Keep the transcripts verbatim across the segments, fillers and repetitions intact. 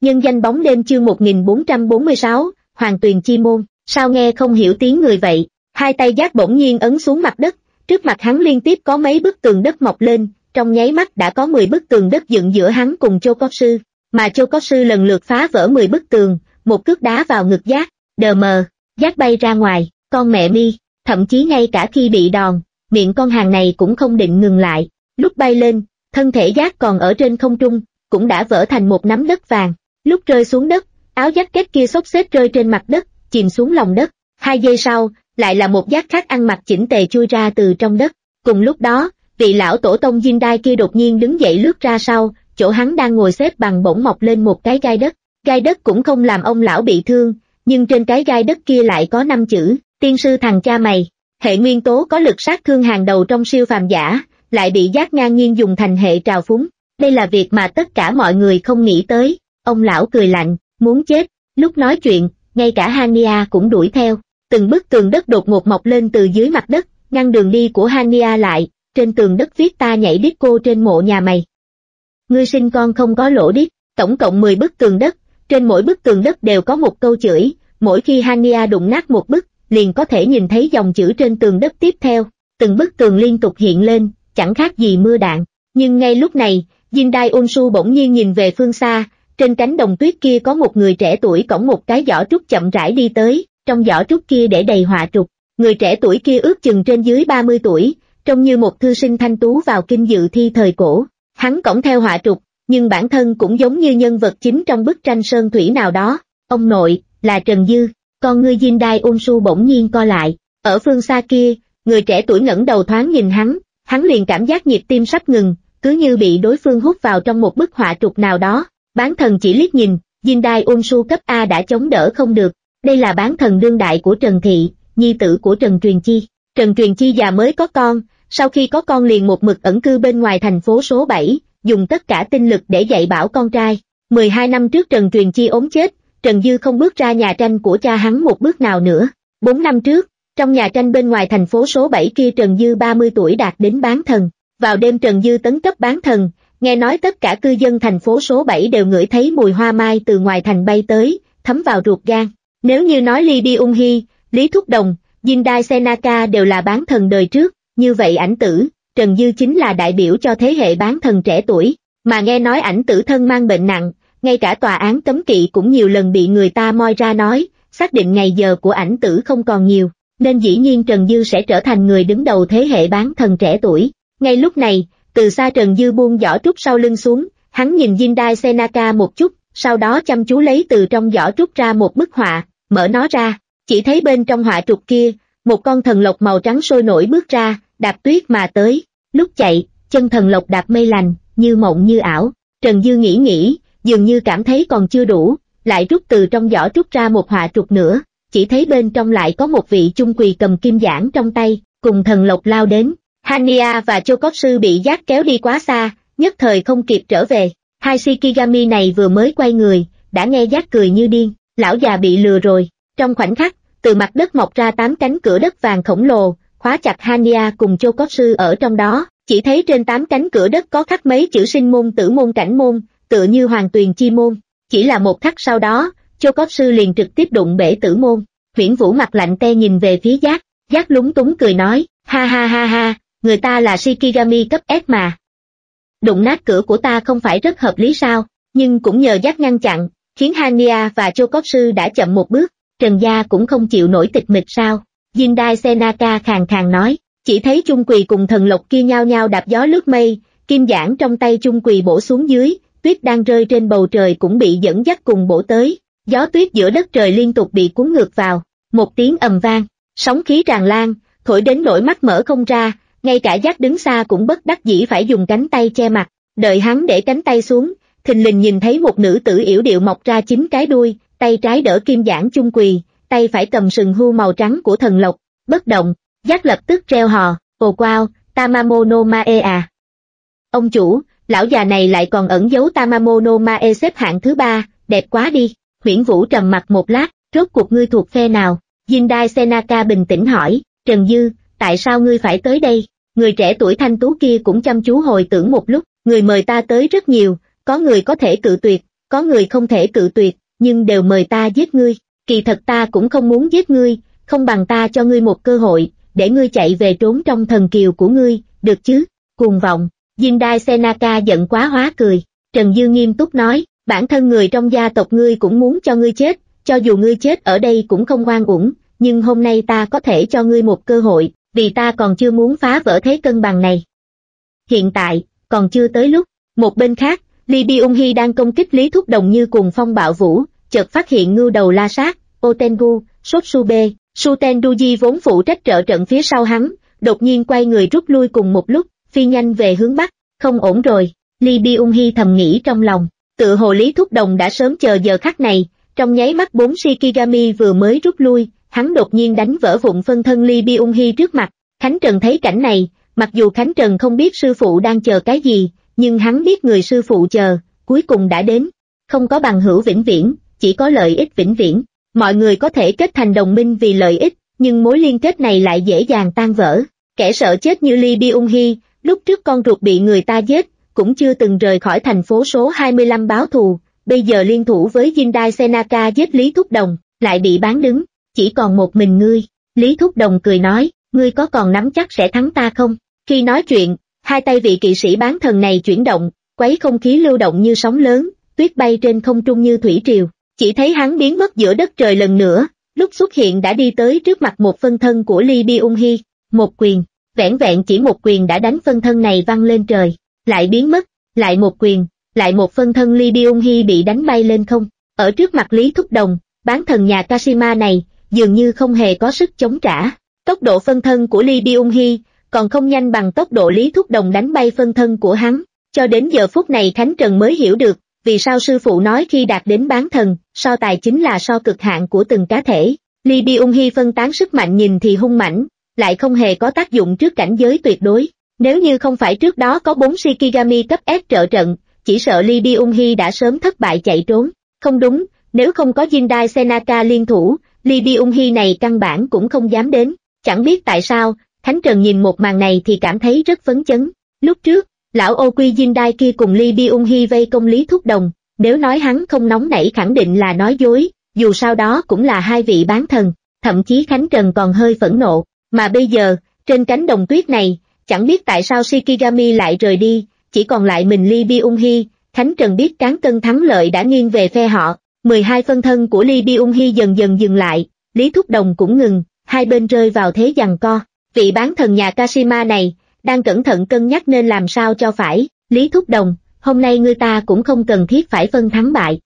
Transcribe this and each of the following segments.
Nhân danh bóng đêm chương một nghìn bốn trăm bốn mươi sáu, Hoàng Tuyền Chi Môn, sao nghe không hiểu tiếng người vậy? Hai tay Giác bỗng nhiên ấn xuống mặt đất, trước mặt hắn liên tiếp có mấy bức tường đất mọc lên, trong nháy mắt đã có mười bức tường đất dựng giữa hắn cùng Châu Cốc Sư, mà Châu Cốc Sư lần lượt phá vỡ mười bức tường, một cước đá vào ngực Giác, đờ mờ, Giác bay ra ngoài, con mẹ mi, thậm chí ngay cả khi bị đòn, miệng con hàng này cũng không định ngừng lại, lúc bay lên, thân thể Giác còn ở trên không trung, cũng đã vỡ thành một nắm đất vàng, lúc rơi xuống đất, áo jacket kia xốc xếch rơi trên mặt đất, chìm xuống lòng đất, hai giây sau, lại là một Giác khác ăn mặc chỉnh tề chui ra từ trong đất, cùng lúc đó, vị lão tổ tông Jindai kia đột nhiên đứng dậy lướt ra sau, chỗ hắn đang ngồi xếp bằng bỗng mọc lên một cái gai đất, gai đất cũng không làm ông lão bị thương, nhưng trên cái gai đất kia lại có năm chữ, tiên sư thằng cha mày, hệ nguyên tố có lực sát thương hàng đầu trong siêu phàm giả, lại bị Giác ngang nhiên dùng thành hệ trào phúng, đây là việc mà tất cả mọi người không nghĩ tới, ông lão cười lạnh, muốn chết, lúc nói chuyện, ngay cả Hania cũng đuổi theo, từng bức tường đất đột ngột mọc lên từ dưới mặt đất, ngăn đường đi của Hania lại, trên tường đất viết ta nhảy disco trên mộ nhà mày. Ngươi sinh con không có lỗ đít, tổng cộng mười bức tường đất, trên mỗi bức tường đất đều có một câu chửi, mỗi khi Hania đụng nát một bức, liền có thể nhìn thấy dòng chữ trên tường đất tiếp theo, từng bức tường liên tục hiện lên, chẳng khác gì mưa đạn, nhưng ngay lúc này, Jindai Onshu bỗng nhiên nhìn về phương xa, trên cánh đồng tuyết kia có một người trẻ tuổi cõng một cái giỏ trúc chậm rãi đi tới, trong giỏ trúc kia để đầy họa trục, người trẻ tuổi kia ước chừng trên dưới ba mươi tuổi, trông như một thư sinh thanh tú vào kinh dự thi thời cổ, hắn cõng theo họa trục, nhưng bản thân cũng giống như nhân vật chính trong bức tranh sơn thủy nào đó, ông nội, là Trần Dư, con ngươi Jindai Onshu bỗng nhiên co lại, ở phương xa kia, người trẻ tuổi ngẩng đầu thoáng nhìn hắn, hắn liền cảm giác nhịp tim sắp ngừng, cứ như bị đối phương hút vào trong một bức họa trục nào đó, bán thần chỉ liếc nhìn, Jindai Onshu cấp A đã chống đỡ không được, đây là bán thần đương đại của Trần Thị, nhi tử của Trần Truyền Chi, Trần Truyền Chi già mới có con, sau khi có con liền một mực ẩn cư bên ngoài thành phố số bảy, dùng tất cả tinh lực để dạy bảo con trai, mười hai năm trước Trần Truyền Chi ốm chết, Trần Dư không bước ra nhà tranh của cha hắn một bước nào nữa, bốn năm trước, trong nhà tranh bên ngoài thành phố số bảy kia Trần Dư ba mươi tuổi đạt đến bán thần, vào đêm Trần Dư tấn cấp bán thần, nghe nói tất cả cư dân thành phố số bảy đều ngửi thấy mùi hoa mai từ ngoài thành bay tới, thấm vào ruột gan, nếu như nói Lee Byung-hee, Lý Thúc Đồng, Jindai Senaka đều là bán thần đời trước, như vậy ảnh tử, Trần Dư chính là đại biểu cho thế hệ bán thần trẻ tuổi, mà nghe nói ảnh tử thân mang bệnh nặng, ngay cả tòa án cấm kỵ cũng nhiều lần bị người ta moi ra nói, xác định ngày giờ của ảnh tử không còn nhiều, nên dĩ nhiên Trần Dư sẽ trở thành người đứng đầu thế hệ bán thần trẻ tuổi. Ngay lúc này, từ xa Trần Dư buông giỏ trúc sau lưng xuống, hắn nhìn Jindai Senaka một chút, sau đó chăm chú lấy từ trong giỏ trúc ra một bức họa, mở nó ra, chỉ thấy bên trong họa trục kia, một con thần lộc màu trắng sôi nổi bước ra, đạp tuyết mà tới, lúc chạy, chân thần lộc đạp mây lành, như mộng như ảo, Trần Dư nghĩ nghĩ, dường như cảm thấy còn chưa đủ, lại rút từ trong giỏ trúc ra một họa trục nữa, chỉ thấy bên trong lại có một vị chung quỳ cầm kim giảng trong tay, cùng thần lộc lao đến, Hania và Châu Cốc Sư bị Giác kéo đi quá xa, nhất thời không kịp trở về, hai Shikigami này vừa mới quay người, đã nghe Giác cười như điên, lão già bị lừa rồi, trong khoảnh khắc, từ mặt đất mọc ra tám cánh cửa đất vàng khổng lồ, khóa chặt Hania cùng Châu Cốc Sư ở trong đó, chỉ thấy trên tám cánh cửa đất có khắc mấy chữ sinh môn tử môn cảnh môn, tựa như Hoàng Tuyền Chi Môn, chỉ là một khắc sau đó, Châu Cốc Sư liền trực tiếp đụng bể tử môn, Huyễn Vũ mặt lạnh te nhìn về phía Giác, Giác lúng túng cười nói, ha ha ha ha, người ta là Shikigami cấp S mà. Đụng nát cửa của ta không phải rất hợp lý sao, nhưng cũng nhờ Giác ngăn chặn, khiến Hania và Châu Cốc Sư đã chậm một bước, Trần gia cũng không chịu nổi tịch mịch sao, Jindai Senaka khàn khàn nói, chỉ thấy chung quỳ cùng thần lộc kia nhao nhao đạp gió lướt mây, kim giảng trong tay chung quỳ bổ xuống dưới, tuyết đang rơi trên bầu trời cũng bị dẫn dắt cùng bổ tới, gió tuyết giữa đất trời liên tục bị cuốn ngược vào, một tiếng ầm vang, sóng khí tràn lan, thổi đến nỗi mắt mở không ra, ngay cả Giác đứng xa cũng bất đắc dĩ phải dùng cánh tay che mặt, đợi hắn để cánh tay xuống, thình lình nhìn thấy một nữ tử yểu điệu mọc ra chín cái đuôi, tay trái đỡ kim giảng chung quỳ, tay phải cầm sừng hươu màu trắng của thần lộc, bất động, Giác lập tức reo hò, ồ wow, Tamamono Mae à. Ông chủ, lão già này lại còn ẩn giấu Tamamono Mae xếp hạng thứ ba, đẹp quá đi, Huyễn Vũ trầm mặt một lát, rốt cuộc ngươi thuộc phe nào, Jindai Senaka bình tĩnh hỏi, Trần Dư, tại sao ngươi phải tới đây, người trẻ tuổi thanh tú kia cũng chăm chú hồi tưởng một lúc, người mời ta tới rất nhiều, có người có thể cự tuyệt, có người không thể cự tuyệt, nhưng đều mời ta giết ngươi, kỳ thật ta cũng không muốn giết ngươi, không bằng ta cho ngươi một cơ hội, để ngươi chạy về trốn trong thần kiều của ngươi, được chứ, cuồng vọng, Jindai Senaka giận quá hóa cười, Trần Dư nghiêm túc nói, bản thân người trong gia tộc ngươi cũng muốn cho ngươi chết, cho dù ngươi chết ở đây cũng không oan uổng, nhưng hôm nay ta có thể cho ngươi một cơ hội, vì ta còn chưa muốn phá vỡ thế cân bằng này. Hiện tại, còn chưa tới lúc. Một bên khác, Lee Byung-hee đang công kích Lý Thúc Đồng như cuồng phong bạo vũ, chợt phát hiện ngưu đầu la sát, Otengu, Sotsube, Sutenduji vốn phụ trách trợ trận phía sau hắn, đột nhiên quay người rút lui cùng một lúc, phi nhanh về hướng bắc, không ổn rồi, Lee Byung-hee thầm nghĩ trong lòng, tự hồ Lý Thúc Đồng đã sớm chờ giờ khắc này, trong nháy mắt bốn Shikigami vừa mới rút lui, hắn đột nhiên đánh vỡ vụn phân thân Lee Byung-hee trước mặt, Khánh Trần thấy cảnh này, mặc dù Khánh Trần không biết sư phụ đang chờ cái gì, nhưng hắn biết người sư phụ chờ, cuối cùng đã đến, không có bằng hữu vĩnh viễn, chỉ có lợi ích vĩnh viễn, mọi người có thể kết thành đồng minh vì lợi ích, nhưng mối liên kết này lại dễ dàng tan vỡ, kẻ sợ chết như Lee Byung-hee, lúc trước con ruột bị người ta giết, cũng chưa từng rời khỏi thành phố số hai mươi lăm báo thù, bây giờ liên thủ với Jindai Senaka giết Lý Thúc Đồng, lại bị bán đứng, chỉ còn một mình ngươi, Lý Thúc Đồng cười nói, ngươi có còn nắm chắc sẽ thắng ta không? Khi nói chuyện, hai tay vị kỵ sĩ bán thần này chuyển động, quấy không khí lưu động như sóng lớn, tuyết bay trên không trung như thủy triều, chỉ thấy hắn biến mất giữa đất trời lần nữa, lúc xuất hiện đã đi tới trước mặt một phân thân của Lee Byung-hee, một quyền, vẻn vẹn chỉ một quyền đã đánh phân thân này văng lên trời, lại biến mất, lại một quyền, lại một phân thân Lee Byung-hee bị đánh bay lên không, ở trước mặt Lý Thúc Đồng, bán thần nhà Kashima này, dường như không hề có sức chống trả, tốc độ phân thân của Lee Byung-hee còn không nhanh bằng tốc độ Lý Thúc Đồng đánh bay phân thân của hắn, cho đến giờ phút này Khánh Trần mới hiểu được, vì sao sư phụ nói khi đạt đến bán thần, so tài chính là so cực hạn của từng cá thể, Lee Byung-hee phân tán sức mạnh nhìn thì hung mãnh, lại không hề có tác dụng trước cảnh giới tuyệt đối, nếu như không phải trước đó có bốn Shikigami cấp S trợ trận, chỉ sợ Lee Byung-hee đã sớm thất bại chạy trốn, không đúng, nếu không có Jindai Senaka liên thủ, Lee Byung-hee này căn bản cũng không dám đến, chẳng biết tại sao, Khánh Trần nhìn một màn này thì cảm thấy rất phấn chấn. Lúc trước, lão ô quy Jindai kia cùng Lee Byung-hee vây công Lý Thúc Đồng, nếu nói hắn không nóng nảy khẳng định là nói dối, dù sao đó cũng là hai vị bán thần, thậm chí Khánh Trần còn hơi phẫn nộ, mà bây giờ, trên cánh đồng tuyết này, chẳng biết tại sao Shikigami lại rời đi, chỉ còn lại mình Lee Byung-hee, Khánh Trần biết cán cân thắng lợi đã nghiêng về phe họ, mười hai phân thân của Lee Byung-hee dần dần dừng lại, Lý Thúc Đồng cũng ngừng, hai bên rơi vào thế giằng co. Vị bán thần nhà Kashima này, đang cẩn thận cân nhắc nên làm sao cho phải, Lý Thúc Đồng, hôm nay ngươi ta cũng không cần thiết phải phân thắng bại.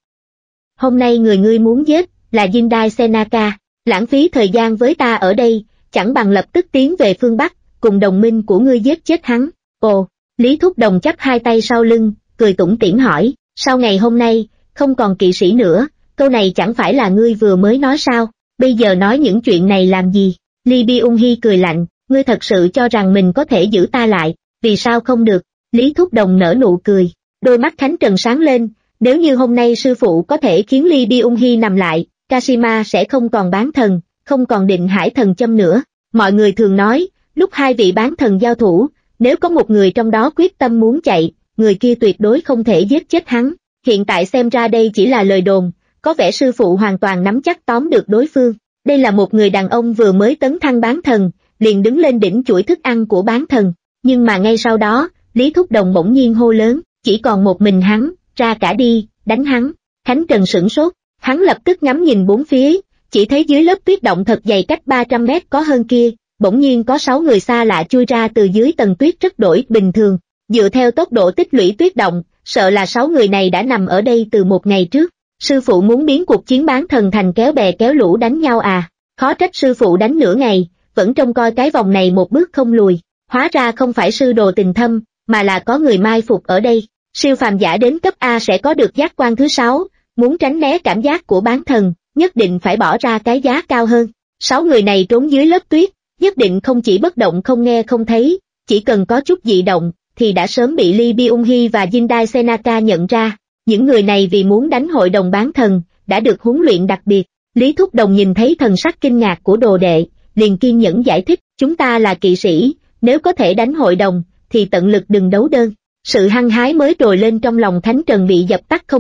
Hôm nay người ngươi muốn giết, là Jindai Senaka, lãng phí thời gian với ta ở đây, chẳng bằng lập tức tiến về phương Bắc, cùng đồng minh của ngươi giết chết hắn. Ồ, Lý Thúc Đồng chắp hai tay sau lưng, cười tủm tỉm hỏi, sau ngày hôm nay, không còn kỵ sĩ nữa, câu này chẳng phải là ngươi vừa mới nói sao, bây giờ nói những chuyện này làm gì? Lee Byung-hee cười lạnh, ngươi thật sự cho rằng mình có thể giữ ta lại, vì sao không được? Lý Thúc Đồng nở nụ cười, đôi mắt Khánh Trần sáng lên, nếu như hôm nay sư phụ có thể khiến Lee Byung-hee nằm lại, Kashima sẽ không còn bán thần, không còn định hải thần châm nữa. Mọi người thường nói, lúc hai vị bán thần giao thủ, nếu có một người trong đó quyết tâm muốn chạy, người kia tuyệt đối không thể giết chết hắn. Hiện tại xem ra đây chỉ là lời đồn, có vẻ sư phụ hoàn toàn nắm chắc tóm được đối phương. Đây là một người đàn ông vừa mới tấn thăng bán thần, liền đứng lên đỉnh chuỗi thức ăn của bán thần. Nhưng mà ngay sau đó, Lý Thúc Đồng bỗng nhiên hô lớn, chỉ còn một mình hắn, ra cả đi, đánh hắn. Khánh Trần sửng sốt, hắn lập tức ngắm nhìn bốn phía, chỉ thấy dưới lớp tuyết động thật dày cách ba trăm mét có hơn kia, bỗng nhiên có sáu người xa lạ chui ra từ dưới tầng tuyết rất đổi bình thường. Dựa theo tốc độ tích lũy tuyết động, sợ là sáu người này đã nằm ở đây từ một ngày trước. Sư phụ muốn biến cuộc chiến bán thần thành kéo bè kéo lũ đánh nhau à, khó trách sư phụ đánh nửa ngày, vẫn trông coi cái vòng này một bước không lùi, hóa ra không phải sư đồ tình thâm, mà là có người mai phục ở đây. Siêu phàm giả đến cấp A sẽ có được giác quan thứ sáu, muốn tránh né cảm giác của bán thần, nhất định phải bỏ ra cái giá cao hơn. Sáu người này trốn dưới lớp tuyết, nhất định không chỉ bất động không nghe không thấy, chỉ cần có chút dị động, thì đã sớm bị Lee Byung-hee và Jindai Senaka nhận ra. Những người này vì muốn đánh hội đồng bán thần, đã được huấn luyện đặc biệt. Lý Thúc Đồng nhìn thấy thần sắc kinh ngạc của đồ đệ, liền kiên nhẫn giải thích, chúng ta là kỵ sĩ, nếu có thể đánh hội đồng, thì tận lực đừng đấu đơn. Sự hăng hái mới trồi lên trong lòng Thánh Trần bị dập tắt không ít,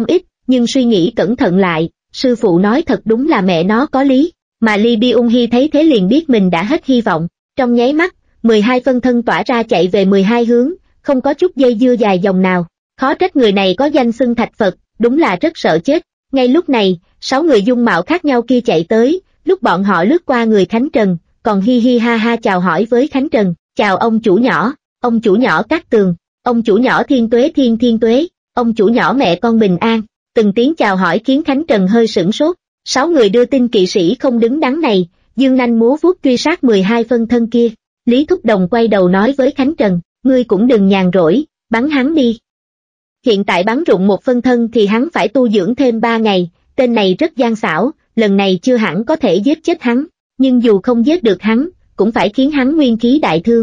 nhưng suy nghĩ cẩn thận lại, sư phụ nói thật đúng là mẹ nó có lý, mà Lee Byung-hee thấy thế liền biết mình đã hết hy vọng, trong nháy mắt, mười hai phân thân tỏa ra chạy về mười hai hướng, không có chút dây dưa dài dòng nào, khó trách người này có danh xưng Thạch Phật, đúng là rất sợ chết. Ngay lúc này, sáu người dung mạo khác nhau kia chạy tới, lúc bọn họ lướt qua người Khánh Trần, còn hi hi ha ha chào hỏi với Khánh Trần, chào ông chủ nhỏ, ông chủ nhỏ Cát Tường, ông chủ nhỏ Thiên Tuế Thiên Thiên Tuế, ông chủ nhỏ mẹ con bình an, từng tiếng chào hỏi khiến Khánh Trần hơi sửng sốt, sáu người đưa tin kỵ sĩ không đứng đắn này, dương nanh múa vuốt truy sát mười hai phân thân kia, Lý Thúc Đồng quay đầu nói với Khánh Trần, ngươi cũng đừng nhàn rỗi, bắn hắn đi. Hiện tại bắn rụng một phân thân thì hắn phải tu dưỡng thêm ba ngày, tên này rất gian xảo, lần này chưa hẳn có thể giết chết hắn, nhưng dù không giết được hắn, cũng phải khiến hắn nguyên khí đại thương.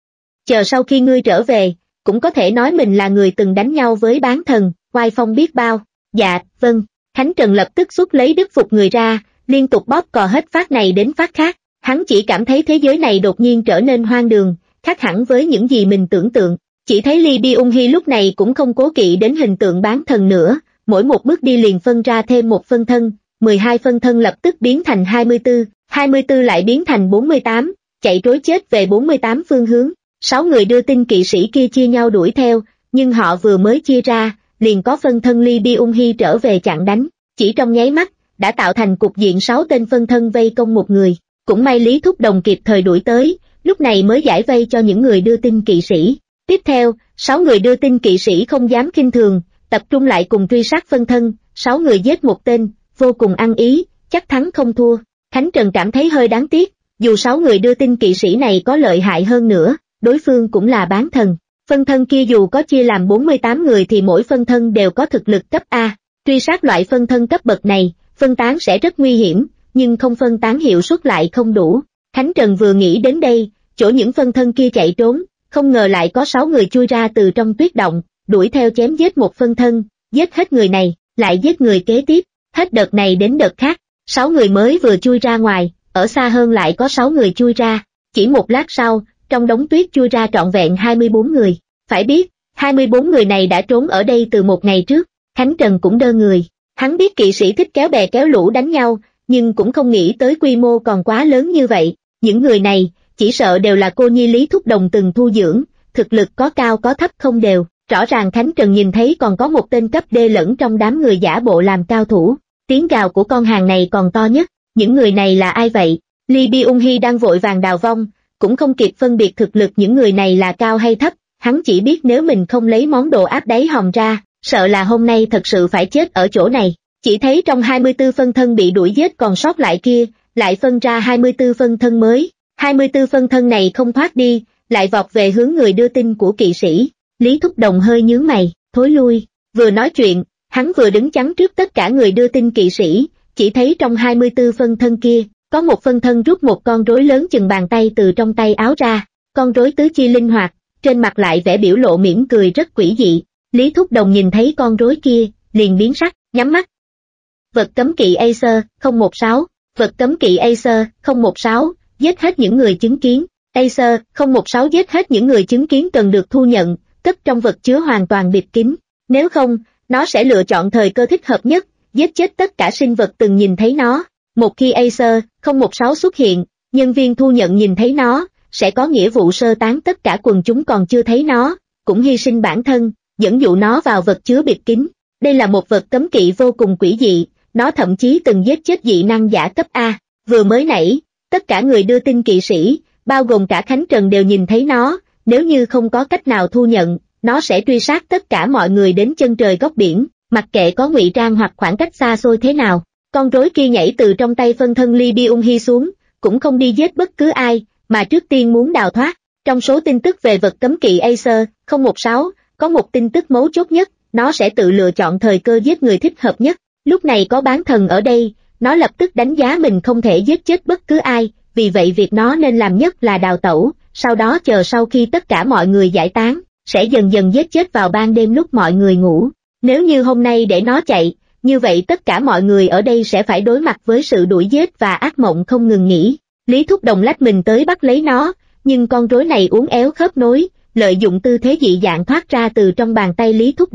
Chờ sau khi ngươi trở về, cũng có thể nói mình là người từng đánh nhau với bán thần, oai phong biết bao. Dạ, vâng. Khánh Trần lập tức xuất lấy đức phục người ra, liên tục bóp cò hết phát này đến phát khác, hắn chỉ cảm thấy thế giới này đột nhiên trở nên hoang đường, khác hẳn với những gì mình tưởng tượng. Chỉ thấy Lee Byung-hee lúc này cũng không cố kỵ đến hình tượng bán thần nữa, mỗi một bước đi liền phân ra thêm một phân thân, mười hai phân thân lập tức biến thành hai mươi tư, hai mươi tư lại biến thành bốn mươi tám, chạy trối chết về bốn mươi tám phương hướng. Sáu người đưa tin kỵ sĩ kia chia nhau đuổi theo, nhưng họ vừa mới chia ra, liền có phân thân Lee Byung-hee trở về chặn đánh, chỉ trong nháy mắt, đã tạo thành cục diện sáu tên phân thân vây công một người, cũng may Lý Thúc Đồng kịp thời đuổi tới, lúc này mới giải vây cho những người đưa tin kỵ sĩ. Tiếp theo, sáu người đưa tin kỵ sĩ không dám khinh thường, tập trung lại cùng truy sát phân thân, sáu người giết một tên, vô cùng ăn ý, chắc thắng không thua. Khánh Trần cảm thấy hơi đáng tiếc, dù sáu người đưa tin kỵ sĩ này có lợi hại hơn nữa, đối phương cũng là bán thần. Phân thân kia dù có chia làm bốn mươi tám người thì mỗi phân thân đều có thực lực cấp A, truy sát loại phân thân cấp bậc này, phân tán sẽ rất nguy hiểm, nhưng không phân tán hiệu suất lại không đủ. Khánh Trần vừa nghĩ đến đây, chỗ những phân thân kia chạy trốn, không ngờ lại có sáu người chui ra từ trong tuyết động, đuổi theo chém giết một phân thân, giết hết người này, lại giết người kế tiếp, hết đợt này đến đợt khác, sáu người mới vừa chui ra ngoài, ở xa hơn lại có sáu người chui ra, chỉ một lát sau, trong đống tuyết chui ra trọn vẹn hai mươi bốn người, phải biết, hai mươi bốn người này đã trốn ở đây từ một ngày trước, Khánh Trần cũng đơ người, hắn biết kỵ sĩ thích kéo bè kéo lũ đánh nhau, nhưng cũng không nghĩ tới quy mô còn quá lớn như vậy, những người này, chỉ sợ đều là cô nhi Lý Thúc Đồng từng thu dưỡng, thực lực có cao có thấp không đều, rõ ràng Khánh Trần nhìn thấy còn có một tên cấp D lẫn trong đám người giả bộ làm cao thủ, tiếng gào của con hàng này còn to nhất, những người này là ai vậy? Lee Byung-hee đang vội vàng đào vong, cũng không kịp phân biệt thực lực những người này là cao hay thấp, hắn chỉ biết nếu mình không lấy món đồ áp đáy hòm ra, sợ là hôm nay thật sự phải chết ở chỗ này. Chỉ thấy trong hai mươi tư phân thân bị đuổi giết còn sót lại kia, lại phân ra hai mươi tư phân thân mới, hai mươi tư phân thân này không thoát đi, lại vọt về hướng người đưa tin của kỵ sĩ. Lý Thúc Đồng hơi nhướng mày, thối lui, vừa nói chuyện, hắn vừa đứng chắn trước tất cả người đưa tin kỵ sĩ, chỉ thấy trong hai mươi tư phân thân kia, có một phân thân rút một con rối lớn chừng bàn tay từ trong tay áo ra, con rối tứ chi linh hoạt, trên mặt lại vẽ biểu lộ mỉm cười rất quỷ dị. Lý Thúc Đồng nhìn thấy con rối kia, liền biến sắc, nhắm mắt. Vật cấm kỵ Acer, không một sáu, vật cấm kỵ Acer, không một sáu, giết hết những người chứng kiến. Acer, không một sáu giết hết những người chứng kiến cần được thu nhận, cất trong vật chứa hoàn toàn bịt kín. Nếu không, nó sẽ lựa chọn thời cơ thích hợp nhất, giết chết tất cả sinh vật từng nhìn thấy nó. Một khi Acer, không một sáu xuất hiện, nhân viên thu nhận nhìn thấy nó, sẽ có nghĩa vụ sơ tán tất cả quần chúng còn chưa thấy nó, cũng hy sinh bản thân, dẫn dụ nó vào vật chứa bịt kín. Đây là một vật cấm kỵ vô cùng quỷ dị, nó thậm chí từng giết chết dị năng giả cấp A. Vừa mới nãy, tất cả người đưa tin kỵ sĩ, bao gồm cả Khánh Trần đều nhìn thấy nó, nếu như không có cách nào thu nhận, nó sẽ truy sát tất cả mọi người đến chân trời góc biển, mặc kệ có ngụy trang hoặc khoảng cách xa xôi thế nào. Con rối kia nhảy từ trong tay phân thân Lee Byung-hee xuống, cũng không đi giết bất cứ ai, mà trước tiên muốn đào thoát. Trong số tin tức về vật cấm kỵ Acer, không một sáu, có một tin tức mấu chốt nhất, nó sẽ tự lựa chọn thời cơ giết người thích hợp nhất. Lúc này có bán thần ở đây, nó lập tức đánh giá mình không thể giết chết bất cứ ai, vì vậy việc nó nên làm nhất là đào tẩu, sau đó chờ sau khi tất cả mọi người giải tán, sẽ dần dần giết chết vào ban đêm lúc mọi người ngủ. Nếu như hôm nay để nó chạy, như vậy tất cả mọi người ở đây sẽ phải đối mặt với sự đuổi giết và ác mộng không ngừng nghỉ. Lý Thúc Đồng lách mình tới bắt lấy nó, nhưng con rối này uốn éo khớp nối, lợi dụng tư thế dị dạng thoát ra từ trong bàn tay Lý Thúc Đồng.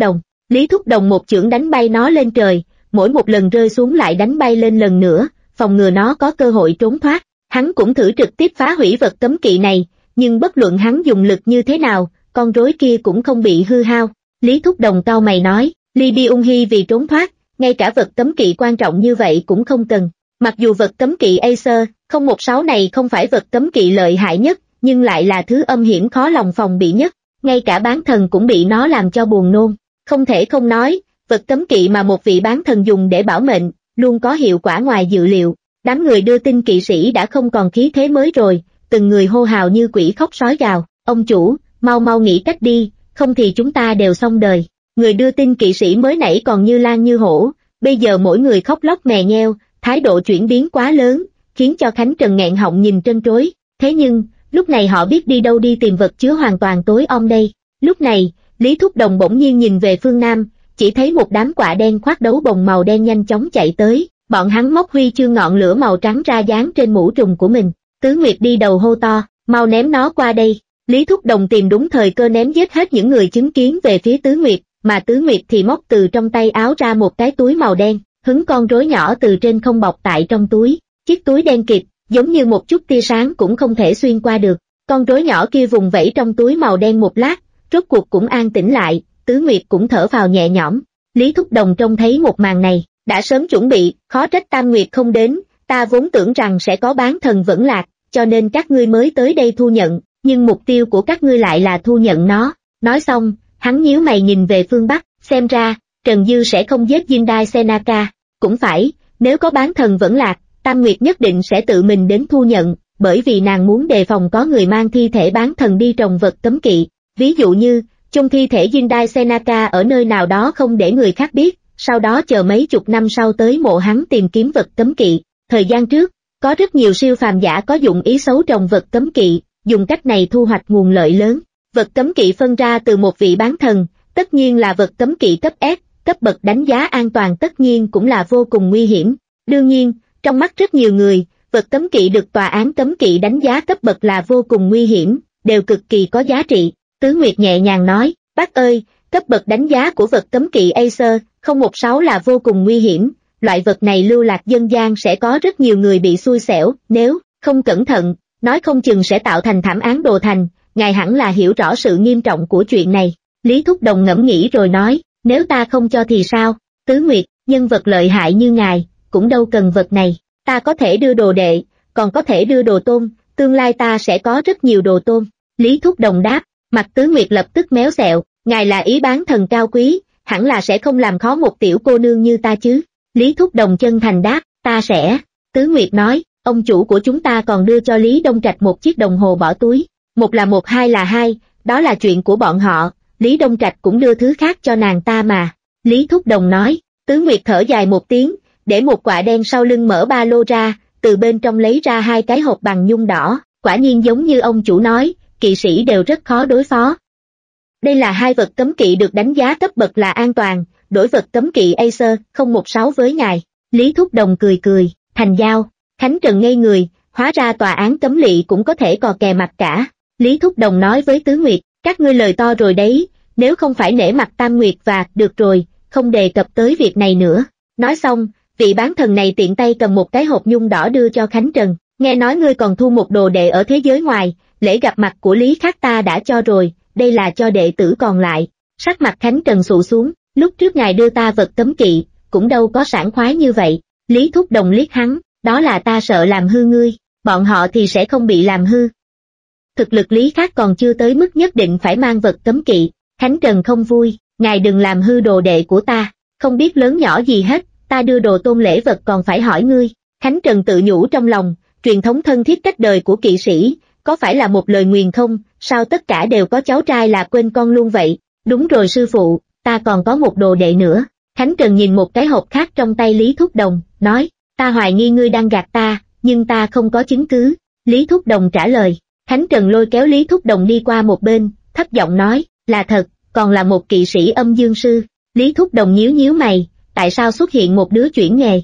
Lý Thúc Đồng một chưởng đánh bay nó lên trời, mỗi một lần rơi xuống lại đánh bay lên lần nữa, phòng ngừa nó có cơ hội trốn thoát. Hắn cũng thử trực tiếp phá hủy vật cấm kỵ này, nhưng bất luận hắn dùng lực như thế nào, con rối kia cũng không bị hư hao. Lý Thúc Đồng cau mày nói, Ly Bi Ung Hy vì trốn thoát, ngay cả vật cấm kỵ quan trọng như vậy cũng không cần. Mặc dù vật cấm kỵ Acer không một sáu này không phải vật cấm kỵ lợi hại nhất, nhưng lại là thứ âm hiểm khó lòng phòng bị nhất, ngay cả bán thần cũng bị nó làm cho buồn nôn. Không thể không nói, vật cấm kỵ mà một vị bán thần dùng để bảo mệnh, luôn có hiệu quả ngoài dự liệu. Đám người đưa tin kỵ sĩ đã không còn khí thế mới rồi, từng người hô hào như quỷ khóc sói gào, ông chủ, mau mau nghĩ cách đi, không thì chúng ta đều xong đời. Người đưa tin kỵ sĩ mới nãy còn như lan như hổ, bây giờ mỗi người khóc lóc mè nheo, thái độ chuyển biến quá lớn, khiến cho Khánh Trần nghẹn họng nhìn trân trối. Thế nhưng, lúc này họ biết đi đâu đi tìm vật chứa hoàn toàn tối om đây. Lúc này, Lý Thúc Đồng bỗng nhiên nhìn về phương Nam, chỉ thấy một đám quạ đen khoác đấu bồng màu đen nhanh chóng chạy tới, bọn hắn móc huy chương ngọn lửa màu trắng ra dán trên mũ trùm của mình. Tứ Nguyệt đi đầu hô to, mau ném nó qua đây. Lý Thúc Đồng tìm đúng thời cơ ném giết hết những người chứng kiến về phía Tứ Nguyệt, mà Tứ Nguyệt thì móc từ trong tay áo ra một cái túi màu đen, hứng con rối nhỏ từ trên không bọc tại trong túi. Chiếc túi đen kịt, giống như một chút tia sáng cũng không thể xuyên qua được. Con rối nhỏ kia vùng vẫy trong túi màu đen một lát, rốt cuộc cũng an tĩnh lại, Tứ Nguyệt cũng thở phào nhẹ nhõm. Lý Thúc Đồng trông thấy một màn này, đã sớm chuẩn bị, khó trách Tam Nguyệt không đến, ta vốn tưởng rằng sẽ có bán thần vẫn lạc, cho nên các ngươi mới tới đây thu nhận, nhưng mục tiêu của các ngươi lại là thu nhận nó. Nói xong, hắn nhíu mày nhìn về phương Bắc, xem ra, Trần Dư sẽ không giết Jindai Senaka. Cũng phải, nếu có bán thần vẫn lạc, Tam Nguyệt nhất định sẽ tự mình đến thu nhận, bởi vì nàng muốn đề phòng có người mang thi thể bán thần đi trồng vật cấm kỵ. Ví dụ như, chôn thi thể Jindai Senaka ở nơi nào đó không để người khác biết, sau đó chờ mấy chục năm sau tới mộ hắn tìm kiếm vật cấm kỵ. Thời gian trước, có rất nhiều siêu phàm giả có dụng ý xấu trồng vật cấm kỵ, dùng cách này thu hoạch nguồn lợi lớn. Vật cấm kỵ phân ra từ một vị bán thần, tất nhiên là vật cấm kỵ cấp S, cấp bậc đánh giá an toàn tất nhiên cũng là vô cùng nguy hiểm. Đương nhiên, trong mắt rất nhiều người, vật cấm kỵ được tòa án cấm kỵ đánh giá cấp bậc là vô cùng nguy hiểm, đều cực kỳ có giá trị. Tứ Nguyệt nhẹ nhàng nói, bác ơi, cấp bậc đánh giá của vật cấm kỵ Acer không một sáu là vô cùng nguy hiểm, loại vật này lưu lạc dân gian sẽ có rất nhiều người bị xui xẻo, nếu không cẩn thận, nói không chừng sẽ tạo thành thảm án đồ thành, ngài hẳn là hiểu rõ sự nghiêm trọng của chuyện này. Lý Thúc Đồng ngẫm nghĩ rồi nói, nếu ta không cho thì sao? Tứ Nguyệt, nhân vật lợi hại như ngài, cũng đâu cần vật này, ta có thể đưa đồ đệ, còn có thể đưa đồ tôn, tương lai ta sẽ có rất nhiều đồ tôn. Lý Thúc Đồng đáp, mặt Tứ Nguyệt lập tức méo xẹo, ngài là ý bán thần cao quý, hẳn là sẽ không làm khó một tiểu cô nương như ta chứ. Lý Thúc Đồng chân thành đáp, ta sẽ. Tứ Nguyệt nói, ông chủ của chúng ta còn đưa cho Lý Đông Trạch một chiếc đồng hồ bỏ túi, một là một hai là hai, đó là chuyện của bọn họ, Lý Đông Trạch cũng đưa thứ khác cho nàng ta mà. Lý Thúc Đồng nói, Tứ Nguyệt thở dài một tiếng, để một quạ đen sau lưng mở ba lô ra, từ bên trong lấy ra hai cái hộp bằng nhung đỏ, quả nhiên giống như ông chủ nói, kỵ sĩ đều rất khó đối phó. Đây là hai vật cấm kỵ được đánh giá cấp bậc là an toàn, đổi vật cấm kỵ Acer không một sáu với ngài. Lý Thúc Đồng cười cười, thành giao. Khánh Trần ngây người, hóa ra tòa án cấm lỵ cũng có thể cò kè mặt cả. Lý Thúc Đồng nói với Tứ Nguyệt, các ngươi lời to rồi đấy, nếu không phải nể mặt Tam Nguyệt và, được rồi, không đề cập tới việc này nữa. Nói xong, vị bán thần này tiện tay cầm một cái hộp nhung đỏ đưa cho Khánh Trần, nghe nói ngươi còn thu một đồ đệ ở thế giới ngoài, lễ gặp mặt của Lý Khắc ta đã cho rồi, đây là cho đệ tử còn lại. Sắc mặt Khánh Trần sụ xuống, lúc trước ngài đưa ta vật cấm kỵ, cũng đâu có sảng khoái như vậy. Lý Thúc Đồng liếc hắn, đó là ta sợ làm hư ngươi, bọn họ thì sẽ không bị làm hư. Thực lực Lý Khắc còn chưa tới mức nhất định phải mang vật cấm kỵ. Khánh Trần không vui, ngài đừng làm hư đồ đệ của ta, không biết lớn nhỏ gì hết, ta đưa đồ tôn lễ vật còn phải hỏi ngươi. Khánh Trần tự nhủ trong lòng, truyền thống thân thiết cách đời của kỵ sĩ, có phải là một lời nguyền không, sao tất cả đều có cháu trai là quên con luôn vậy? Đúng rồi sư phụ, ta còn có một đồ đệ nữa. Khánh Trần nhìn một cái hộp khác trong tay Lý Thúc Đồng, nói, ta hoài nghi ngươi đang gạt ta, nhưng ta không có chứng cứ. Lý Thúc Đồng trả lời. Khánh Trần lôi kéo Lý Thúc Đồng đi qua một bên, thấp giọng nói, là thật, còn là một kỵ sĩ âm dương sư. Lý Thúc Đồng nhíu nhíu mày, tại sao xuất hiện một đứa chuyển nghề?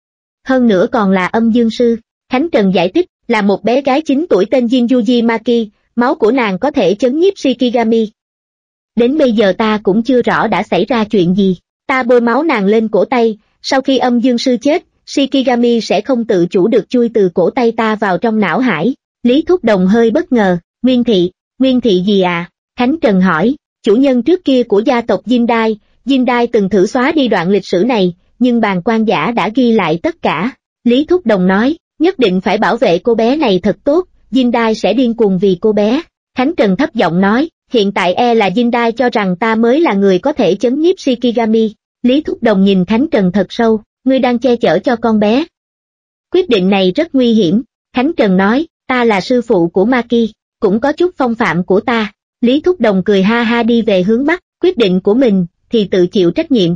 Hơn nữa còn là âm dương sư. Khánh Trần giải thích, là một bé gái chín tuổi tên Jinjuji Maki, máu của nàng có thể chấn nhiếp Shikigami. đến bây giờ ta cũng chưa rõ đã xảy ra chuyện gì. Ta bôi máu nàng lên cổ tay, sau khi âm dương sư chết, Shikigami sẽ không tự chủ được chui từ cổ tay ta vào trong não hải. Lý Thúc Đồng hơi bất ngờ, Nguyên thị, Nguyên thị gì à? Khánh Trần hỏi, chủ nhân trước kia của gia tộc Jindai, Jindai từng thử xóa đi đoạn lịch sử này, nhưng bàng quan giả đã ghi lại tất cả. Lý Thúc Đồng nói, nhất định phải bảo vệ cô bé này thật tốt, Jindai sẽ điên cuồng vì cô bé. Khánh Trần thấp giọng nói, hiện tại e là Jindai cho rằng ta mới là người có thể chấn nhiếp Shikigami. Lý Thúc Đồng nhìn Khánh Trần thật sâu, ngươi đang che chở cho con bé. Quyết định này rất nguy hiểm. Khánh Trần nói, ta là sư phụ của Maki, cũng có chút phong phạm của ta. Lý Thúc Đồng cười ha ha đi về hướng Bắc, quyết định của mình, thì tự chịu trách nhiệm.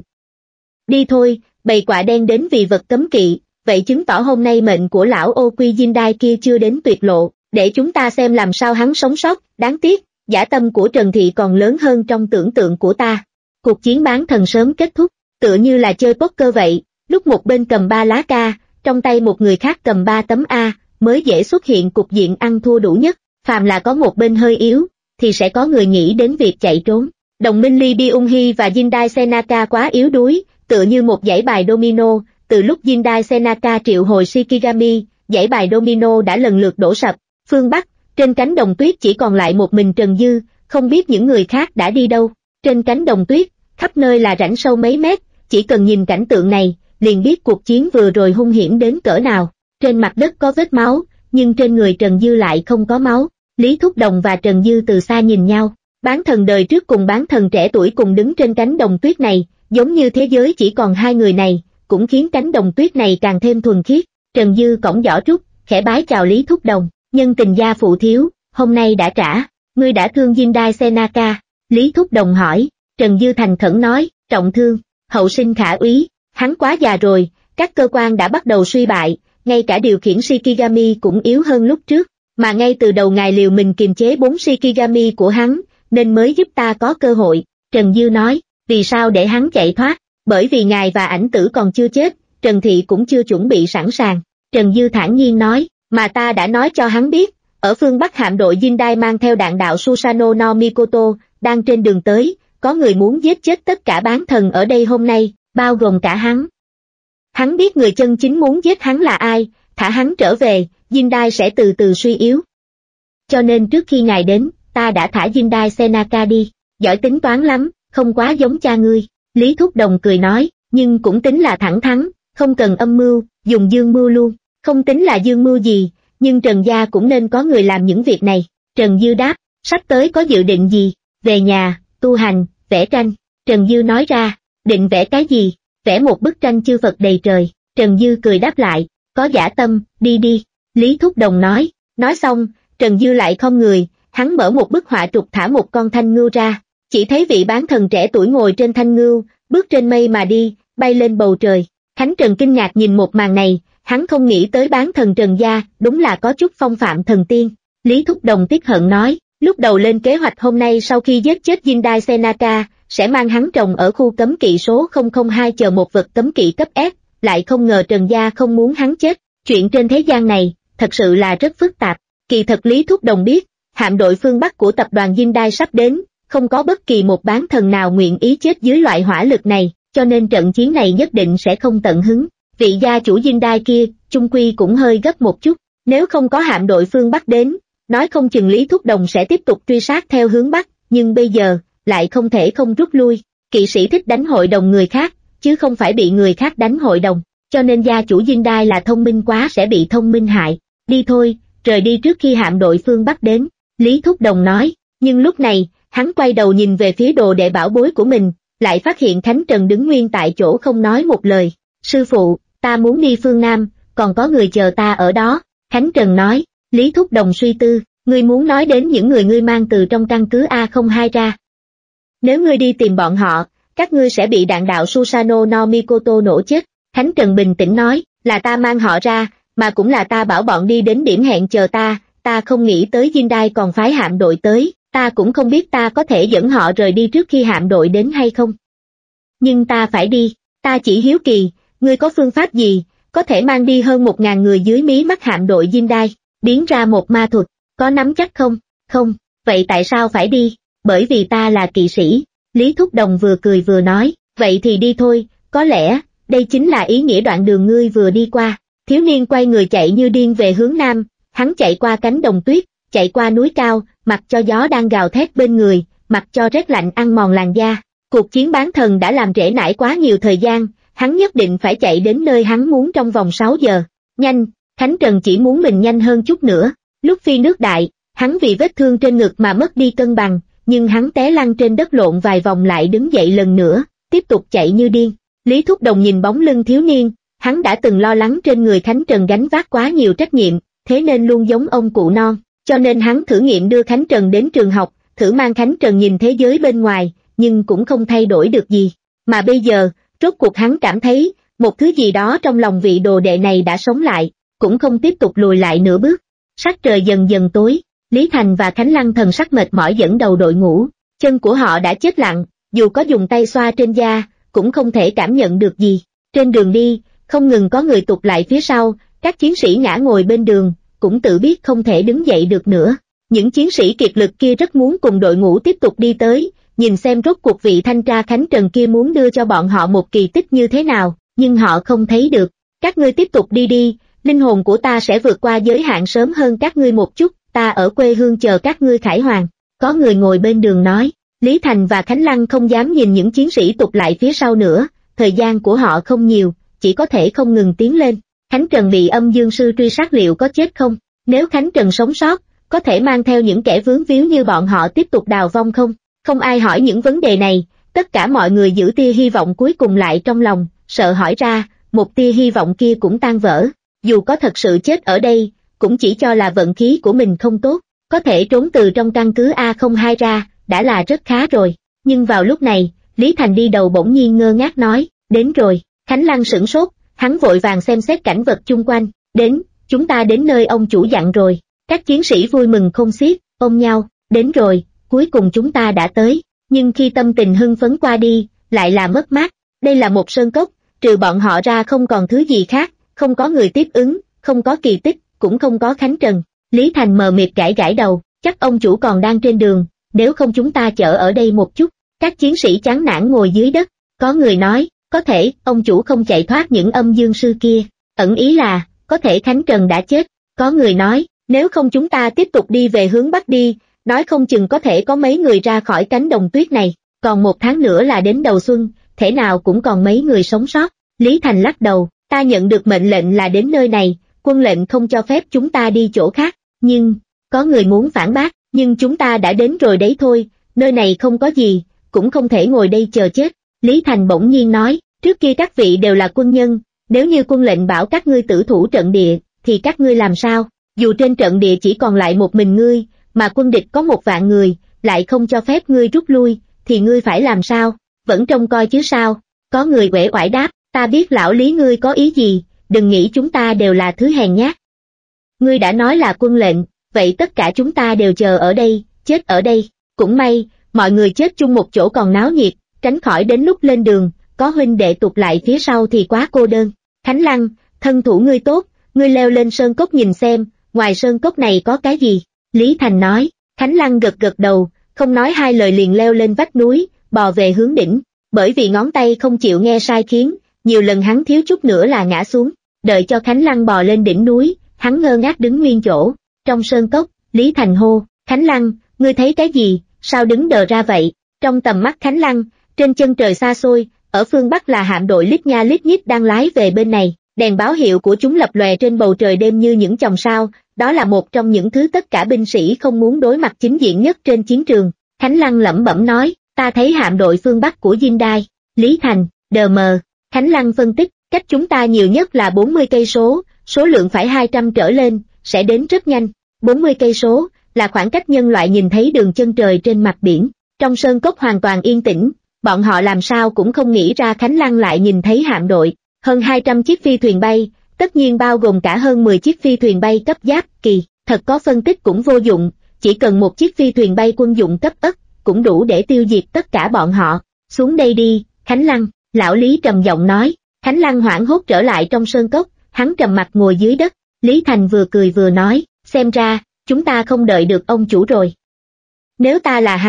Đi thôi, bầy quạ đen đến vì vật cấm kỵ, vậy chứng tỏ hôm nay mệnh của lão ô quy Jindai kia chưa đến tuyệt lộ, để chúng ta xem làm sao hắn sống sót. Đáng tiếc, dã tâm của Trần Thị còn lớn hơn trong tưởng tượng của ta. Cuộc chiến bán thần sớm kết thúc, tựa như là chơi poker vậy, lúc một bên cầm ba lá ca, trong tay một người khác cầm ba tấm A, mới dễ xuất hiện cục diện ăn thua đủ nhất. Phàm là có một bên hơi yếu, thì sẽ có người nghĩ đến việc chạy trốn. Đồng minh Lee Byung-hee và Jindai Senaka quá yếu đuối, tựa như một dãy bài domino. Từ lúc Jindai Senaka triệu hồi Shikigami, dãy bài domino đã lần lượt đổ sập. Phương Bắc, trên cánh đồng tuyết chỉ còn lại một mình Trần Dư, không biết những người khác đã đi đâu. Trên cánh đồng tuyết, khắp nơi là rãnh sâu mấy mét, chỉ cần nhìn cảnh tượng này, liền biết cuộc chiến vừa rồi hung hiểm đến cỡ nào. Trên mặt đất có vết máu, nhưng trên người Trần Dư lại không có máu. Lý Thúc Đồng và Trần Dư từ xa nhìn nhau, bán thần đời trước cùng bán thần trẻ tuổi cùng đứng trên cánh đồng tuyết này, giống như thế giới chỉ còn hai người này, cũng khiến cánh đồng tuyết này càng thêm thuần khiết. Trần Dư cõng giỏ trúc, khẽ bái chào Lý Thúc Đồng, nhân tình gia phụ thiếu, hôm nay đã trả, ngươi đã thương Jindai Senaka. Lý Thúc Đồng hỏi, Trần Dư thành khẩn nói, trọng thương, hậu sinh khả úy, hắn quá già rồi, các cơ quan đã bắt đầu suy bại, ngay cả điều khiển Shikigami cũng yếu hơn lúc trước, mà ngay từ đầu ngài liều mình kiềm chế bốn Shikigami của hắn, nên mới giúp ta có cơ hội. Trần Dư nói, vì sao để hắn chạy thoát? Bởi vì ngài và ảnh tử còn chưa chết, Trần Thị cũng chưa chuẩn bị sẵn sàng. Trần Dư thản nhiên nói, mà ta đã nói cho hắn biết, ở phương Bắc hạm đội Jindai mang theo đạn đạo Susanoo no Mikoto, đang trên đường tới, có người muốn giết chết tất cả bán thần ở đây hôm nay, bao gồm cả hắn. Hắn biết người chân chính muốn giết hắn là ai, thả hắn trở về, Jindai sẽ từ từ suy yếu. Cho nên trước khi ngài đến, ta đã thả Jindai Senaka đi, giỏi tính toán lắm, không quá giống cha ngươi. Lý Thúc Đồng cười nói, nhưng cũng tính là thẳng thắn, không cần âm mưu, dùng dương mưu luôn, không tính là dương mưu gì, nhưng Trần gia cũng nên có người làm những việc này. Trần Dư đáp, sắp tới có dự định gì? Về nhà, tu hành, vẽ tranh. Trần Dư nói ra, định vẽ cái gì? Vẽ một bức tranh chư Phật đầy trời. Trần Dư cười đáp lại, có dã tâm, đi đi. Lý Thúc Đồng nói, nói xong, Trần Dư lại không người, hắn mở một bức họa trục thả một con thanh ngưu ra, chỉ thấy vị bán thần trẻ tuổi ngồi trên thanh ngưu, bước trên mây mà đi, bay lên bầu trời. Khánh Trần kinh ngạc nhìn một màn này, hắn không nghĩ tới bán thần Trần gia, đúng là có chút phong phạm thần tiên. Lý Thúc Đồng tiếc hận nói, lúc đầu lên kế hoạch hôm nay sau khi giết chết Jindai Senaka, sẽ mang hắn trồng ở khu cấm kỵ số không không hai chờ một vật cấm kỵ cấp S, lại không ngờ Trần gia không muốn hắn chết. Chuyện trên thế gian này, thật sự là rất phức tạp. Kỳ thật Lý Thúc Đồng biết, hạm đội phương Bắc của tập đoàn Jindai sắp đến, không có bất kỳ một bán thần nào nguyện ý chết dưới loại hỏa lực này, cho nên trận chiến này nhất định sẽ không tận hứng. Vị gia chủ Jindai kia, chung quy cũng hơi gấp một chút, nếu không có hạm đội phương Bắc đến, nói không chừng Lý Thúc Đồng sẽ tiếp tục truy sát theo hướng Bắc, nhưng bây giờ, lại không thể không rút lui. Kỵ sĩ thích đánh hội đồng người khác, chứ không phải bị người khác đánh hội đồng, cho nên gia chủ Jindai là thông minh quá sẽ bị thông minh hại. Đi thôi, rời đi trước khi hạm đội phương Bắc đến, Lý Thúc Đồng nói, nhưng lúc này, hắn quay đầu nhìn về phía đồ đệ bảo bối của mình, lại phát hiện Khánh Trần đứng nguyên tại chỗ không nói một lời. Sư phụ, ta muốn đi phương Nam, còn có người chờ ta ở đó. Khánh Trần nói. Lý Thúc Đồng suy tư, ngươi muốn nói đến những người ngươi mang từ trong căn cứ A không hai ra. Nếu ngươi đi tìm bọn họ, các ngươi sẽ bị đạn đạo Susanoo no Mikoto nổ chết. Khánh Trần bình tĩnh nói, là ta mang họ ra, mà cũng là ta bảo bọn đi đến điểm hẹn chờ ta, ta không nghĩ tới Jindai còn phái hạm đội tới, ta cũng không biết ta có thể dẫn họ rời đi trước khi hạm đội đến hay không. Nhưng ta phải đi, ta chỉ hiếu kỳ, ngươi có phương pháp gì, có thể mang đi hơn một ngàn người dưới mí mắt hạm đội Jindai, biến ra một ma thuật, có nắm chắc không? Không, vậy tại sao phải đi? bởi vì ta là kỵ sĩ. Lý Thúc Đồng vừa cười vừa nói, vậy thì đi thôi, có lẽ, đây chính là ý nghĩa đoạn đường ngươi vừa đi qua. Thiếu niên quay người chạy như điên về hướng nam, hắn chạy qua cánh đồng tuyết, chạy qua núi cao, mặc cho gió đang gào thét bên người, mặc cho rét lạnh ăn mòn làn da. Cuộc chiến bán thần đã làm trễ nải quá nhiều thời gian, hắn nhất định phải chạy đến nơi hắn muốn trong vòng sáu giờ. Nhanh, Khánh Trần chỉ muốn mình nhanh hơn chút nữa. Lúc phi nước đại, hắn vì vết thương trên ngực mà mất đi cân bằng, nhưng hắn té lăn trên đất lộn vài vòng lại đứng dậy lần nữa, tiếp tục chạy như điên. Lý Thúc Đồng nhìn bóng lưng thiếu niên, hắn đã từng lo lắng trên người Khánh Trần gánh vác quá nhiều trách nhiệm, thế nên luôn giống ông cụ non, cho nên hắn thử nghiệm đưa Khánh Trần đến trường học, thử mang Khánh Trần nhìn thế giới bên ngoài, nhưng cũng không thay đổi được gì. Mà bây giờ, rốt cuộc hắn cảm thấy, một thứ gì đó trong lòng vị đồ đệ này đã sống lại, cũng không tiếp tục lùi lại nửa bước. Sắc trời dần dần tối, Lý Thành và Khánh Lăng thần sắc mệt mỏi dẫn đầu đội ngũ, chân của họ đã chết lặng, dù có dùng tay xoa trên da, cũng không thể cảm nhận được gì. Trên đường đi, không ngừng có người tụt lại phía sau, các chiến sĩ ngã ngồi bên đường, cũng tự biết không thể đứng dậy được nữa. Những chiến sĩ kiệt lực kia rất muốn cùng đội ngũ tiếp tục đi tới, nhìn xem rốt cuộc vị thanh tra Khánh Trần kia muốn đưa cho bọn họ một kỳ tích như thế nào, nhưng họ không thấy được. Các ngươi tiếp tục đi đi, linh hồn của ta sẽ vượt qua giới hạn sớm hơn các ngươi một chút, ta ở quê hương chờ các ngươi khải hoàn. Có người ngồi bên đường nói. Lý Thành và Khánh Lăng không dám nhìn những chiến sĩ tụt lại phía sau nữa, thời gian của họ không nhiều, chỉ có thể không ngừng tiến lên. Khánh Trần bị âm dương sư truy sát liệu có chết không? Nếu Khánh Trần sống sót, có thể mang theo những kẻ vướng víu như bọn họ tiếp tục đào vong không? Không ai hỏi những vấn đề này, tất cả mọi người giữ tia hy vọng cuối cùng lại trong lòng, sợ hỏi ra, một tia hy vọng kia cũng tan vỡ. Dù có thật sự chết ở đây, cũng chỉ cho là vận khí của mình không tốt, có thể trốn từ trong căn cứ A không hai ra, đã là rất khá rồi. Nhưng vào lúc này, Lý Thành đi đầu bỗng nhiên ngơ ngác nói, đến rồi. Khánh Lăng sửng sốt, hắn vội vàng xem xét cảnh vật chung quanh, đến, chúng ta đến nơi ông chủ dặn rồi. Các chiến sĩ vui mừng không xiết, ôm nhau, đến rồi, cuối cùng chúng ta đã tới. Nhưng khi tâm tình hưng phấn qua đi, lại là mất mát. Đây là một sơn cốc, trừ bọn họ ra không còn thứ gì khác, không có người tiếp ứng, không có kỳ tích, cũng không có Khánh Trần. Lý Thành mờ mịt gãi gãi đầu, chắc ông chủ còn đang trên đường, nếu không chúng ta chở ở đây một chút. Các chiến sĩ chán nản ngồi dưới đất, có người nói, có thể, ông chủ không chạy thoát những âm dương sư kia, ẩn ý là, có thể Khánh Trần đã chết. Có người nói, nếu không chúng ta tiếp tục đi về hướng Bắc đi, nói không chừng có thể có mấy người ra khỏi cánh đồng tuyết này, còn một tháng nữa là đến đầu xuân, thể nào cũng còn mấy người sống sót. Lý Thành lắc đầu, ta nhận được mệnh lệnh là đến nơi này, quân lệnh không cho phép chúng ta đi chỗ khác, nhưng, có người muốn phản bác, nhưng chúng ta đã đến rồi đấy thôi, nơi này không có gì, cũng không thể ngồi đây chờ chết. Lý Thành bỗng nhiên nói, trước kia các vị đều là quân nhân, nếu như quân lệnh bảo các ngươi tử thủ trận địa, thì các ngươi làm sao? Dù trên trận địa chỉ còn lại một mình ngươi, mà quân địch có một vạn người, lại không cho phép ngươi rút lui, thì ngươi phải làm sao? Vẫn trông coi chứ sao? Có người uể oải đáp, ta biết lão Lý ngươi có ý gì, đừng nghĩ chúng ta đều là thứ hèn nhát. Ngươi đã nói là quân lệnh, vậy tất cả chúng ta đều chờ ở đây, chết ở đây. Cũng may, mọi người chết chung một chỗ còn náo nhiệt, tránh khỏi đến lúc lên đường, có huynh đệ tụt lại phía sau thì quá cô đơn. Khánh Lăng, thân thủ ngươi tốt, ngươi leo lên sơn cốc nhìn xem, ngoài sơn cốc này có cái gì? Lý Thành nói. Khánh Lăng gật gật đầu, không nói hai lời liền leo lên vách núi, bò về hướng đỉnh. Bởi vì ngón tay không chịu nghe sai khiến, nhiều lần hắn thiếu chút nữa là ngã xuống. Đợi cho Khánh Lăng bò lên đỉnh núi, hắn ngơ ngác đứng nguyên chỗ. Trong sơn cốc, Lý Thành hô, Khánh Lăng, ngươi thấy cái gì, sao đứng đờ ra vậy? Trong tầm mắt Khánh Lăng, trên chân trời xa xôi, ở phương Bắc là hạm đội lít nha lít nhít đang lái về bên này, đèn báo hiệu của chúng lập lòe trên bầu trời đêm như những chòm sao, đó là một trong những thứ tất cả binh sĩ không muốn đối mặt chính diện nhất trên chiến trường. Khánh Lăng lẩm bẩm nói, ta thấy hạm đội phương Bắc của Dinh Đai. Lý Thành, đờ mờ. Khánh Lăng phân tích, cách chúng ta nhiều nhất là bốn mươi cây số, số lượng phải hai trăm trở lên, sẽ đến rất nhanh. bốn mươi cây số là khoảng cách nhân loại nhìn thấy đường chân trời trên mặt biển. Trong sơn cốc hoàn toàn yên tĩnh, bọn họ làm sao cũng không nghĩ ra Khánh Lăng lại nhìn thấy hạm đội, hơn hai trăm chiếc phi thuyền bay, tất nhiên bao gồm cả hơn mười chiếc phi thuyền bay cấp giáp kỳ, thật có phân tích cũng vô dụng, chỉ cần một chiếc phi thuyền bay quân dụng cấp ất, cũng đủ để tiêu diệt tất cả bọn họ. Xuống đây đi, Khánh Lăng, lão Lý trầm giọng nói. Khánh Lăng hoảng hốt trở lại trong sơn cốc, hắn trầm mặt ngồi dưới đất. Lý Thành vừa cười vừa nói, xem ra, chúng ta không đợi được ông chủ rồi. Nếu ta là hắn,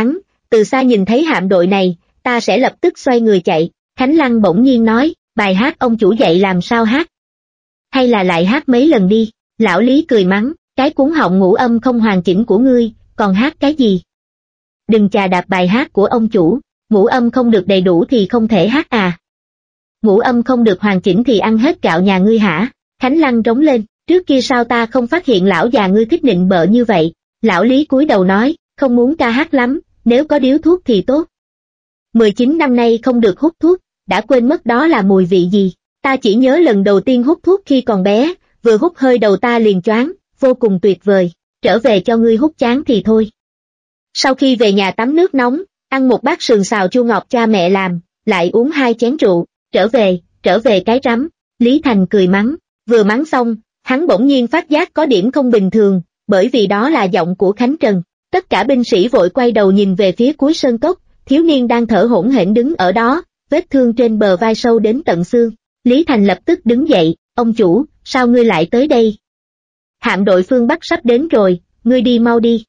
từ xa nhìn thấy hạm đội này, ta sẽ lập tức xoay người chạy. Khánh Lăng bỗng nhiên nói, bài hát ông chủ dạy làm sao hát? Hay là lại hát mấy lần đi? Lão Lý cười mắng, cái cuốn họng ngũ âm không hoàn chỉnh của ngươi, còn hát cái gì? Đừng chà đạp bài hát của ông chủ, ngũ âm không được đầy đủ thì không thể hát à? Ngũ âm không được hoàn chỉnh thì ăn hết gạo nhà ngươi hả? Khánh Lăng rống lên, trước kia sao ta không phát hiện lão già ngươi thích nịnh bợ như vậy? Lão Lý cúi đầu nói, không muốn ca hát lắm, nếu có điếu thuốc thì tốt. mười chín năm nay không được hút thuốc, đã quên mất đó là mùi vị gì. Ta chỉ nhớ lần đầu tiên hút thuốc khi còn bé, vừa hút hơi đầu ta liền choáng, vô cùng tuyệt vời, trở về cho ngươi hút chán thì thôi. Sau khi về nhà tắm nước nóng, ăn một bát sườn xào chua ngọt cha mẹ làm, lại uống hai chén rượu, trở về, trở về cái rắm. Lý Thành cười mắng, vừa mắng xong, hắn bỗng nhiên phát giác có điểm không bình thường, bởi vì đó là giọng của Khánh Trần. Tất cả binh sĩ vội quay đầu nhìn về phía cuối sơn cốc, thiếu niên đang thở hổn hển đứng ở đó, vết thương trên bờ vai sâu đến tận xương. Lý Thành lập tức đứng dậy, ông chủ, sao ngươi lại tới đây? Hạm đội phương Bắc sắp đến rồi, ngươi đi mau đi.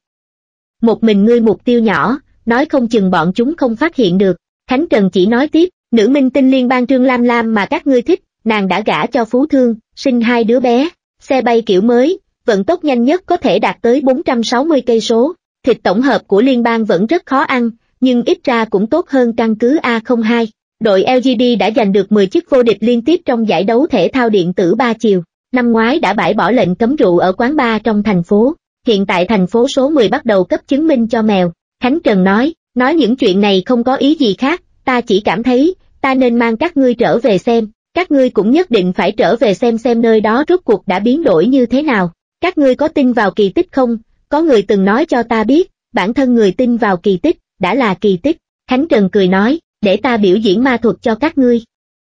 Một mình ngươi mục tiêu nhỏ, nói không chừng bọn chúng không phát hiện được. Khánh Trần chỉ nói tiếp, nữ minh tinh liên bang Trương Lam Lam mà các ngươi thích, nàng đã gả cho Phú Thương, sinh hai đứa bé, xe bay kiểu mới, vận tốc nhanh nhất có thể đạt tới bốn trăm sáu mươi cây số. Thịt tổng hợp của liên bang vẫn rất khó ăn, nhưng ít ra cũng tốt hơn căn cứ A không hai. Đội lờ giê đê đã giành được mười chức vô địch liên tiếp trong giải đấu thể thao điện tử ba chiều. Năm ngoái đã bãi bỏ lệnh cấm rượu ở quán bar trong thành phố. Hiện tại thành phố số mười bắt đầu cấp chứng minh cho mèo. Khánh Trần nói, nói những chuyện này không có ý gì khác, ta chỉ cảm thấy, ta nên mang các ngươi trở về xem, các ngươi cũng nhất định phải trở về xem xem nơi đó rốt cuộc đã biến đổi như thế nào. Các ngươi có tin vào kỳ tích không? Có người từng nói cho ta biết, bản thân người tin vào kỳ tích, đã là kỳ tích. Khánh Trần cười nói, để ta biểu diễn ma thuật cho các ngươi.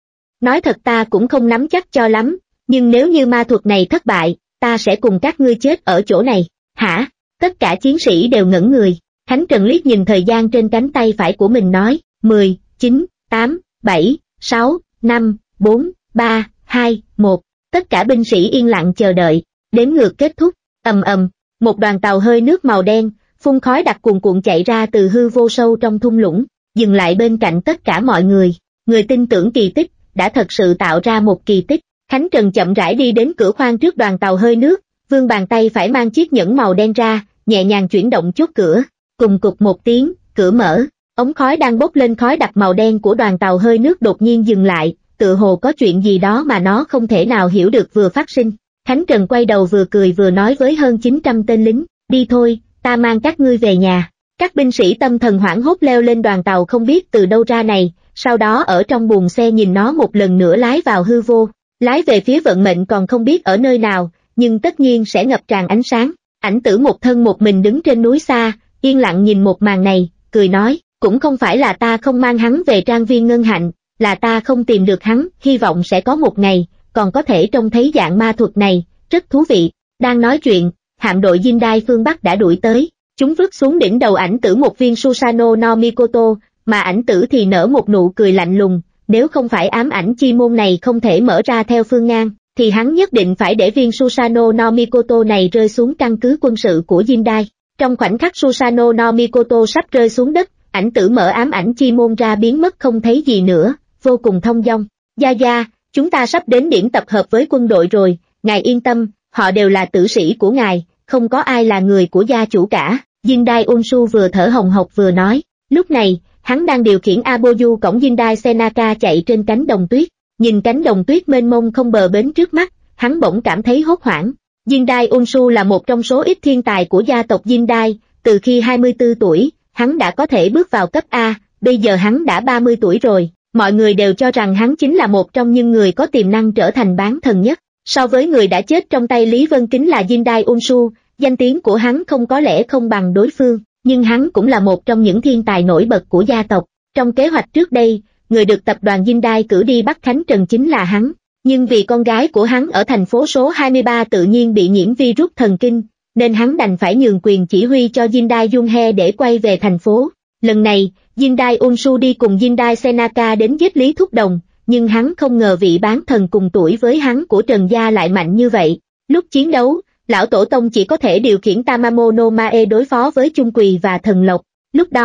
Nói thật ta cũng không nắm chắc cho lắm, nhưng nếu như ma thuật này thất bại, ta sẽ cùng các ngươi chết ở chỗ này. Hả? Tất cả chiến sĩ đều ngẩn người. Khánh Trần liếc nhìn thời gian trên cánh tay phải của mình nói, mười, chín, tám, bảy, sáu, năm, bốn, ba, hai, một. Tất cả binh sĩ yên lặng chờ đợi, đếm ngược kết thúc, ầm ầm, một đoàn tàu hơi nước màu đen, phun khói đặc cuồn cuộn chạy ra từ hư vô sâu trong thung lũng, dừng lại bên cạnh tất cả mọi người. Người tin tưởng kỳ tích, đã thật sự tạo ra một kỳ tích. Khánh Trần chậm rãi đi đến cửa khoang trước đoàn tàu hơi nước, vươn bàn tay phải mang chiếc nhẫn màu đen ra, nhẹ nhàng chuyển động chốt cửa, cùng cục một tiếng, cửa mở, ống khói đang bốc lên khói đặc màu đen của đoàn tàu hơi nước đột nhiên dừng lại, tựa hồ có chuyện gì đó mà nó không thể nào hiểu được vừa phát sinh. Khánh Trần quay đầu vừa cười vừa nói với hơn chín trăm tên lính, đi thôi, ta mang các ngươi về nhà. Các binh sĩ tâm thần hoảng hốt leo lên đoàn tàu không biết từ đâu ra này, sau đó ở trong buồng xe nhìn nó một lần nữa lái vào hư vô, lái về phía vận mệnh còn không biết ở nơi nào, nhưng tất nhiên sẽ ngập tràn ánh sáng. Ảnh Tử một thân một mình đứng trên núi xa, yên lặng nhìn một màn này, cười nói, cũng không phải là ta không mang hắn về trang viên Ngân Hạnh, là ta không tìm được hắn, hy vọng sẽ có một ngày, còn có thể trông thấy dạng ma thuật này, rất thú vị. Đang nói chuyện, hạm đội Jindai phương Bắc đã đuổi tới, chúng vứt xuống đỉnh đầu Ảnh Tử một viên Susanoo no Mikoto, mà Ảnh Tử thì nở một nụ cười lạnh lùng, nếu không phải ám ảnh chi môn này không thể mở ra theo phương ngang, thì hắn nhất định phải để viên Susanoo no Mikoto này rơi xuống căn cứ quân sự của Jindai. Trong khoảnh khắc Susanoo no Mikoto sắp rơi xuống đất, Ảnh Tử mở ám ảnh chi môn ra biến mất không thấy gì nữa, vô cùng thông dong. Gia Gia, chúng ta sắp đến điểm tập hợp với quân đội rồi, ngài yên tâm, họ đều là tử sĩ của ngài, không có ai là người của gia chủ cả. Jindai Unshu vừa thở hồng hộc vừa nói, lúc này, hắn đang điều khiển Aboyu cổng Jindai Senaka chạy trên cánh đồng tuyết, nhìn cánh đồng tuyết mênh mông không bờ bến trước mắt, hắn bỗng cảm thấy hốt hoảng. Jindai Unshu là một trong số ít thiên tài của gia tộc Jindai, từ khi hai mươi tư tuổi, hắn đã có thể bước vào cấp A, bây giờ hắn đã ba mươi tuổi rồi, mọi người đều cho rằng hắn chính là một trong những người có tiềm năng trở thành bán thần nhất. So với người đã chết trong tay Lý Vân Kính là Jindai Unshu, danh tiếng của hắn không có lẽ không bằng đối phương, nhưng hắn cũng là một trong những thiên tài nổi bật của gia tộc. Trong kế hoạch trước đây, người được tập đoàn Jindai cử đi bắt Khánh Trần chính là hắn, nhưng vì con gái của hắn ở thành phố số hai mươi ba tự nhiên bị nhiễm virus thần kinh, nên hắn đành phải nhường quyền chỉ huy cho Jindai Junhe để quay về thành phố. Lần này, Jindai Unshu đi cùng Jindai Senaka đến giết Lý Thúc Đồng, nhưng hắn không ngờ vị bán thần cùng tuổi với hắn của Trần Gia lại mạnh như vậy. Lúc chiến đấu, lão tổ tông chỉ có thể điều khiển Tamamo no Mae đối phó với Chung Quỳ và Thần Lộc. Lúc đó,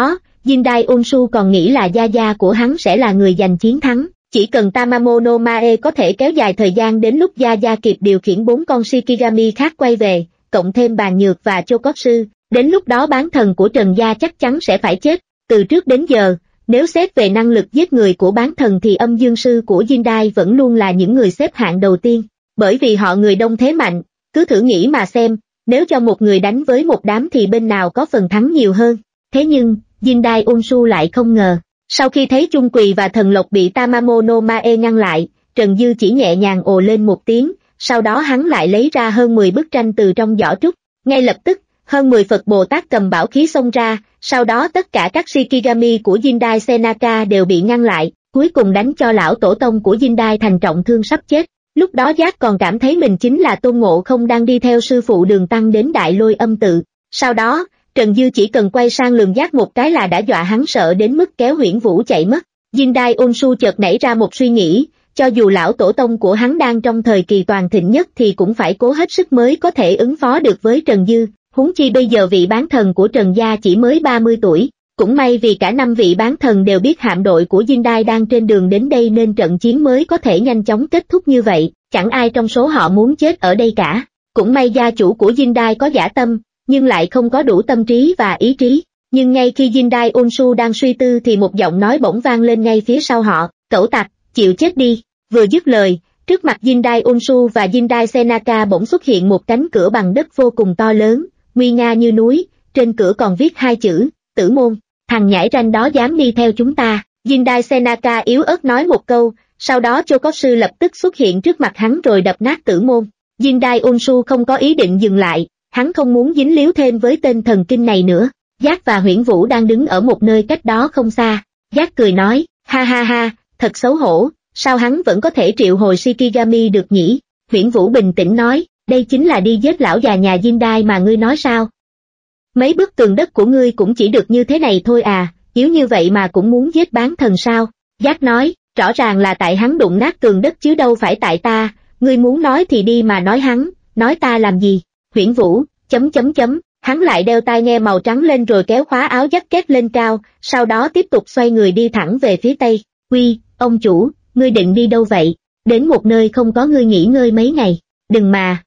Jindai Unshu còn nghĩ là gia gia của hắn sẽ là người giành chiến thắng, chỉ cần Tamamo no Mae có thể kéo dài thời gian đến lúc gia gia kịp điều khiển bốn con Shikigami khác quay về, cộng thêm Bàn Nhược và Chokotsu, đến lúc đó bán thần của Trần gia chắc chắn sẽ phải chết. Từ trước đến giờ, nếu xét về năng lực giết người của bán thần thì âm dương sư của Jindai vẫn luôn là những người xếp hạng đầu tiên, bởi vì họ người đông thế mạnh, cứ thử nghĩ mà xem, nếu cho một người đánh với một đám thì bên nào có phần thắng nhiều hơn. Thế nhưng, Jindai Unshu lại không ngờ, sau khi thấy Chung Quỳ và Thần Lộc bị Tamamo no Mae ngăn lại, Trần Dư chỉ nhẹ nhàng ồ lên một tiếng, sau đó hắn lại lấy ra hơn mười bức tranh từ trong giỏ trúc, ngay lập tức, hơn mười Phật Bồ Tát cầm bảo khí xông ra, sau đó tất cả các Shikigami của Jindai Senaka đều bị ngăn lại, cuối cùng đánh cho lão tổ tông của Jindai thành trọng thương sắp chết. Lúc đó Giác còn cảm thấy mình chính là Tôn Ngộ Không đang đi theo sư phụ Đường Tăng đến Đại Lôi Âm Tự. Sau đó, Trần Dư chỉ cần quay sang lườm Giác một cái là đã dọa hắn sợ đến mức kéo Huyễn Vũ chạy mất. Jindai Unshu chợt nảy ra một suy nghĩ, cho dù lão tổ tông của hắn đang trong thời kỳ toàn thịnh nhất thì cũng phải cố hết sức mới có thể ứng phó được với Trần Dư, huống chi bây giờ vị bán thần của Trần gia chỉ mới ba mươi tuổi. Cũng may vì cả năm vị bán thần đều biết hạm đội của Jindai đang trên đường đến đây nên trận chiến mới có thể nhanh chóng kết thúc như vậy, chẳng ai trong số họ muốn chết ở đây cả. Cũng may gia chủ của Jindai có dã tâm, nhưng lại không có đủ tâm trí và ý trí. Nhưng ngay khi Jindai Unshu đang suy tư thì một giọng nói bỗng vang lên ngay phía sau họ, cẩu tặc, chịu chết đi. Vừa dứt lời, trước mặt Jindai Unshu và Jindai Senaka bỗng xuất hiện một cánh cửa bằng đất vô cùng to lớn, nguy nga như núi, trên cửa còn viết hai chữ, Tử Môn. Thằng nhãi ranh đó dám đi theo chúng ta. Jindai Senaka yếu ớt nói một câu, sau đó Chokotsu lập tức xuất hiện trước mặt hắn rồi đập nát Tử Môn. Jindai Unshu không có ý định dừng lại, hắn không muốn dính líu thêm với tên thần kinh này nữa. Giác và Huyễn Vũ đang đứng ở một nơi cách đó không xa. Giác cười nói, ha ha ha, thật xấu hổ, sao hắn vẫn có thể triệu hồi Shikigami được nhỉ? Huyễn Vũ bình tĩnh nói, đây chính là đi giết lão già nhà Jindai mà ngươi nói sao? Mấy bức tường đất của ngươi cũng chỉ được như thế này thôi à, yếu như vậy mà cũng muốn giết bán thần sao? Giác nói, rõ ràng là tại hắn đụng nát tường đất chứ đâu phải tại ta, ngươi muốn nói thì đi mà nói hắn, nói ta làm gì? Huyễn Vũ, chấm chấm chấm, hắn lại đeo tai nghe màu trắng lên rồi kéo khóa áo jacket lên cao, sau đó tiếp tục xoay người đi thẳng về phía tây. Quy, ông chủ, ngươi định đi đâu vậy? Đến một nơi không có ngươi nghỉ ngơi mấy ngày, đừng mà.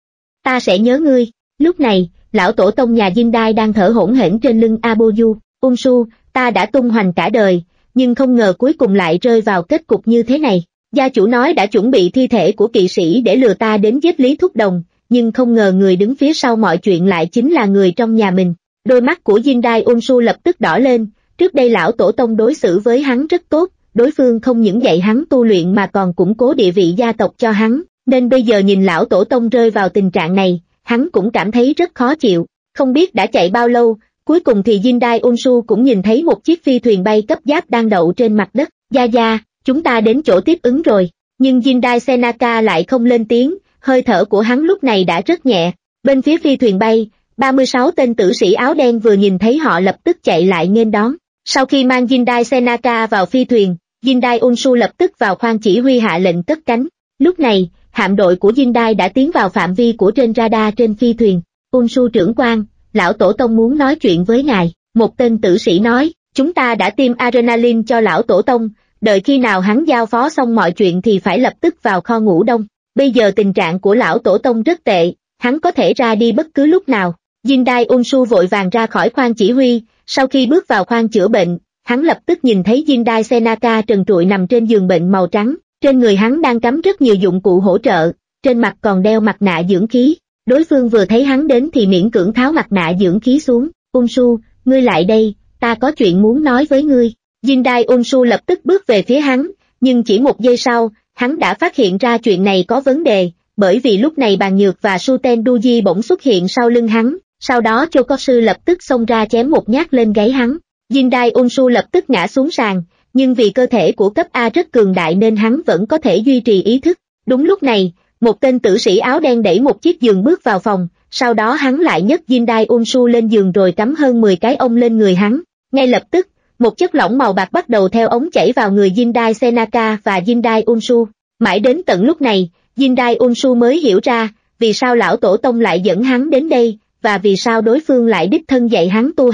Ta sẽ nhớ ngươi. Lúc này, lão tổ tông nhà Jindai đang thở hổn hển trên lưng Aboyu. Unshu, ta đã tung hoành cả đời, nhưng không ngờ cuối cùng lại rơi vào kết cục như thế này. Gia chủ nói đã chuẩn bị thi thể của kỵ sĩ để lừa ta đến giết Lý Thúc Đồng, nhưng không ngờ người đứng phía sau mọi chuyện lại chính là người trong nhà mình. Đôi mắt của Jindai Unshu lập tức đỏ lên, trước đây lão tổ tông đối xử với hắn rất tốt, đối phương không những dạy hắn tu luyện mà còn củng cố địa vị gia tộc cho hắn, nên bây giờ nhìn lão tổ tông rơi vào tình trạng này, hắn cũng cảm thấy rất khó chịu. Không biết đã chạy bao lâu, cuối cùng thì Jindai Unshu cũng nhìn thấy một chiếc phi thuyền bay cấp giáp đang đậu trên mặt đất. Gia gia, chúng ta đến chỗ tiếp ứng rồi. Nhưng Jindai Senaka lại không lên tiếng, hơi thở của hắn lúc này đã rất nhẹ. Bên phía phi thuyền bay, ba mươi sáu tên tử sĩ áo đen vừa nhìn thấy họ lập tức chạy lại nghênh đón. Sau khi mang Jindai Senaka vào phi thuyền, Jindai Unshu lập tức vào khoang chỉ huy hạ lệnh cất cánh. Lúc này, hạm đội của Jindai đã tiến vào phạm vi của trên radar trên phi thuyền. Unshu trưởng quan, lão tổ tông muốn nói chuyện với ngài. Một tên tử sĩ nói, chúng ta đã tiêm adrenaline cho lão tổ tông, đợi khi nào hắn giao phó xong mọi chuyện thì phải lập tức vào kho ngủ đông. Bây giờ tình trạng của lão tổ tông rất tệ, hắn có thể ra đi bất cứ lúc nào. Jindai Unshu vội vàng ra khỏi khoang chỉ huy, sau khi bước vào khoang chữa bệnh, hắn lập tức nhìn thấy Jindai Senaka trần trụi nằm trên giường bệnh màu trắng, trên người hắn đang cắm rất nhiều dụng cụ hỗ trợ, trên mặt còn đeo mặt nạ dưỡng khí. Đối phương vừa thấy hắn đến thì miễn cưỡng tháo mặt nạ dưỡng khí xuống. Unshu, ngươi lại đây, ta có chuyện muốn nói với ngươi. Jindai Unshu lập tức bước về phía hắn, nhưng chỉ một giây sau, hắn đã phát hiện ra chuyện này có vấn đề, bởi vì lúc này Bàn Nhược và Suten Duji bỗng xuất hiện sau lưng hắn, sau đó Chokotsu lập tức xông ra chém một nhát lên gáy hắn. Jindai Unshu lập tức ngã xuống sàn, nhưng vì cơ thể của cấp A rất cường đại nên hắn vẫn có thể duy trì ý thức. Đúng lúc này, một tên tử sĩ áo đen đẩy một chiếc giường bước vào phòng, sau đó hắn lại nhấc Jindai Unshu lên giường rồi cắm hơn mười cái ông lên người hắn. Ngay lập tức, một chất lỏng màu bạc bắt đầu theo ống chảy vào người Jindai Senaka và Jindai Unshu. Mãi đến tận lúc này, Jindai Unshu mới hiểu ra, vì sao lão tổ tông lại dẫn hắn đến đây, và vì sao đối phương lại đích thân dạy hắn tu hành.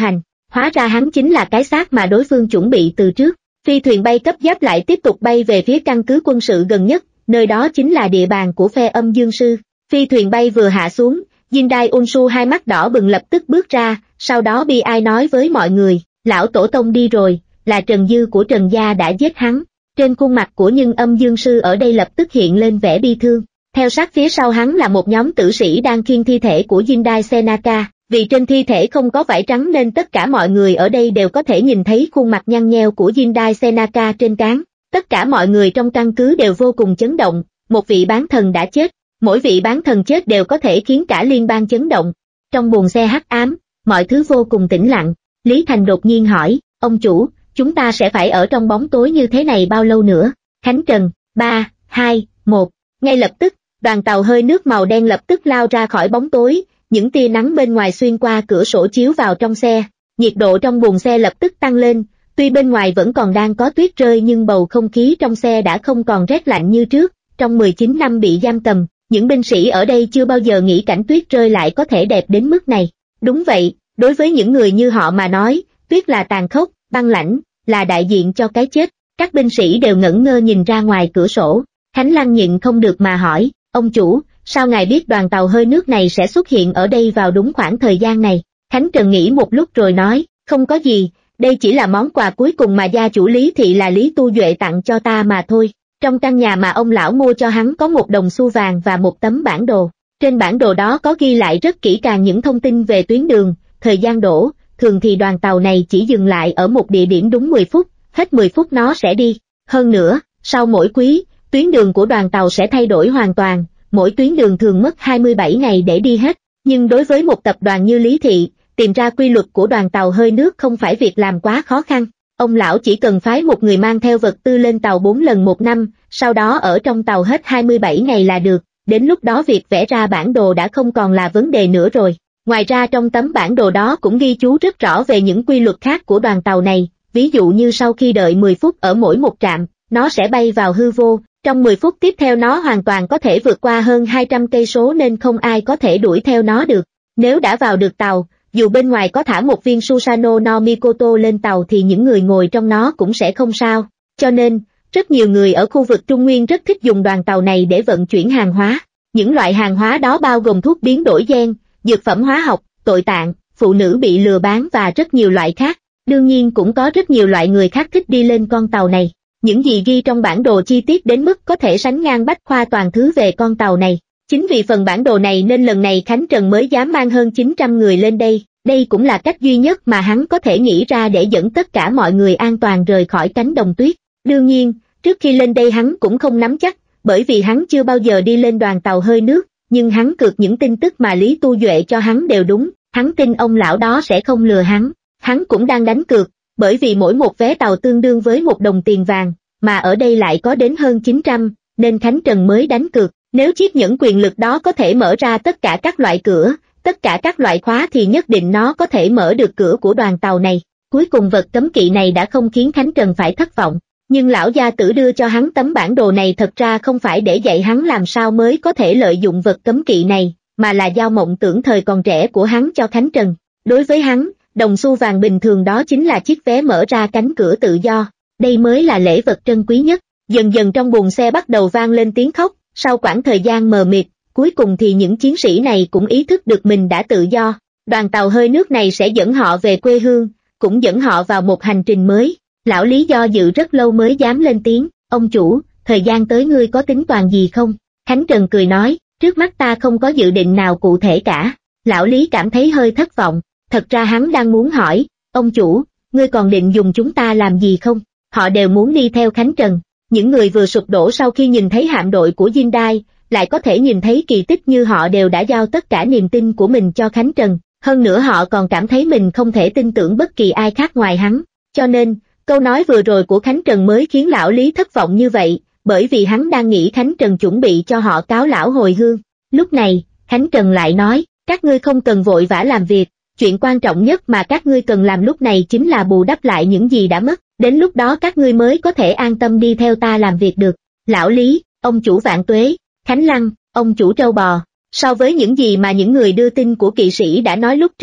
hóa ra hắn chính là cái xác mà đối phương chuẩn bị từ trước. Phi thuyền bay cấp giáp lại tiếp tục bay về phía căn cứ quân sự gần nhất, nơi đó chính là địa bàn của phe Âm Dương Sư. Phi thuyền bay vừa hạ xuống, Jindai Unsu hai mắt đỏ bừng lập tức bước ra, sau đó bi ai nói với mọi người, lão tổ tông đi rồi, là Trần Dư của Trần Gia đã giết hắn. Trên khuôn mặt của Nhân Âm Dương Sư ở đây lập tức hiện lên vẻ bi thương. Theo sát phía sau hắn là một nhóm tử sĩ đang khiêng thi thể của Jindai Senaka, vì trên thi thể không có vải trắng nên tất cả mọi người ở đây đều có thể nhìn thấy khuôn mặt nhăn nheo của Jindai Senaka trên trán. Tất cả mọi người trong căn cứ đều vô cùng chấn động, một vị bán thần đã chết, mỗi vị bán thần chết đều có thể khiến cả liên bang chấn động. Trong buồng xe hắc ám, mọi thứ vô cùng tĩnh lặng, Lý Thành đột nhiên hỏi, ông chủ, chúng ta sẽ phải ở trong bóng tối như thế này bao lâu nữa? Khánh Trần, ba, hai, một, ngay lập tức, đoàn tàu hơi nước màu đen lập tức lao ra khỏi bóng tối, những tia nắng bên ngoài xuyên qua cửa sổ chiếu vào trong xe, nhiệt độ trong buồng xe lập tức tăng lên, tuy bên ngoài vẫn còn đang có tuyết rơi nhưng bầu không khí trong xe đã không còn rét lạnh như trước. Trong mười chín năm bị giam cầm, những binh sĩ ở đây chưa bao giờ nghĩ cảnh tuyết rơi lại có thể đẹp đến mức này. Đúng vậy, đối với những người như họ mà nói, tuyết là tàn khốc, băng lãnh, là đại diện cho cái chết. Các binh sĩ đều ngẩn ngơ nhìn ra ngoài cửa sổ. Khánh Lăng nhịn không được mà hỏi, ông chủ, sao ngài biết đoàn tàu hơi nước này sẽ xuất hiện ở đây vào đúng khoảng thời gian này? Khánh Trần nghĩ một lúc rồi nói, không có gì, đây chỉ là món quà cuối cùng mà gia chủ Lý Thị là Lý Tu Duệ tặng cho ta mà thôi. Trong căn nhà mà ông lão mua cho hắn có một đồng xu vàng và một tấm bản đồ. Trên bản đồ đó có ghi lại rất kỹ càng những thông tin về tuyến đường, thời gian đổ, thường thì đoàn tàu này chỉ dừng lại ở một địa điểm đúng mười phút, hết mười phút nó sẽ đi. Hơn nữa, sau mỗi quý, tuyến đường của đoàn tàu sẽ thay đổi hoàn toàn, mỗi tuyến đường thường mất hai mươi bảy ngày để đi hết. Nhưng đối với một tập đoàn như Lý Thị, tìm ra quy luật của đoàn tàu hơi nước không phải việc làm quá khó khăn. Ông lão chỉ cần phái một người mang theo vật tư lên tàu bốn lần một năm, sau đó ở trong tàu hết hai mươi bảy ngày là được, đến lúc đó việc vẽ ra bản đồ đã không còn là vấn đề nữa rồi. Ngoài ra trong tấm bản đồ đó cũng ghi chú rất rõ về những quy luật khác của đoàn tàu này, ví dụ như sau khi đợi mười phút ở mỗi một trạm, nó sẽ bay vào hư vô, trong mười phút tiếp theo nó hoàn toàn có thể vượt qua hơn hai trăm cây số nên không ai có thể đuổi theo nó được. Nếu đã vào được tàu, dù bên ngoài có thả một viên Susano no Mikoto lên tàu thì những người ngồi trong nó cũng sẽ không sao. Cho nên, rất nhiều người ở khu vực Trung Nguyên rất thích dùng đoàn tàu này để vận chuyển hàng hóa. Những loại hàng hóa đó bao gồm thuốc biến đổi gen, dược phẩm hóa học, tội tạng, phụ nữ bị lừa bán và rất nhiều loại khác. Đương nhiên cũng có rất nhiều loại người khác thích đi lên con tàu này. Những gì ghi trong bản đồ chi tiết đến mức có thể sánh ngang bách khoa toàn thứ về con tàu này. Chính vì phần bản đồ này nên lần này Khánh Trần mới dám mang hơn chín trăm người lên đây. Đây cũng là cách duy nhất mà hắn có thể nghĩ ra để dẫn tất cả mọi người an toàn rời khỏi cánh đồng tuyết. Đương nhiên, trước khi lên đây hắn cũng không nắm chắc, bởi vì hắn chưa bao giờ đi lên đoàn tàu hơi nước, nhưng hắn cược những tin tức mà Lý Tu Duệ cho hắn đều đúng, hắn tin ông lão đó sẽ không lừa hắn. Hắn cũng đang đánh cược, bởi vì mỗi một vé tàu tương đương với một đồng tiền vàng, mà ở đây lại có đến hơn chín trăm, nên Khánh Trần mới đánh cược. Nếu chiếc nhẫn quyền lực đó có thể mở ra tất cả các loại cửa, tất cả các loại khóa thì nhất định nó có thể mở được cửa của đoàn tàu này. Cuối cùng vật cấm kỵ này đã không khiến Khánh Trần phải thất vọng. Nhưng lão gia tử đưa cho hắn tấm bản đồ này thật ra không phải để dạy hắn làm sao mới có thể lợi dụng vật cấm kỵ này, mà là giao mộng tưởng thời còn trẻ của hắn cho Khánh Trần. Đối với hắn, đồng xu vàng bình thường đó chính là chiếc vé mở ra cánh cửa tự do. Đây mới là lễ vật trân quý nhất. Dần dần trong buồng xe bắt đầu vang lên tiếng khóc, sau quãng thời gian mờ mịt, cuối cùng thì những chiến sĩ này cũng ý thức được mình đã tự do. Đoàn tàu hơi nước này sẽ dẫn họ về quê hương, cũng dẫn họ vào một hành trình mới. Lão Lý do dự rất lâu mới dám lên tiếng, ông chủ, thời gian tới ngươi có tính toán gì không? Khánh Trần cười nói, trước mắt ta không có dự định nào cụ thể cả. Lão Lý cảm thấy hơi thất vọng, thật ra hắn đang muốn hỏi, ông chủ, ngươi còn định dùng chúng ta làm gì không? Họ đều muốn đi theo Khánh Trần. Những người vừa sụp đổ sau khi nhìn thấy hạm đội của Jindai, lại có thể nhìn thấy kỳ tích như họ đều đã giao tất cả niềm tin của mình cho Khánh Trần. Hơn nữa họ còn cảm thấy mình không thể tin tưởng bất kỳ ai khác ngoài hắn. Cho nên, câu nói vừa rồi của Khánh Trần mới khiến lão Lý thất vọng như vậy, bởi vì hắn đang nghĩ Khánh Trần chuẩn bị cho họ cáo lão hồi hương. Lúc này, Khánh Trần lại nói, các ngươi không cần vội vã làm việc, chuyện quan trọng nhất mà các ngươi cần làm lúc này chính là bù đắp lại những gì đã mất, đến lúc đó các ngươi mới có thể an tâm đi theo ta làm việc được. Lão Lý, ông chủ Vạn Tuế, Khánh Lăng, ông chủ Trâu Bò, so với những gì mà những người đưa tin của kỵ sĩ đã nói lúc trước,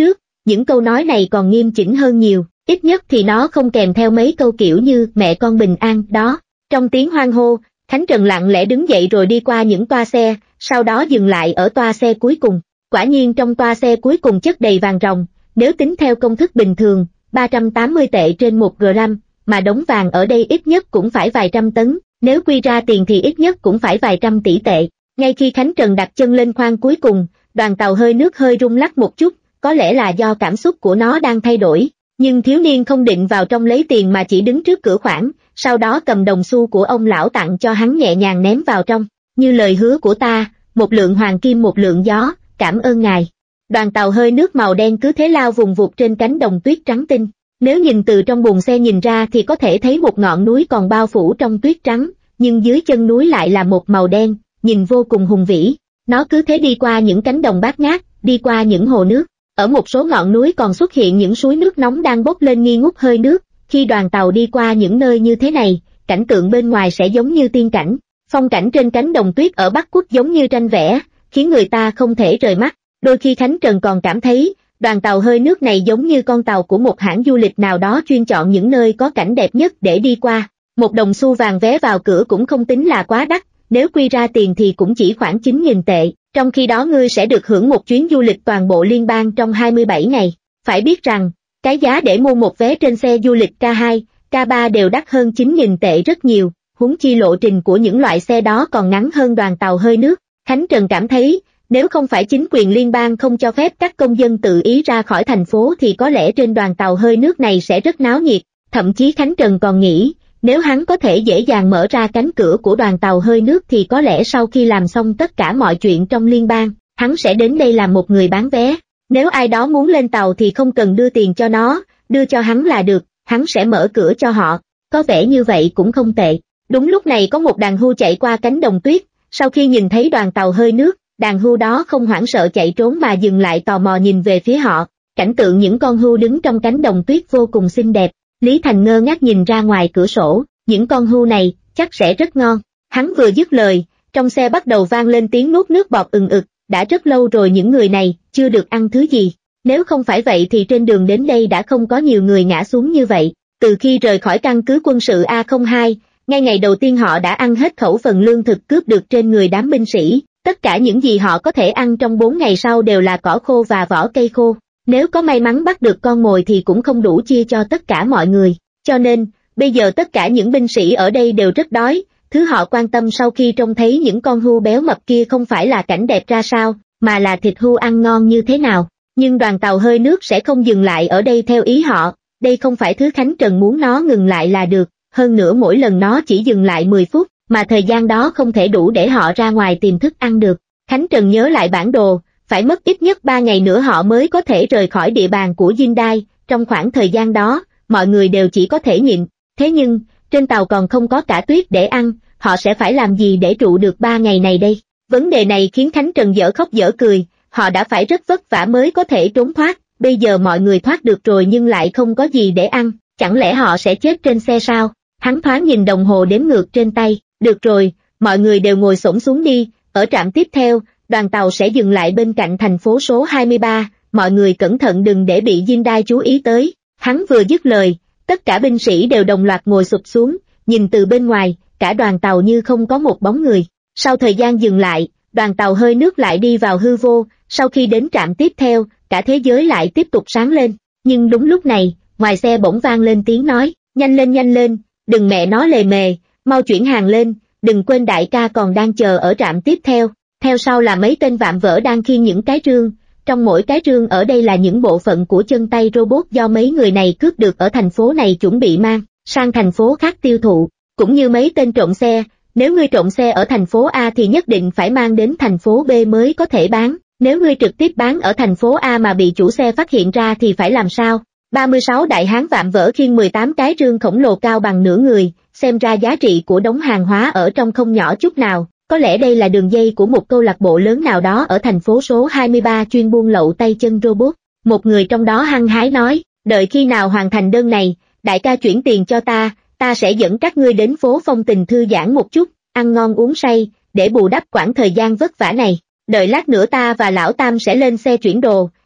những câu nói này còn nghiêm chỉnh hơn nhiều, ít nhất thì nó không kèm theo mấy câu kiểu như mẹ con bình an đó. Trong tiếng hoan hô, Khánh Trần lặng lẽ đứng dậy rồi đi qua những toa xe, sau đó dừng lại ở toa xe cuối cùng. Quả nhiên trong toa xe cuối cùng chất đầy vàng ròng, nếu tính theo công thức bình thường, ba trăm tám mươi tệ trên một gram, mà đống vàng ở đây ít nhất cũng phải vài trăm tấn, nếu quy ra tiền thì ít nhất cũng phải vài trăm tỷ tệ. Ngay khi Khánh Trần đặt chân lên khoang cuối cùng, đoàn tàu hơi nước hơi rung lắc một chút, có lẽ là do cảm xúc của nó đang thay đổi, nhưng thiếu niên không định vào trong lấy tiền mà chỉ đứng trước cửa khoản, sau đó cầm đồng xu của ông lão tặng cho hắn nhẹ nhàng ném vào trong, như lời hứa của ta, một lượng hoàng kim một lượng gió, cảm ơn ngài. Đoàn tàu hơi nước màu đen cứ thế lao vùng vụt trên cánh đồng tuyết trắng tinh, nếu nhìn từ trong buồng xe nhìn ra thì có thể thấy một ngọn núi còn bao phủ trong tuyết trắng, nhưng dưới chân núi lại là một màu đen, nhìn vô cùng hùng vĩ. Nó cứ thế đi qua những cánh đồng bát ngát, đi qua những hồ nước, ở một số ngọn núi còn xuất hiện những suối nước nóng đang bốc lên nghi ngút hơi nước. Khi đoàn tàu đi qua những nơi như thế này, cảnh tượng bên ngoài sẽ giống như tiên cảnh, phong cảnh trên cánh đồng tuyết ở Bắc Quốc giống như tranh vẽ, khiến người ta không thể rời mắt. Đôi khi Khánh Trần còn cảm thấy, đoàn tàu hơi nước này giống như con tàu của một hãng du lịch nào đó chuyên chọn những nơi có cảnh đẹp nhất để đi qua. Một đồng xu vàng vé vào cửa cũng không tính là quá đắt, nếu quy ra tiền thì cũng chỉ khoảng chín nghìn tệ, trong khi đó ngươi sẽ được hưởng một chuyến du lịch toàn bộ liên bang trong hai mươi bảy ngày. Phải biết rằng, cái giá để mua một vé trên xe du lịch K hai, K ba đều đắt hơn chín nghìn tệ rất nhiều, huống chi lộ trình của những loại xe đó còn ngắn hơn đoàn tàu hơi nước. Khánh Trần cảm thấy, nếu không phải chính quyền liên bang không cho phép các công dân tự ý ra khỏi thành phố thì có lẽ trên đoàn tàu hơi nước này sẽ rất náo nhiệt, thậm chí Khánh Trần còn nghĩ, nếu hắn có thể dễ dàng mở ra cánh cửa của đoàn tàu hơi nước thì có lẽ sau khi làm xong tất cả mọi chuyện trong liên bang, hắn sẽ đến đây làm một người bán vé. Nếu ai đó muốn lên tàu thì không cần đưa tiền cho nó, đưa cho hắn là được, hắn sẽ mở cửa cho họ, có vẻ như vậy cũng không tệ. Đúng lúc này có một đàn hươu chạy qua cánh đồng tuyết, sau khi nhìn thấy đoàn tàu hơi nước, đàn hươu đó không hoảng sợ chạy trốn mà dừng lại tò mò nhìn về phía họ. Cảnh tượng những con hươu đứng trong cánh đồng tuyết vô cùng xinh đẹp. Lý Thành ngơ ngác nhìn ra ngoài cửa sổ, những con hươu này chắc sẽ rất ngon. Hắn vừa dứt lời, trong xe bắt đầu vang lên tiếng nuốt nước bọt ừng ực, đã rất lâu rồi những người này chưa được ăn thứ gì. Nếu không phải vậy thì trên đường đến đây đã không có nhiều người ngã xuống như vậy. Từ khi rời khỏi căn cứ quân sự A không hai, ngay ngày đầu tiên họ đã ăn hết khẩu phần lương thực cướp được trên người đám binh sĩ. Tất cả những gì họ có thể ăn trong bốn ngày sau đều là cỏ khô và vỏ cây khô. Nếu có may mắn bắt được con mồi thì cũng không đủ chia cho tất cả mọi người. Cho nên, bây giờ tất cả những binh sĩ ở đây đều rất đói. Thứ họ quan tâm sau khi trông thấy những con hươu béo mập kia không phải là cảnh đẹp ra sao, mà là thịt hươu ăn ngon như thế nào. Nhưng đoàn tàu hơi nước sẽ không dừng lại ở đây theo ý họ. Đây không phải thứ Khánh Trần muốn nó ngừng lại là được. Hơn nữa mỗi lần nó chỉ dừng lại mười phút, mà thời gian đó không thể đủ để họ ra ngoài tìm thức ăn được. Khánh Trần nhớ lại bản đồ, phải mất ít nhất ba ngày nữa họ mới có thể rời khỏi địa bàn của Jindai. Trong khoảng thời gian đó, mọi người đều chỉ có thể nhịn. Thế nhưng, trên tàu còn không có cả tuyết để ăn, họ sẽ phải làm gì để trụ được ba ngày này đây? Vấn đề này khiến Khánh Trần dở khóc dở cười, họ đã phải rất vất vả mới có thể trốn thoát, bây giờ mọi người thoát được rồi nhưng lại không có gì để ăn, chẳng lẽ họ sẽ chết trên xe sao? Hắn thoáng nhìn đồng hồ đếm ngược trên tay, được rồi, mọi người đều ngồi xổm xuống đi, ở trạm tiếp theo, đoàn tàu sẽ dừng lại bên cạnh thành phố số hai mươi ba, mọi người cẩn thận đừng để bị Jindai chú ý tới. Hắn vừa dứt lời, tất cả binh sĩ đều đồng loạt ngồi sụp xuống, nhìn từ bên ngoài, cả đoàn tàu như không có một bóng người. Sau thời gian dừng lại, đoàn tàu hơi nước lại đi vào hư vô, sau khi đến trạm tiếp theo, cả thế giới lại tiếp tục sáng lên. Nhưng đúng lúc này, ngoài xe bỗng vang lên tiếng nói, nhanh lên nhanh lên, đừng mẹ nó lề mề, mau chuyển hàng lên, đừng quên đại ca còn đang chờ ở trạm tiếp theo. Theo sau là mấy tên vạm vỡ đang khiêng những cái rương, trong mỗi cái rương ở đây là những bộ phận của chân tay robot do mấy người này cướp được ở thành phố này chuẩn bị mang sang thành phố khác tiêu thụ, cũng như mấy tên trộm xe, nếu ngươi trộm xe ở thành phố A thì nhất định phải mang đến thành phố B mới có thể bán, nếu ngươi trực tiếp bán ở thành phố A mà bị chủ xe phát hiện ra thì phải làm sao? ba mươi sáu đại hán vạm vỡ khiêng mười tám cái rương khổng lồ cao bằng nửa người, xem ra giá trị của đống hàng hóa ở trong không nhỏ chút nào. Có lẽ đây là đường dây của một câu lạc bộ lớn nào đó ở thành phố số hai mươi ba chuyên buôn lậu tay chân robot. Một người trong đó hăng hái nói, đợi khi nào hoàn thành đơn này, đại ca chuyển tiền cho ta, ta sẽ dẫn các ngươi đến phố Phong Tình thư giãn một chút, ăn ngon uống say, để bù đắp quãng thời gian vất vả này. Đợi lát nữa ta và lão Tam sẽ lên xe chuyển đồ,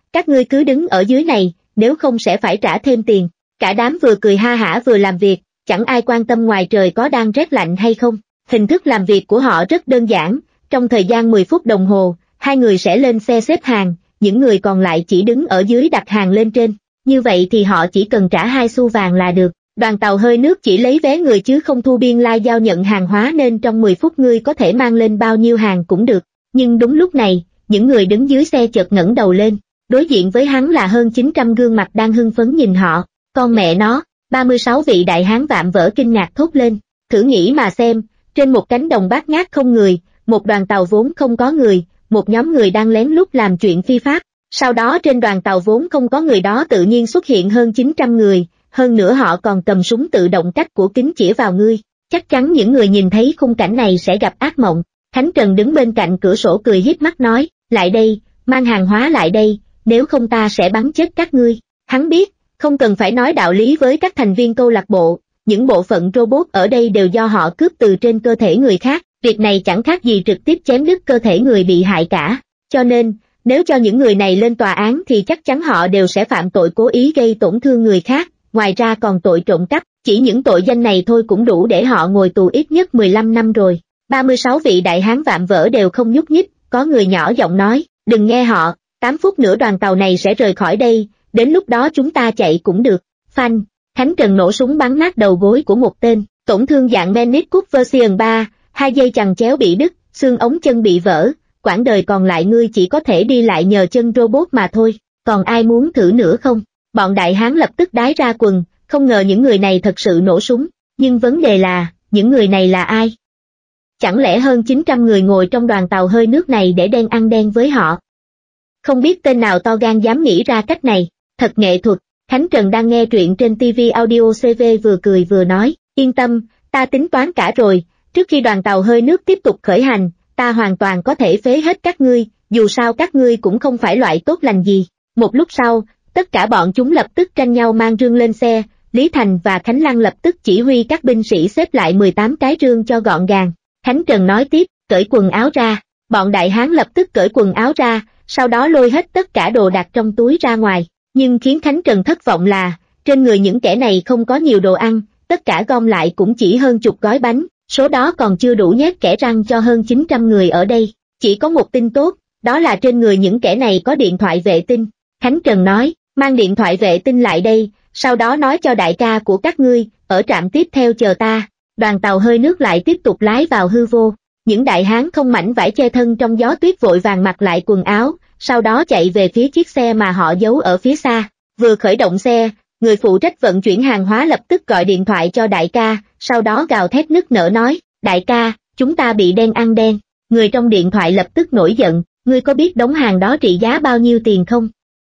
các ngươi cứ đứng ở dưới này, nếu không sẽ phải trả thêm tiền. Cả đám vừa cười ha hả vừa làm việc, chẳng ai quan tâm ngoài trời có đang rét lạnh hay không. Hình thức làm việc của họ rất đơn giản, trong thời gian mười phút đồng hồ, hai người sẽ lên xe xếp hàng, những người còn lại chỉ đứng ở dưới đặt hàng lên trên. Như vậy thì họ chỉ cần trả hai xu vàng là được. Đoàn tàu hơi nước chỉ lấy vé người chứ không thu biên lai giao nhận hàng hóa nên trong mười phút ngươi có thể mang lên bao nhiêu hàng cũng được. Nhưng đúng lúc này, những người đứng dưới xe chợt ngẩng đầu lên, đối diện với hắn là hơn chín trăm gương mặt đang hưng phấn nhìn họ. Con mẹ nó, ba mươi sáu vị đại hán vạm vỡ kinh ngạc thốt lên, thử nghĩ mà xem, trên một cánh đồng bát ngát không người, một đoàn tàu vốn không có người, một nhóm người đang lén lút làm chuyện phi pháp. Sau đó trên đoàn tàu vốn không có người đó tự nhiên xuất hiện hơn chín trăm người, hơn nữa họ còn cầm súng tự động cách của kính chĩa vào ngươi. Chắc chắn những người nhìn thấy khung cảnh này sẽ gặp ác mộng. Khánh Trần đứng bên cạnh cửa sổ cười hiếp mắt nói, lại đây, mang hàng hóa lại đây, nếu không ta sẽ bắn chết các ngươi. Hắn biết, không cần phải nói đạo lý với các thành viên câu lạc bộ, những bộ phận robot ở đây đều do họ cướp từ trên cơ thể người khác, việc này chẳng khác gì trực tiếp chém đứt cơ thể người bị hại cả. Cho nên, nếu cho những người này lên tòa án thì chắc chắn họ đều sẽ phạm tội cố ý gây tổn thương người khác, ngoài ra còn tội trộm cắp, chỉ những tội danh này thôi cũng đủ để họ ngồi tù ít nhất mười lăm năm rồi. ba mươi sáu vị đại hán vạm vỡ đều không nhúc nhích, có người nhỏ giọng nói, đừng nghe họ, tám phút nữa đoàn tàu này sẽ rời khỏi đây, đến lúc đó chúng ta chạy cũng được. Phanh, Khánh Trần nổ súng bắn nát đầu gối của một tên, tổn thương dạng Manic Cúp version ba, hai dây chằng chéo bị đứt, xương ống chân bị vỡ, quãng đời còn lại ngươi chỉ có thể đi lại nhờ chân robot mà thôi, còn ai muốn thử nữa không? Bọn đại hán lập tức đái ra quần, không ngờ những người này thật sự nổ súng, nhưng vấn đề là, những người này là ai? Chẳng lẽ hơn chín trăm người ngồi trong đoàn tàu hơi nước này để đen ăn đen với họ? Không biết tên nào to gan dám nghĩ ra cách này, thật nghệ thuật. Khánh Trần đang nghe truyện trên ti vi Audio xê vê vừa cười vừa nói, yên tâm, ta tính toán cả rồi, trước khi đoàn tàu hơi nước tiếp tục khởi hành, ta hoàn toàn có thể phế hết các ngươi, dù sao các ngươi cũng không phải loại tốt lành gì. Một lúc sau, tất cả bọn chúng lập tức tranh nhau mang rương lên xe, Lý Thành và Khánh Lăng lập tức chỉ huy các binh sĩ xếp lại mười tám cái rương cho gọn gàng. Khánh Trần nói tiếp, cởi quần áo ra, bọn đại hán lập tức cởi quần áo ra, sau đó lôi hết tất cả đồ đạc trong túi ra ngoài, nhưng khiến Khánh Trần thất vọng là, trên người những kẻ này không có nhiều đồ ăn, tất cả gom lại cũng chỉ hơn chục gói bánh, số đó còn chưa đủ nhét kẽ răng cho hơn chín trăm người ở đây. Chỉ có một tin tốt, đó là trên người những kẻ này có điện thoại vệ tinh. Khánh Trần nói, mang điện thoại vệ tinh lại đây, sau đó nói cho đại ca của các ngươi, ở trạm tiếp theo chờ ta. Đoàn tàu hơi nước lại tiếp tục lái vào hư vô. Những đại hán không mảnh vải che thân trong gió tuyết vội vàng mặc lại quần áo, sau đó chạy về phía chiếc xe mà họ giấu ở phía xa. Vừa khởi động xe, người phụ trách vận chuyển hàng hóa lập tức gọi điện thoại cho đại ca, sau đó gào thét nức nở nói, đại ca, chúng ta bị đen ăn đen. Người trong điện thoại lập tức nổi giận, ngươi có biết đống hàng đó trị giá bao nhiêu tiền không?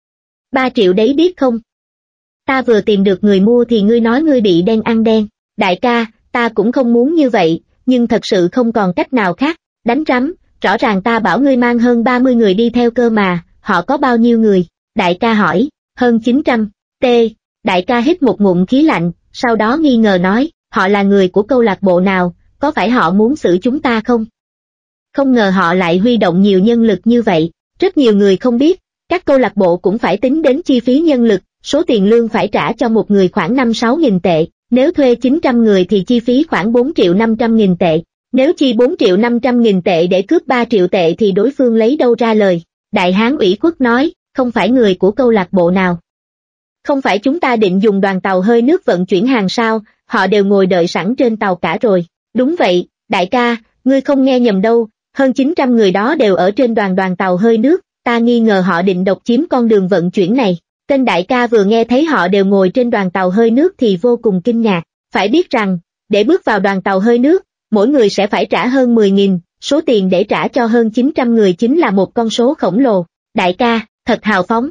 Ba triệu đấy biết không? Ta vừa tìm được người mua thì ngươi nói ngươi bị đen ăn đen. Đại ca, ta cũng không muốn như vậy, nhưng thật sự không còn cách nào khác. Đánh rắm, rõ ràng ta bảo ngươi mang hơn ba mươi người đi theo cơ mà, họ có bao nhiêu người? Đại ca hỏi, hơn chín trăm. T. Đại ca hít một ngụm khí lạnh, sau đó nghi ngờ nói, họ là người của câu lạc bộ nào, có phải họ muốn xử chúng ta không? Không ngờ họ lại huy động nhiều nhân lực như vậy. Rất nhiều người không biết, các câu lạc bộ cũng phải tính đến chi phí nhân lực, số tiền lương phải trả cho một người khoảng năm sáu nghìn tệ, nếu thuê chín trăm người thì chi phí khoảng bốn triệu năm trăm nghìn tệ, nếu chi bốn triệu năm trăm nghìn tệ để cướp ba triệu tệ thì đối phương lấy đâu ra lời. Đại hán ủy khuất nói, không phải người của câu lạc bộ nào. Không phải chúng ta định dùng đoàn tàu hơi nước vận chuyển hàng sao, họ đều ngồi đợi sẵn trên tàu cả rồi. Đúng vậy, đại ca, ngươi không nghe nhầm đâu, hơn chín trăm người đó đều ở trên đoàn đoàn tàu hơi nước, ta nghi ngờ họ định độc chiếm con đường vận chuyển này. Tên đại ca vừa nghe thấy họ đều ngồi trên đoàn tàu hơi nước thì vô cùng kinh ngạc, phải biết rằng, để bước vào đoàn tàu hơi nước, mỗi người sẽ phải trả hơn mười nghìn, số tiền để trả cho hơn chín trăm người chính là một con số khổng lồ. Đại ca, thật hào phóng.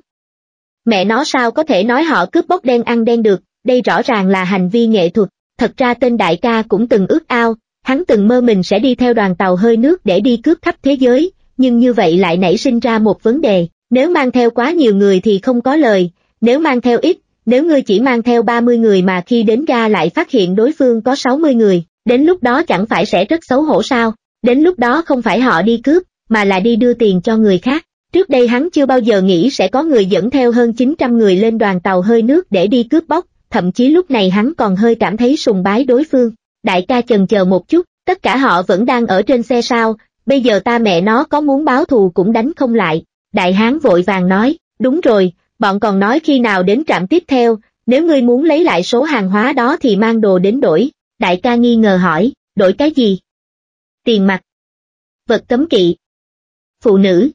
Mẹ nó sao có thể nói họ cướp bóc đen ăn đen được, đây rõ ràng là hành vi nghệ thuật. Thật ra tên đại ca cũng từng ước ao, hắn từng mơ mình sẽ đi theo đoàn tàu hơi nước để đi cướp khắp thế giới, nhưng như vậy lại nảy sinh ra một vấn đề, nếu mang theo quá nhiều người thì không có lời, nếu mang theo ít, nếu ngươi chỉ mang theo ba mươi người mà khi đến ga lại phát hiện đối phương có sáu mươi người, đến lúc đó chẳng phải sẽ rất xấu hổ sao? Đến lúc đó không phải họ đi cướp, mà là đi đưa tiền cho người khác. Trước đây hắn chưa bao giờ nghĩ sẽ có người dẫn theo hơn chín trăm người lên đoàn tàu hơi nước để đi cướp bóc, thậm chí lúc này hắn còn hơi cảm thấy sùng bái đối phương. Đại ca chần chờ một chút, tất cả họ vẫn đang ở trên xe sao, bây giờ ta mẹ nó có muốn báo thù cũng đánh không lại. Đại hán vội vàng nói, đúng rồi, bọn còn nói khi nào đến trạm tiếp theo, nếu ngươi muốn lấy lại số hàng hóa đó thì mang đồ đến đổi. Đại ca nghi ngờ hỏi, đổi cái gì? Tiền mặt, vật cấm kỵ, phụ nữ,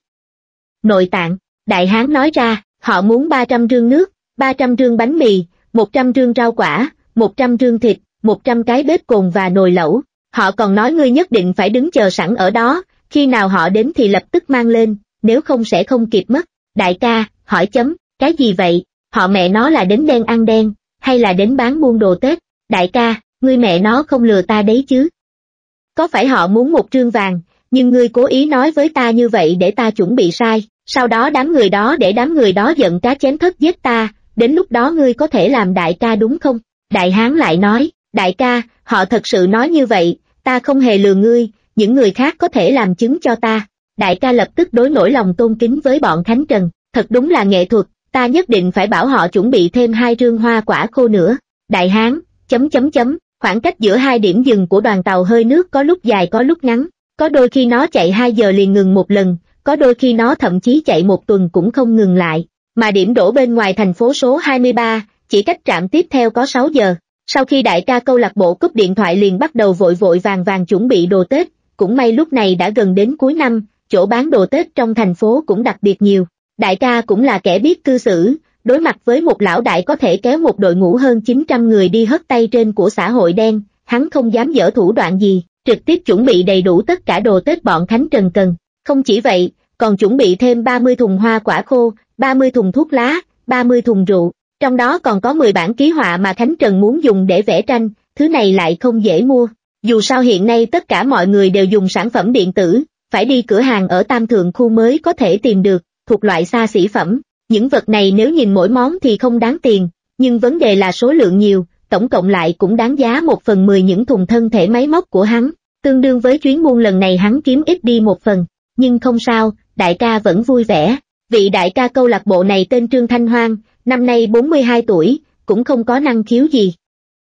nội tạng. Đại hán nói ra, họ muốn ba trăm rương nước, ba trăm rương bánh mì, một trăm rương rau quả, một trăm rương thịt, một trăm cái bếp cồn và nồi lẩu. Họ còn nói ngươi nhất định phải đứng chờ sẵn ở đó, khi nào họ đến thì lập tức mang lên, nếu không sẽ không kịp mất. Đại ca, hỏi chấm, cái gì vậy? Họ mẹ nó là đến đen ăn đen, hay là đến bán buôn đồ Tết? Đại ca, ngươi mẹ nó không lừa ta đấy chứ? Có phải họ muốn một trương vàng, nhưng ngươi cố ý nói với ta như vậy để ta chuẩn bị sai, sau đó đám người đó để đám người đó giận cá chém thất giết ta, đến lúc đó ngươi có thể làm đại ca đúng không? Đại hán lại nói, đại ca, họ thật sự nói như vậy, ta không hề lừa ngươi, những người khác có thể làm chứng cho ta. Đại ca lập tức đối nổi lòng tôn kính với bọn Khánh Trần, thật đúng là nghệ thuật, ta nhất định phải bảo họ chuẩn bị thêm hai rương hoa quả khô nữa. Đại hán, chấm chấm chấm, khoảng cách giữa hai điểm dừng của đoàn tàu hơi nước có lúc dài có lúc ngắn, có đôi khi nó chạy hai giờ liền ngừng một lần, có đôi khi nó thậm chí chạy một tuần cũng không ngừng lại, mà điểm đổ bên ngoài thành phố số hai mươi ba, chỉ cách trạm tiếp theo có sáu giờ. Sau khi đại ca câu lạc bộ cúp điện thoại liền bắt đầu vội vội vàng vàng chuẩn bị đồ Tết, cũng may lúc này đã gần đến cuối năm, chỗ bán đồ Tết trong thành phố cũng đặc biệt nhiều. Đại ca cũng là kẻ biết cư xử, đối mặt với một lão đại có thể kéo một đội ngũ hơn chín trăm người đi hất tay trên của xã hội đen, hắn không dám dở thủ đoạn gì, trực tiếp chuẩn bị đầy đủ tất cả đồ Tết bọn Khánh Trần cần. Không chỉ vậy, còn chuẩn bị thêm ba mươi thùng hoa quả khô, ba mươi thùng thuốc lá, ba mươi thùng rượu, trong đó còn có mười bản ký họa mà Khánh Trần muốn dùng để vẽ tranh, thứ này lại không dễ mua. Dù sao hiện nay tất cả mọi người đều dùng sản phẩm điện tử, phải đi cửa hàng ở Tam Thượng khu mới có thể tìm được, thuộc loại xa xỉ phẩm. Những vật này nếu nhìn mỗi món thì không đáng tiền, nhưng vấn đề là số lượng nhiều, tổng cộng lại cũng đáng giá một phần mười những thùng thân thể máy móc của hắn, tương đương với chuyến buôn lần này hắn kiếm ít đi một phần, nhưng không sao, đại ca vẫn vui vẻ. Vị đại ca câu lạc bộ này tên Trương Thanh Hoang, năm nay bốn mươi hai tuổi, cũng không có năng khiếu gì.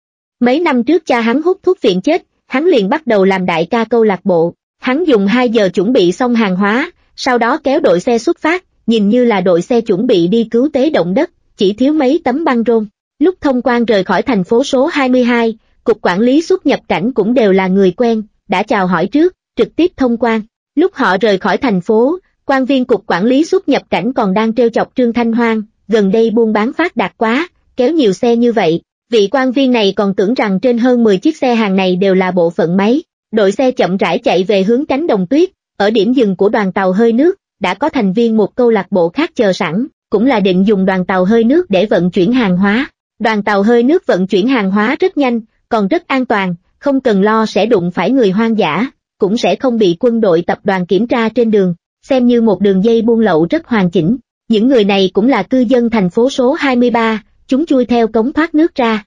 Mấy năm trước cha hắn hút thuốc phiện chết, hắn liền bắt đầu làm đại ca câu lạc bộ, hắn dùng hai giờ chuẩn bị xong hàng hóa, sau đó kéo đội xe xuất phát, nhìn như là đội xe chuẩn bị đi cứu tế động đất, chỉ thiếu mấy tấm băng rôn. Lúc thông quan rời khỏi thành phố số hai mươi hai, cục quản lý xuất nhập cảnh cũng đều là người quen, đã chào hỏi trước, trực tiếp thông quan. Lúc họ rời khỏi thành phố, quan viên cục quản lý xuất nhập cảnh còn đang trêu chọc Trương Thanh Hoang, gần đây buôn bán phát đạt quá, kéo nhiều xe như vậy. Vị quan viên này còn tưởng rằng trên hơn mười chiếc xe hàng này đều là bộ phận máy. Đội xe chậm rãi chạy về hướng cánh đồng tuyết, ở điểm dừng của đoàn tàu hơi nước, đã có thành viên một câu lạc bộ khác chờ sẵn, cũng là định dùng đoàn tàu hơi nước để vận chuyển hàng hóa. Đoàn tàu hơi nước vận chuyển hàng hóa rất nhanh, còn rất an toàn, không cần lo sẽ đụng phải người hoang dã, cũng sẽ không bị quân đội tập đoàn kiểm tra trên đường, xem như một đường dây buôn lậu rất hoàn chỉnh. Những người này cũng là cư dân thành phố số hai mươi ba, chúng chui theo cống thoát nước ra.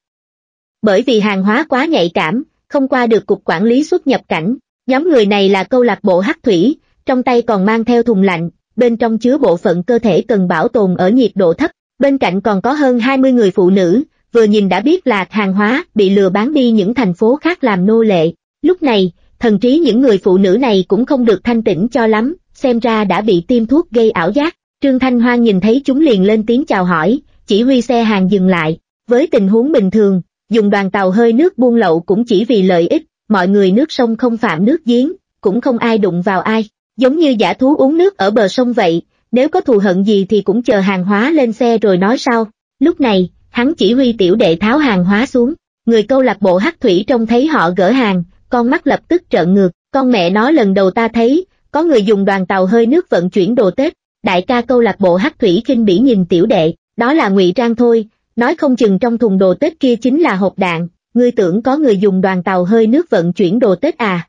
Bởi vì hàng hóa quá nhạy cảm, không qua được cục quản lý xuất nhập cảnh, nhóm người này là câu lạc bộ hắc thủy, trong tay còn mang theo thùng lạnh, bên trong chứa bộ phận cơ thể cần bảo tồn ở nhiệt độ thấp, bên cạnh còn có hơn hai mươi người phụ nữ, vừa nhìn đã biết là hàng hóa bị lừa bán đi những thành phố khác làm nô lệ. Lúc này, thần trí những người phụ nữ này cũng không được thanh tĩnh cho lắm, xem ra đã bị tiêm thuốc gây ảo giác. Trương Thanh Hoang nhìn thấy chúng liền lên tiếng chào hỏi, chỉ huy xe hàng dừng lại. Với tình huống bình thường, dùng đoàn tàu hơi nước buôn lậu cũng chỉ vì lợi ích, mọi người nước sông không phạm nước giếng, cũng không ai đụng vào ai, giống như dã thú uống nước ở bờ sông vậy, nếu có thù hận gì thì cũng chờ hàng hóa lên xe rồi nói sau. Lúc này, hắn chỉ huy tiểu đệ tháo hàng hóa xuống, người câu lạc bộ hắc thủy trông thấy họ gỡ hàng, con mắt lập tức trợn ngược, con mẹ nó lần đầu ta thấy, có người dùng đoàn tàu hơi nước vận chuyển đồ Tết. Đại ca câu lạc bộ hắc thủy khinh bỉ nhìn tiểu đệ, đó là ngụy trang thôi, nói không chừng trong thùng đồ Tết kia chính là hộp đạn, ngươi tưởng có người dùng đoàn tàu hơi nước vận chuyển đồ Tết à?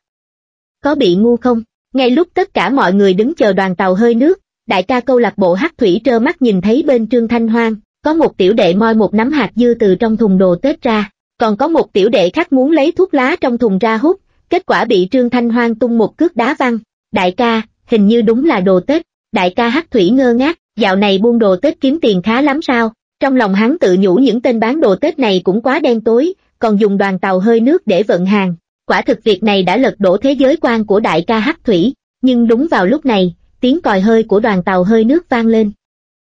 Có bị ngu không? Ngay lúc tất cả mọi người đứng chờ đoàn tàu hơi nước, đại ca câu lạc bộ hắc thủy trơ mắt nhìn thấy bên Trương Thanh Hoang, có một tiểu đệ moi một nắm hạt dưa từ trong thùng đồ Tết ra, còn có một tiểu đệ khác muốn lấy thuốc lá trong thùng ra hút, kết quả bị Trương Thanh Hoang tung một cước đá văng. Đại ca, hình như đúng là đồ Tết. Đại ca Hắc Thủy ngơ ngác, dạo này buôn đồ Tết kiếm tiền khá lắm sao? Trong lòng hắn tự nhủ những tên bán đồ Tết này cũng quá đen tối, còn dùng đoàn tàu hơi nước để vận hàng. Quả thực việc này đã lật đổ thế giới quan của đại ca Hắc Thủy, nhưng đúng vào lúc này, tiếng còi hơi của đoàn tàu hơi nước vang lên.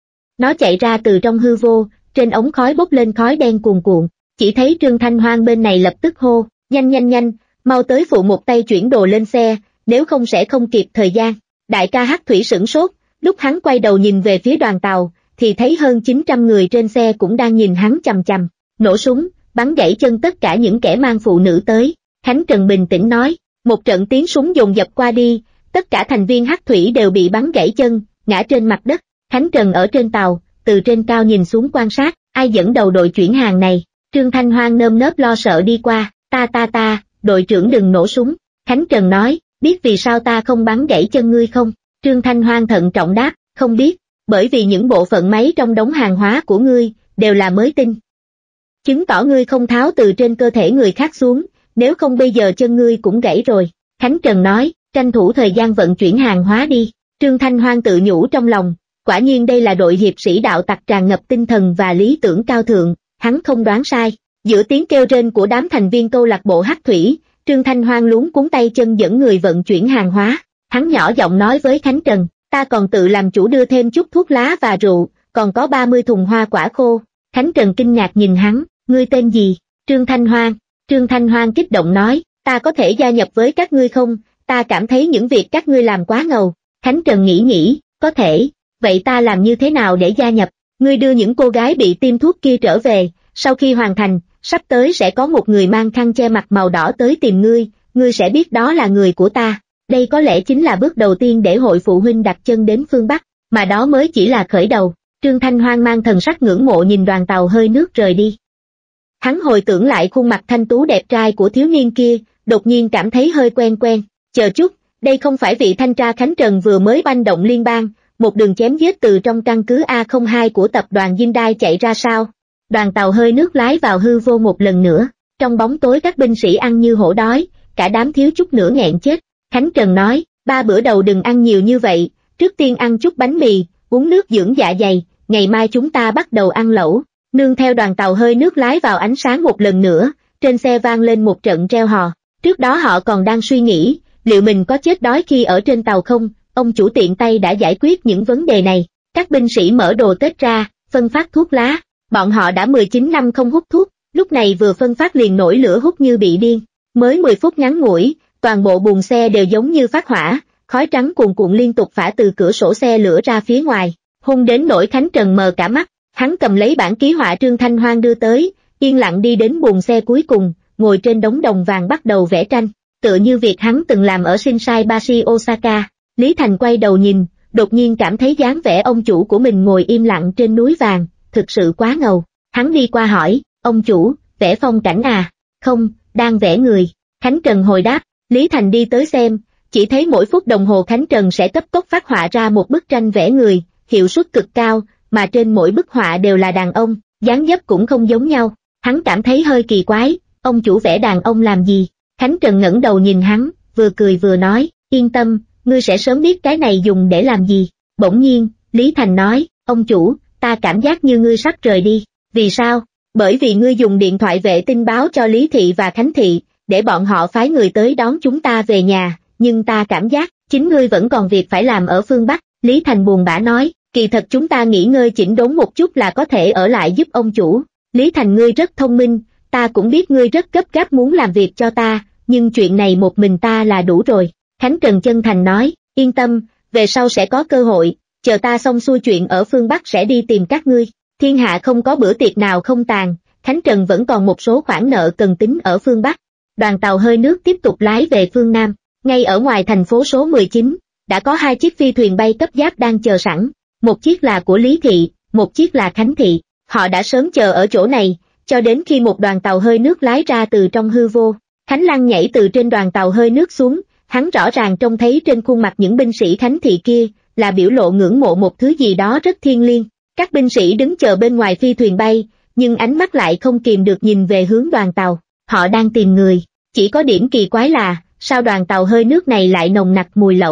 Nó chạy ra từ trong hư vô, trên ống khói bốc lên khói đen cuồn cuộn, chỉ thấy Trương Thanh Hoang bên này lập tức hô, nhanh nhanh nhanh, mau tới phụ một tay chuyển đồ lên xe, nếu không sẽ không kịp thời gian. Đại ca Hắc Thủy sửng sốt, lúc hắn quay đầu nhìn về phía đoàn tàu, thì thấy hơn chín trăm người trên xe cũng đang nhìn hắn chằm chằm, nổ súng, bắn gãy chân tất cả những kẻ mang phụ nữ tới. Khánh Trần bình tĩnh nói, một trận tiếng súng dồn dập qua đi, tất cả thành viên Hắc Thủy đều bị bắn gãy chân, ngã trên mặt đất. Khánh Trần ở trên tàu, từ trên cao nhìn xuống quan sát, ai dẫn đầu đội chuyển hàng này. Trương Thanh Hoang nơm nớp lo sợ đi qua, ta ta ta, đội trưởng đừng nổ súng. Khánh Trần nói, biết vì sao ta không bắn gãy chân ngươi không? Trương Thanh Hoang thận trọng đáp, không biết, bởi vì những bộ phận máy trong đống hàng hóa của ngươi, đều là mới tinh. Chứng tỏ ngươi không tháo từ trên cơ thể người khác xuống, nếu không bây giờ chân ngươi cũng gãy rồi. Khánh Trần nói, tranh thủ thời gian vận chuyển hàng hóa đi. Trương Thanh Hoang tự nhủ trong lòng, quả nhiên đây là đội hiệp sĩ đạo tặc tràn ngập tinh thần và lý tưởng cao thượng, hắn không đoán sai. Giữa tiếng kêu rên của đám thành viên câu lạc bộ Hắc Thủy, Trương Thanh Hoang luống cuống tay chân dẫn người vận chuyển hàng hóa. Hắn nhỏ giọng nói với Khánh Trần, ta còn tự làm chủ đưa thêm chút thuốc lá và rượu, còn có ba mươi thùng hoa quả khô. Khánh Trần kinh ngạc nhìn hắn, ngươi tên gì? Trương Thanh Hoang. Trương Thanh Hoang kích động nói, ta có thể gia nhập với các ngươi không? Ta cảm thấy những việc các ngươi làm quá ngầu. Khánh Trần nghĩ nghĩ, có thể, vậy ta làm như thế nào để gia nhập? Ngươi đưa những cô gái bị tiêm thuốc kia trở về, sau khi hoàn thành, sắp tới sẽ có một người mang khăn che mặt màu đỏ tới tìm ngươi, ngươi sẽ biết đó là người của ta. Đây có lẽ chính là bước đầu tiên để hội phụ huynh đặt chân đến phương Bắc, mà đó mới chỉ là khởi đầu. Trương Thanh Hoang mang thần sắc ngưỡng mộ nhìn đoàn tàu hơi nước rời đi. Hắn hồi tưởng lại khuôn mặt thanh tú đẹp trai của thiếu niên kia, đột nhiên cảm thấy hơi quen quen. Chờ chút, đây không phải vị thanh tra Khánh Trần vừa mới banh động liên bang, một đường chém giết từ trong căn cứ A không hai của tập đoàn Hyundai chạy ra sao? Đoàn tàu hơi nước lái vào hư vô một lần nữa, trong bóng tối các binh sĩ ăn như hổ đói, cả đám thiếu chút nữa nghẹn chết. Khánh Trần nói, ba bữa đầu đừng ăn nhiều như vậy, trước tiên ăn chút bánh mì, uống nước dưỡng dạ dày, ngày mai chúng ta bắt đầu ăn lẩu. Nương theo đoàn tàu hơi nước lái vào ánh sáng một lần nữa, trên xe vang lên một trận reo hò. Trước đó họ còn đang suy nghĩ, liệu mình có chết đói khi ở trên tàu không? Ông chủ tiện tay đã giải quyết những vấn đề này. Các binh sĩ mở đồ Tết ra, phân phát thuốc lá. Bọn họ đã mười chín năm không hút thuốc, lúc này vừa phân phát liền nổi lửa hút như bị điên. Mới mười phút ngắn ngủi, toàn bộ buồng xe đều giống như phát hỏa, khói trắng cuồn cuộn liên tục phả từ cửa sổ xe lửa ra phía ngoài, hung đến nỗi Khánh Trần mờ cả mắt. Hắn cầm lấy bản ký họa Trương Thanh Hoang đưa tới, yên lặng đi đến buồng xe cuối cùng, ngồi trên đống đồng vàng bắt đầu vẽ tranh, tựa như việc hắn từng làm ở Shinsai Bashi Osaka. Lý Thành quay đầu nhìn, đột nhiên cảm thấy dáng vẻ ông chủ của mình ngồi im lặng trên núi vàng, thực sự quá ngầu. Hắn đi qua hỏi, ông chủ, vẽ phong cảnh à? Không, đang vẽ người. Khánh Trần hồi đáp. Lý Thành đi tới xem, chỉ thấy mỗi phút đồng hồ Khánh Trần sẽ cấp tốc phát họa ra một bức tranh vẽ người, hiệu suất cực cao, mà trên mỗi bức họa đều là đàn ông, dáng dấp cũng không giống nhau. Hắn cảm thấy hơi kỳ quái, ông chủ vẽ đàn ông làm gì? Khánh Trần ngẩng đầu nhìn hắn, vừa cười vừa nói, yên tâm, ngươi sẽ sớm biết cái này dùng để làm gì. Bỗng nhiên, Lý Thành nói, ông chủ, ta cảm giác như ngươi sắp rời đi. Vì sao? Bởi vì ngươi dùng điện thoại vệ tinh báo cho Lý Thị và Khánh Thị, để bọn họ phái người tới đón chúng ta về nhà, nhưng ta cảm giác, chính ngươi vẫn còn việc phải làm ở phương Bắc. Lý Thành buồn bã nói, kỳ thật chúng ta nghỉ ngơi chỉnh đốn một chút là có thể ở lại giúp ông chủ. Lý Thành ngươi rất thông minh, ta cũng biết ngươi rất gấp gáp muốn làm việc cho ta, nhưng chuyện này một mình ta là đủ rồi. Khánh Trần chân thành nói, yên tâm, về sau sẽ có cơ hội, chờ ta xong xuôi chuyện ở phương Bắc sẽ đi tìm các ngươi. Thiên hạ không có bữa tiệc nào không tàn, Khánh Trần vẫn còn một số khoản nợ cần tính ở phương Bắc. Đoàn tàu hơi nước tiếp tục lái về phương Nam, ngay ở ngoài thành phố số mười chín, đã có hai chiếc phi thuyền bay cấp giáp đang chờ sẵn, một chiếc là của Lý Thị, một chiếc là Khánh Thị. Họ đã sớm chờ ở chỗ này, cho đến khi một đoàn tàu hơi nước lái ra từ trong hư vô. Khánh Lăng nhảy từ trên đoàn tàu hơi nước xuống, hắn rõ ràng trông thấy trên khuôn mặt những binh sĩ Khánh Thị kia, là biểu lộ ngưỡng mộ một thứ gì đó rất thiêng liêng. Các binh sĩ đứng chờ bên ngoài phi thuyền bay, nhưng ánh mắt lại không kìm được nhìn về hướng đoàn tàu, họ đang tìm người. Chỉ có điểm kỳ quái là, sao đoàn tàu hơi nước này lại nồng nặc mùi lẩu?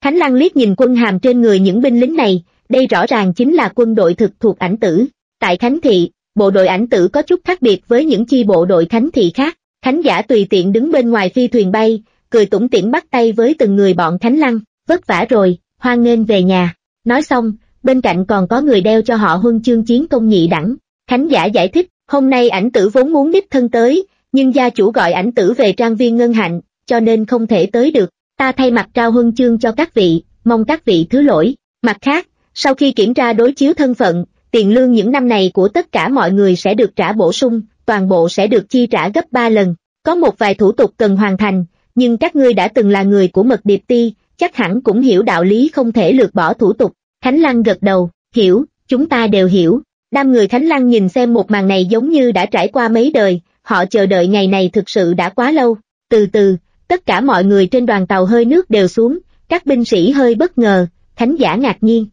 Khánh Lăng liếc nhìn quân hàm trên người những binh lính này, đây rõ ràng chính là quân đội thực thuộc Ảnh Tử. Tại Khánh Thị, bộ đội Ảnh Tử có chút khác biệt với những chi bộ đội Khánh Thị khác. Khánh Giả tùy tiện đứng bên ngoài phi thuyền bay, cười tủm tỉm bắt tay với từng người bọn Khánh Lăng, vất vả rồi, hoan nghênh về nhà. Nói xong, bên cạnh còn có người đeo cho họ huân chương chiến công nhị đẳng. Khánh Giả giải thích, hôm nay Ảnh Tử vốn muốn đích thân tới, nhưng gia chủ gọi Ảnh Tử về trang viên Ngân Hạnh, cho nên không thể tới được. Ta thay mặt trao huân chương cho các vị, mong các vị thứ lỗi. Mặt khác, sau khi kiểm tra đối chiếu thân phận, tiền lương những năm này của tất cả mọi người sẽ được trả bổ sung, toàn bộ sẽ được chi trả gấp ba lần. Có một vài thủ tục cần hoàn thành, nhưng các ngươi đã từng là người của Mật Điệp Ti, chắc hẳn cũng hiểu đạo lý không thể lược bỏ thủ tục. Khánh Lăng gật đầu, hiểu, chúng ta đều hiểu. Đám người Khánh Lăng nhìn xem một màn này giống như đã trải qua mấy đời, họ chờ đợi ngày này thực sự đã quá lâu. Từ từ, tất cả mọi người trên đoàn tàu hơi nước đều xuống, các binh sĩ hơi bất ngờ, Khánh Giả ngạc nhiên.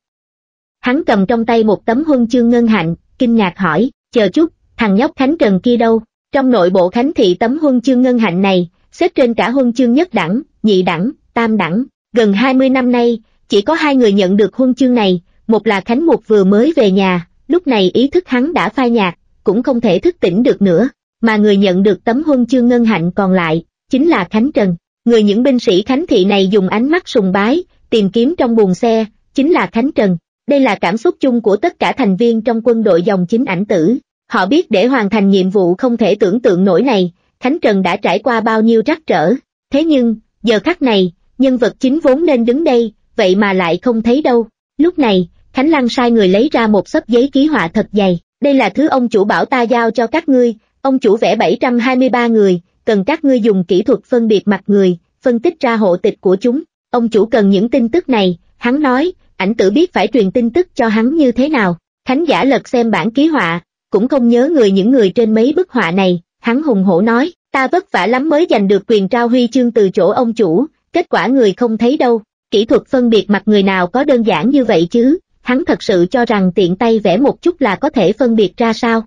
Hắn cầm trong tay một tấm huân chương Ngân Hạnh, kinh ngạc hỏi, chờ chút, thằng nhóc Khánh Trần kia đâu? Trong nội bộ Khánh Thị tấm huân chương Ngân Hạnh này, xếp trên cả huân chương nhất đẳng, nhị đẳng, tam đẳng. Gần hai mươi năm nay, chỉ có hai người nhận được huân chương này, một là Khánh Mục vừa mới về nhà, lúc này ý thức hắn đã phai nhạt, cũng không thể thức tỉnh được nữa, mà người nhận được tấm huân chương Ngân Hạnh còn lại, chính là Khánh Trần. Người những binh sĩ Khánh Thị này dùng ánh mắt sùng bái, tìm kiếm trong buồng xe, chính là Khánh Trần. Đây là cảm xúc chung của tất cả thành viên trong quân đội dòng chính Ảnh Tử. Họ biết để hoàn thành nhiệm vụ không thể tưởng tượng nổi này, Khánh Trần đã trải qua bao nhiêu trắc trở. Thế nhưng, giờ khắc này, nhân vật chính vốn nên đứng đây, vậy mà lại không thấy đâu. Lúc này, Khánh Lăng sai người lấy ra một xấp giấy ký họa thật dày. Đây là thứ ông chủ bảo ta giao cho các ngươi, ông chủ vẽ bảy trăm hai mươi ba người, cần các ngươi dùng kỹ thuật phân biệt mặt người, phân tích ra hộ tịch của chúng. Ông chủ cần những tin tức này, hắn nói, Ảnh Tử biết phải truyền tin tức cho hắn như thế nào. Khánh Giả lật xem bản ký họa, cũng không nhớ người những người trên mấy bức họa này, hắn hùng hổ nói, ta vất vả lắm mới giành được quyền trao huy chương từ chỗ ông chủ, kết quả người không thấy đâu. Kỹ thuật phân biệt mặt người nào có đơn giản như vậy chứ, hắn thật sự cho rằng tiện tay vẽ một chút là có thể phân biệt ra sao.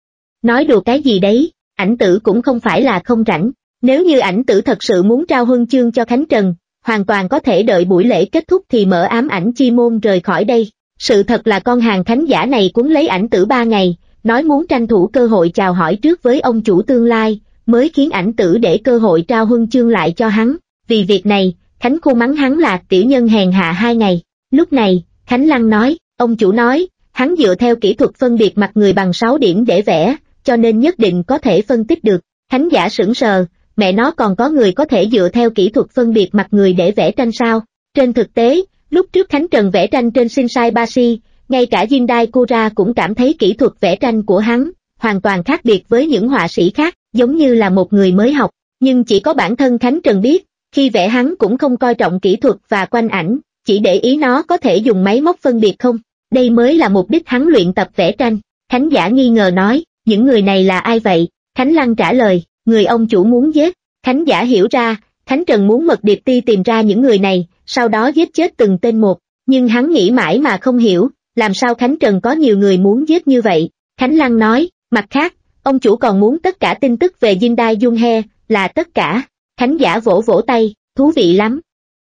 Nói đùa cái gì đấy, Ảnh Tử cũng không phải là không rảnh, nếu như Ảnh Tử thật sự muốn trao huân chương cho Khánh Trần, hoàn toàn có thể đợi buổi lễ kết thúc thì mở ám ảnh chi môn rời khỏi đây. Sự thật là con hàng Khánh Giả này cuốn lấy Ảnh Tử ba ngày, nói muốn tranh thủ cơ hội chào hỏi trước với ông chủ tương lai, mới khiến Ảnh Tử để cơ hội trao huân chương lại cho hắn. Vì việc này, Khánh khu mắng hắn là tiểu nhân hèn hạ hai ngày. Lúc này, Khánh Lăng nói, ông chủ nói, hắn dựa theo kỹ thuật phân biệt mặt người bằng sáu điểm để vẽ, cho nên nhất định có thể phân tích được. Khánh Giả sững sờ, mẹ nó còn có người có thể dựa theo kỹ thuật phân biệt mặt người để vẽ tranh sao? Trên thực tế, lúc trước Khánh Trần vẽ tranh trên Shinsai Bashi, ngay cả Jindai Kura cũng cảm thấy kỹ thuật vẽ tranh của hắn hoàn toàn khác biệt với những họa sĩ khác, giống như là một người mới học. Nhưng chỉ có bản thân Khánh Trần biết, khi vẽ hắn cũng không coi trọng kỹ thuật và quanh ảnh, chỉ để ý nó có thể dùng máy móc phân biệt không. Đây mới là mục đích hắn luyện tập vẽ tranh. Khánh Giả nghi ngờ nói, những người này là ai vậy? Khánh Lăng trả lời, người ông chủ muốn giết. Khánh Giả hiểu ra, Khánh Trần muốn Mật Điệp Ti tìm ra những người này, sau đó giết chết từng tên một. Nhưng hắn nghĩ mãi mà không hiểu, làm sao Khánh Trần có nhiều người muốn giết như vậy. Khánh Lăng nói, mặt khác, ông chủ còn muốn tất cả tin tức về Jindai Junhe, là tất cả. Khánh Giả vỗ vỗ tay, thú vị lắm.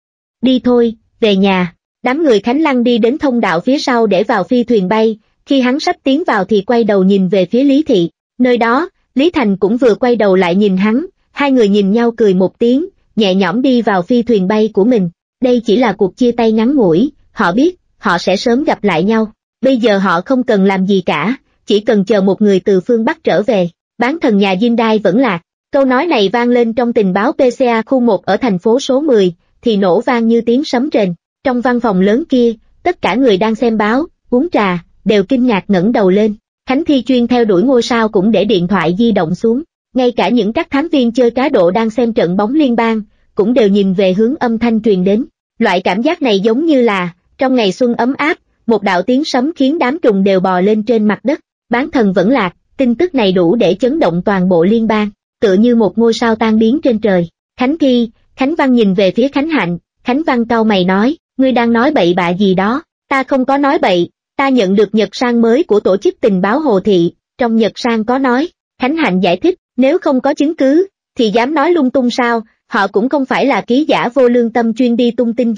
Đi thôi, về nhà. Đám người Khánh Lăng đi đến thông đạo phía sau để vào phi thuyền bay, khi hắn sắp tiến vào thì quay đầu nhìn về phía Lý Thị. Nơi đó, Lý Thành cũng vừa quay đầu lại nhìn hắn, hai người nhìn nhau cười một tiếng, nhẹ nhõm đi vào phi thuyền bay của mình. Đây chỉ là cuộc chia tay ngắn ngủi, họ biết, họ sẽ sớm gặp lại nhau. Bây giờ họ không cần làm gì cả, chỉ cần chờ một người từ phương Bắc trở về. Bán thần nhà Jindai vẫn lạc. Câu nói này vang lên trong tình báo pê xê a khu một ở thành phố số mười, thì nổ vang như tiếng sấm rền. Trong văn phòng lớn kia, tất cả người đang xem báo, uống trà, đều kinh ngạc ngẩng đầu lên. Khánh Thi chuyên theo đuổi ngôi sao cũng để điện thoại di động xuống. Ngay cả những các thám viên chơi cá độ đang xem trận bóng liên bang, cũng đều nhìn về hướng âm thanh truyền đến. Loại cảm giác này giống như là, trong ngày xuân ấm áp, một đạo tiếng sấm khiến đám trùng đều bò lên trên mặt đất. Bán thần vẫn lạc, tin tức này đủ để chấn động toàn bộ liên bang, tựa như một ngôi sao tan biến trên trời. Khánh Thi, Khánh Văn nhìn về phía Khánh Hạnh, Khánh Văn cau mày nói, ngươi đang nói bậy bạ gì đó? Ta không có nói bậy, ta nhận được nhật sang mới của tổ chức tình báo Hồ Thị, trong nhật sang có nói. Khánh Hạnh giải thích, nếu không có chứng cứ, thì dám nói lung tung sao, họ cũng không phải là ký giả vô lương tâm chuyên đi tung tin vịt.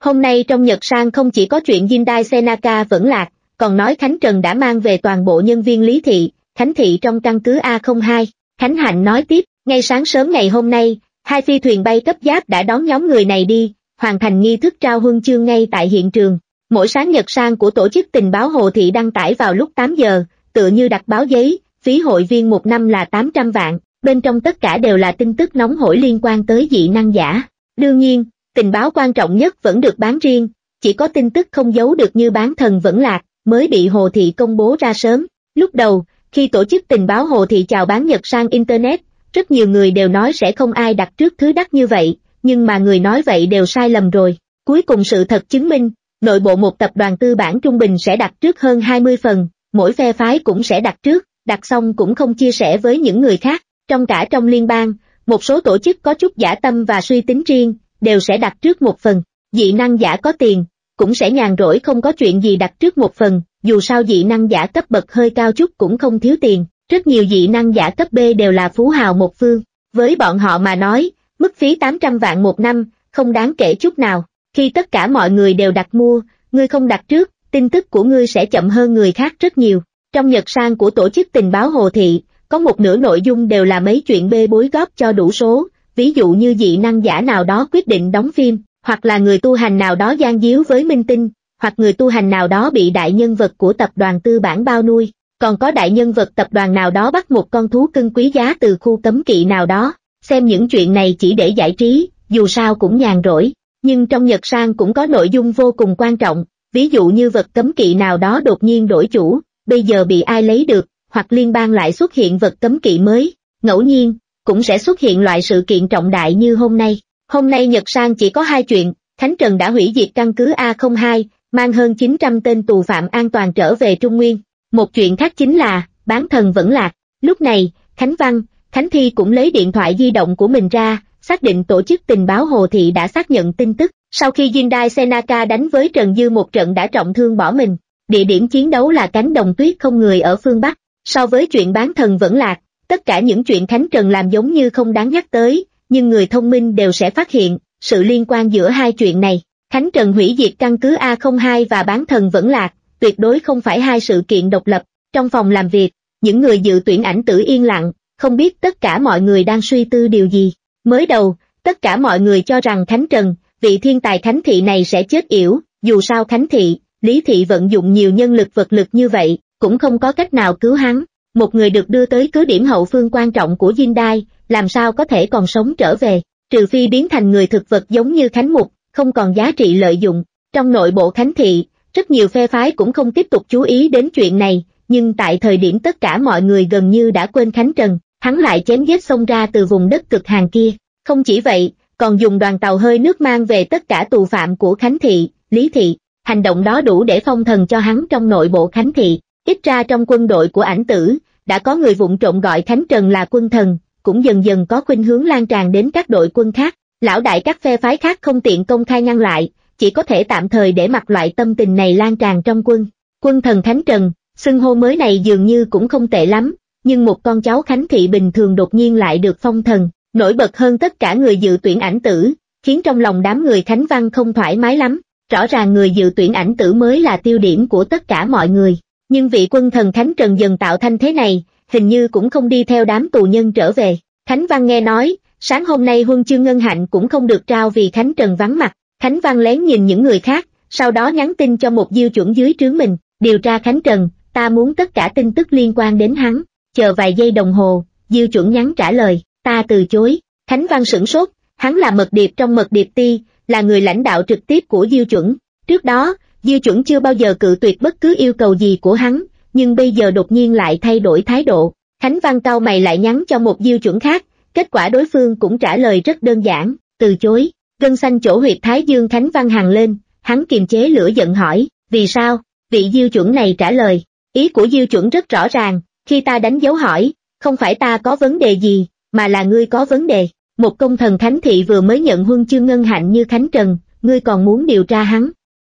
Hôm nay trong Nhật Sang không chỉ có chuyện Jindai Senaka vẫn lạc, còn nói Khánh Trần đã mang về toàn bộ nhân viên Lý Thị, Khánh Thị trong căn cứ A không hai. Khánh Hạnh nói tiếp, ngay sáng sớm ngày hôm nay, hai phi thuyền bay cấp giáp đã đón nhóm người này đi, hoàn thành nghi thức trao huân chương ngay tại hiện trường. Mỗi sáng Nhật Sang của tổ chức tình báo Hồ Thị đăng tải vào lúc tám giờ, tựa như đặt báo giấy, phí hội viên một năm là tám trăm vạn, bên trong tất cả đều là tin tức nóng hổi liên quan tới dị năng giả. Đương nhiên, tình báo quan trọng nhất vẫn được bán riêng, chỉ có tin tức không giấu được như bán thần vẫn lạc, mới bị Hồ Thị công bố ra sớm. Lúc đầu, khi tổ chức tình báo Hồ Thị chào bán Nhật Sang Internet, rất nhiều người đều nói sẽ không ai đặt trước thứ đắt như vậy, nhưng mà người nói vậy đều sai lầm rồi. Cuối cùng sự thật chứng minh, nội bộ một tập đoàn tư bản trung bình sẽ đặt trước hơn hai mươi phần, mỗi phe phái cũng sẽ đặt trước, đặt xong cũng không chia sẻ với những người khác. Trong cả trong liên bang, một số tổ chức có chút dã tâm và suy tính riêng, đều sẽ đặt trước một phần. Dị năng giả có tiền, cũng sẽ nhàn rỗi không có chuyện gì đặt trước một phần, dù sao dị năng giả cấp bậc hơi cao chút cũng không thiếu tiền, rất nhiều dị năng giả cấp B đều là phú hào một phương. Với bọn họ mà nói, mức phí tám trăm vạn một năm, không đáng kể chút nào. Khi tất cả mọi người đều đặt mua, ngươi không đặt trước, tin tức của ngươi sẽ chậm hơn người khác rất nhiều. Trong Nhật Sang của tổ chức tình báo Hồ Thị, có một nửa nội dung đều là mấy chuyện bê bối góp cho đủ số, ví dụ như dị năng giả nào đó quyết định đóng phim, hoặc là người tu hành nào đó gian díu với minh tinh, hoặc người tu hành nào đó bị đại nhân vật của tập đoàn tư bản bao nuôi, còn có đại nhân vật tập đoàn nào đó bắt một con thú cưng quý giá từ khu cấm kỵ nào đó. Xem những chuyện này chỉ để giải trí, dù sao cũng nhàn rỗi, nhưng trong Nhật Sang cũng có nội dung vô cùng quan trọng, ví dụ như vật cấm kỵ nào đó đột nhiên đổi chủ, bây giờ bị ai lấy được, hoặc liên bang lại xuất hiện vật cấm kỵ mới, ngẫu nhiên, cũng sẽ xuất hiện loại sự kiện trọng đại như hôm nay. Hôm nay Nhật Sang chỉ có hai chuyện, Khánh Trần đã hủy diệt căn cứ A không hai, mang hơn chín trăm tên tù phạm an toàn trở về Trung Nguyên. Một chuyện khác chính là, bán thần vẫn lạc. Lúc này, Khánh Văn, Khánh Thi cũng lấy điện thoại di động của mình ra, xác định tổ chức tình báo Hồ Thị đã xác nhận tin tức. Sau khi Jindai Senaka đánh với Trần Dư một trận đã trọng thương bỏ mình, địa điểm chiến đấu là cánh đồng tuyết không người ở phương Bắc. So với chuyện bán thần vẫn lạc, tất cả những chuyện Khánh Trần làm giống như không đáng nhắc tới, nhưng người thông minh đều sẽ phát hiện sự liên quan giữa hai chuyện này. Khánh Trần hủy diệt căn cứ A không hai và bán thần vẫn lạc, tuyệt đối không phải hai sự kiện độc lập. Trong phòng làm việc, những người dự tuyển ảnh tử yên lặng, không biết tất cả mọi người đang suy tư điều gì. Mới đầu, tất cả mọi người cho rằng Khánh Trần, vị thiên tài Khánh Thị này sẽ chết yểu, dù sao Khánh Thị, Lý Thị vận dụng nhiều nhân lực vật lực như vậy, cũng không có cách nào cứu hắn. Một người được đưa tới cứ điểm hậu phương quan trọng của Jindai, làm sao có thể còn sống trở về, trừ phi biến thành người thực vật giống như Khánh Mục, không còn giá trị lợi dụng. Trong nội bộ Khánh Thị, rất nhiều phe phái cũng không tiếp tục chú ý đến chuyện này, nhưng tại thời điểm tất cả mọi người gần như đã quên Khánh Trần, hắn lại chém giết xông ra từ vùng đất cực hàn kia. Không chỉ vậy, còn dùng đoàn tàu hơi nước mang về tất cả tù phạm của Khánh Thị, Lý Thị. Hành động đó đủ để phong thần cho hắn trong nội bộ Khánh Thị. Ít ra trong quân đội của ảnh tử, đã có người vụng trộm gọi Khánh Trần là quân thần, cũng dần dần có khuynh hướng lan tràn đến các đội quân khác. Lão đại các phe phái khác không tiện công khai ngăn lại, chỉ có thể tạm thời để mặc loại tâm tình này lan tràn trong quân. Quân thần Khánh Trần, xưng hô mới này dường như cũng không tệ lắm, nhưng một con cháu Khánh Thị bình thường đột nhiên lại được phong thần, nổi bật hơn tất cả người dự tuyển ảnh tử, khiến trong lòng đám người Khánh Văn không thoải mái lắm. Rõ ràng người dự tuyển ảnh tử mới là tiêu điểm của tất cả mọi người, nhưng vị quân thần Khánh Trần dần tạo thanh thế này, hình như cũng không đi theo đám tù nhân trở về. Khánh Văn nghe nói, sáng hôm nay huân chương ngân hạnh cũng không được trao vì Khánh Trần vắng mặt. Khánh Văn lén nhìn những người khác, sau đó nhắn tin cho một diêu chuẩn dưới trướng mình, điều tra Khánh Trần, ta muốn tất cả tin tức liên quan đến hắn. Chờ vài giây đồng hồ, diêu chuẩn nhắn trả lời, ta từ chối. Khánh Văn sửng sốt, hắn là mật điệp trong mật điệp ti, là người lãnh đạo trực tiếp của diêu chuẩn. Trước đó, diêu chuẩn chưa bao giờ cự tuyệt bất cứ yêu cầu gì của hắn, nhưng bây giờ đột nhiên lại thay đổi thái độ. Khánh Văn cau mày lại nhắn cho một diêu chuẩn khác, kết quả đối phương cũng trả lời rất đơn giản, từ chối. Gân xanh chỗ huyệt thái dương Khánh Văn hằn lên, hắn kiềm chế lửa giận hỏi, vì sao? Vị diêu chuẩn này trả lời, ý của diêu chuẩn rất rõ ràng, khi ta đánh dấu hỏi, không phải ta có vấn đề gì, mà là ngươi có vấn đề. Một công thần Khánh Thị vừa mới nhận huân chương ngân hạnh như Khánh Trần, ngươi còn muốn điều tra hắn?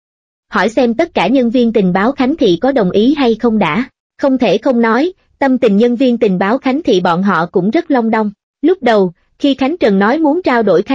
Hỏi xem tất cả nhân viên tình báo Khánh Thị có đồng ý hay không đã. Không thể không nói, tâm tình nhân viên tình báo Khánh Thị bọn họ cũng rất long đong. Lúc đầu, khi Khánh Trần nói muốn trao đổi Khánh Mục,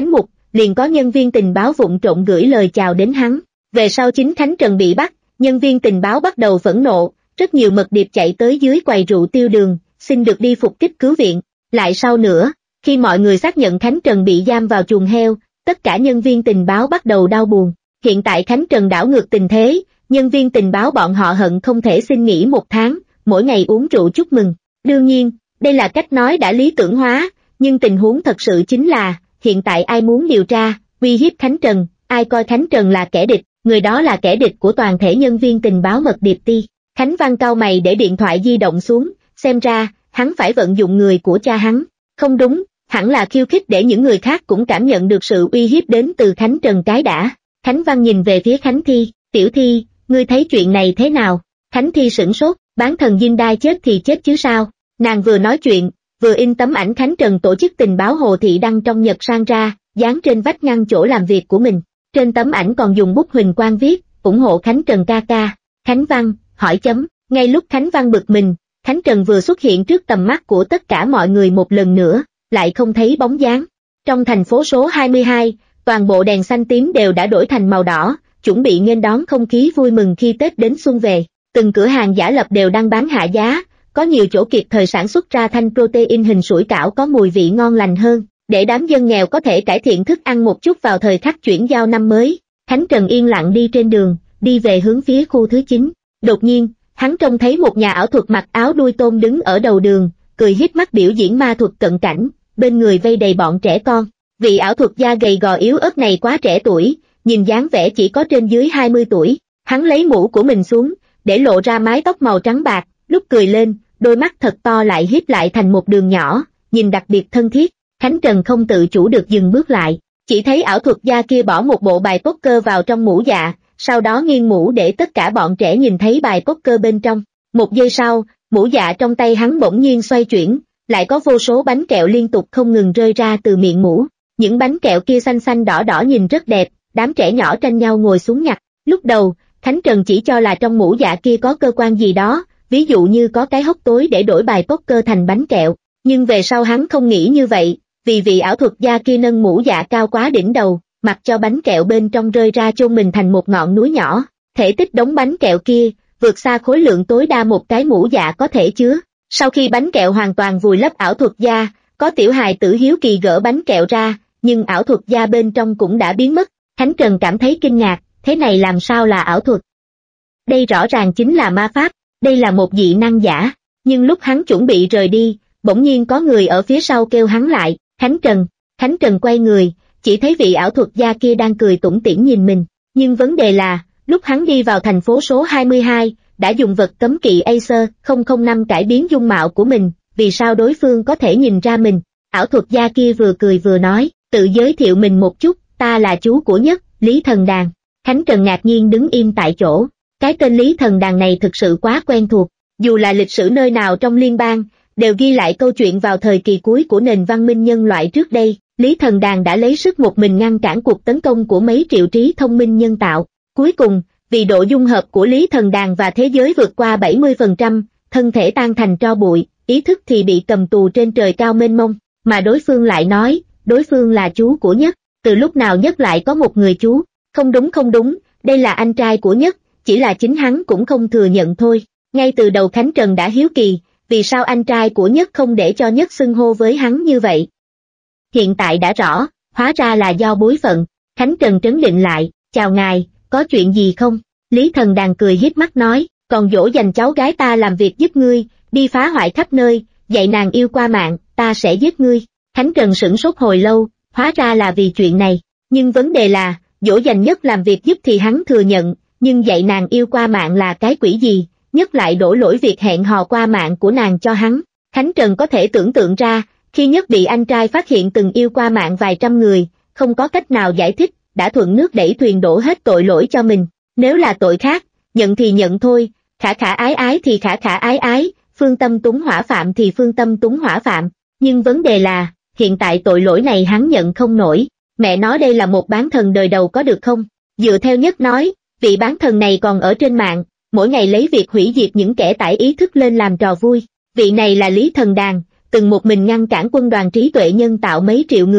liền có nhân viên tình báo vụng trộm gửi lời chào đến hắn. Về sau chính Khánh Trần bị bắt, nhân viên tình báo bắt đầu phẫn nộ, rất nhiều mật điệp chạy tới dưới quầy rượu Tiêu Đường, xin được đi phục kích cứu viện. Lại sau nữa, khi mọi người xác nhận Khánh Trần bị giam vào chuồng heo, tất cả nhân viên tình báo bắt đầu đau buồn. Hiện tại Khánh Trần đảo ngược tình thế, nhân viên tình báo bọn họ hận không thể xin nghỉ một tháng, mỗi ngày uống rượu chúc mừng. Đương nhiên, đây là cách nói đã lý tưởng hóa, nhưng tình huống thật sự chính là, hiện tại ai muốn điều tra, uy hiếp Khánh Trần, ai coi Khánh Trần là kẻ địch, người đó là kẻ địch của toàn thể nhân viên tình báo mật điệp ti. Khánh Văn cau mày để điện thoại di động xuống, xem ra, hắn phải vận dụng người của cha hắn. Không đúng, hẳn là khiêu khích để những người khác cũng cảm nhận được sự uy hiếp đến từ Khánh Trần cái đã. Khánh Văn nhìn về phía Khánh Thi, tiểu Thi, ngươi thấy chuyện này thế nào? Khánh Thi sửng sốt, bán thần dinh đai chết thì chết chứ sao? Nàng vừa nói chuyện, vừa in tấm ảnh Khánh Trần tổ chức tình báo Hồ Thị đăng trong Nhật Sang ra, dán trên vách ngăn chỗ làm việc của mình. Trên tấm ảnh còn dùng bút huỳnh quang viết, ủng hộ Khánh Trần ca ca. Khánh Văn, hỏi chấm. Ngay lúc Khánh Văn bực mình, Khánh Trần vừa xuất hiện trước tầm mắt của tất cả mọi người một lần nữa, lại không thấy bóng dáng. Trong thành phố số hai mươi hai, toàn bộ đèn xanh tím đều đã đổi thành màu đỏ, chuẩn bị nghênh đón không khí vui mừng khi Tết đến xuân về. Từng cửa hàng giả lập đều đang bán hạ giá, có nhiều chỗ kịp thời sản xuất ra thanh protein hình sủi cảo có mùi vị ngon lành hơn, để đám dân nghèo có thể cải thiện thức ăn một chút vào thời khắc chuyển giao năm mới. Khánh Trần yên lặng đi trên đường, đi về hướng phía khu thứ chín. Đột nhiên, hắn trông thấy một nhà ảo thuật mặc áo đuôi tôm đứng ở đầu đường, cười híp mắt biểu diễn ma thuật cận cảnh, bên người vây đầy bọn trẻ con. Vị ảo thuật gia gầy gò yếu ớt này quá trẻ tuổi, nhìn dáng vẻ chỉ có trên dưới hai mươi tuổi. Hắn lấy mũ của mình xuống, để lộ ra mái tóc màu trắng bạc, lúc cười lên, đôi mắt thật to lại híp lại thành một đường nhỏ, nhìn đặc biệt thân thiết. Khánh Trần không tự chủ được dừng bước lại, chỉ thấy ảo thuật gia kia bỏ một bộ bài poker vào trong mũ dạ, sau đó nghiêng mũ để tất cả bọn trẻ nhìn thấy bài poker bên trong. Một giây sau, mũ dạ trong tay hắn bỗng nhiên xoay chuyển, lại có vô số bánh kẹo liên tục không ngừng rơi ra từ miệng mũ. Những bánh kẹo kia xanh xanh đỏ đỏ nhìn rất đẹp, đám trẻ nhỏ tranh nhau ngồi xuống nhặt. Lúc đầu, Khánh Trần chỉ cho là trong mũ dạ kia có cơ quan gì đó, ví dụ như có cái hốc tối để đổi bài poker thành bánh kẹo, nhưng về sau hắn không nghĩ như vậy, vì vị ảo thuật gia kia nâng mũ dạ cao quá đỉnh đầu, mặc cho bánh kẹo bên trong rơi ra chôn mình thành một ngọn núi nhỏ. Thể tích đống bánh kẹo kia vượt xa khối lượng tối đa một cái mũ dạ có thể chứa. Sau khi bánh kẹo hoàn toàn vùi lấp ảo thuật gia, có tiểu hài tử hiếu kỳ gỡ bánh kẹo ra, nhưng ảo thuật gia bên trong cũng đã biến mất. Khánh Trần cảm thấy kinh ngạc, thế này làm sao là ảo thuật? Đây rõ ràng chính là ma pháp, đây là một dị năng giả. Nhưng lúc hắn chuẩn bị rời đi, bỗng nhiên có người ở phía sau kêu hắn lại, Khánh Trần. Khánh Trần quay người, chỉ thấy vị ảo thuật gia kia đang cười tủm tỉm nhìn mình. Nhưng vấn đề là, lúc hắn đi vào thành phố số hai mươi hai, đã dùng vật cấm kỵ Acer không không năm cải biến dung mạo của mình, vì sao đối phương có thể nhìn ra mình? Ảo thuật gia kia vừa cười vừa nói, tự giới thiệu mình một chút, ta là chú của Nhất, Lý Thần Đàn. Khánh Trần ngạc nhiên đứng im tại chỗ, cái tên Lý Thần Đàn này thực sự quá quen thuộc, dù là lịch sử nơi nào trong liên bang, đều ghi lại câu chuyện vào thời kỳ cuối của nền văn minh nhân loại trước đây, Lý Thần Đàn đã lấy sức một mình ngăn cản cuộc tấn công của mấy triệu trí thông minh nhân tạo. Cuối cùng, vì độ dung hợp của Lý Thần Đàn và thế giới vượt qua bảy mươi phần trăm, thân thể tan thành tro bụi, ý thức thì bị cầm tù trên trời cao mênh mông, mà đối phương lại nói, đối phương là chú của Nhất. Từ lúc nào Nhất lại có một người chú? Không đúng không đúng, đây là anh trai của Nhất, chỉ là chính hắn cũng không thừa nhận thôi. Ngay từ đầu Khánh Trần đã hiếu kỳ, vì sao anh trai của Nhất không để cho Nhất xưng hô với hắn như vậy? Hiện tại đã rõ, hóa ra là do bối phận. Khánh Trần trấn định lại, chào ngài, có chuyện gì không? Lý Thần Đàn cười híp mắt nói, còn dỗ dành cháu gái ta làm việc giúp ngươi, đi phá hoại khắp nơi, dạy nàng yêu qua mạng, ta sẽ giết ngươi. Khánh Trần sửng sốt hồi lâu, hóa ra là vì chuyện này, nhưng vấn đề là, dỗ dành Nhất làm việc giúp thì hắn thừa nhận, nhưng dạy nàng yêu qua mạng là cái quỷ gì? Nhất lại đổ lỗi việc hẹn hò qua mạng của nàng cho hắn. Khánh Trần có thể tưởng tượng ra, khi Nhất bị anh trai phát hiện từng yêu qua mạng vài trăm người, không có cách nào giải thích, đã thuận nước đẩy thuyền đổ hết tội lỗi cho mình. Nếu là tội khác, nhận thì nhận thôi, khả khả ái ái thì khả khả ái ái, phương tâm túng hỏa phạm thì phương tâm túng hỏa phạm. Nhưng vấn đề là, hiện tại tội lỗi này hắn nhận không nổi. Mẹ nói đây là một bán thần đời đầu có được không? Dựa theo Nhất nói, vị bán thần này còn ở trên mạng, mỗi ngày lấy việc hủy diệt những kẻ tải ý thức lên làm trò vui. Vị này là Lý Thần Đàn, từng một mình ngăn cản quân đoàn trí tuệ nhân tạo mấy triệu người,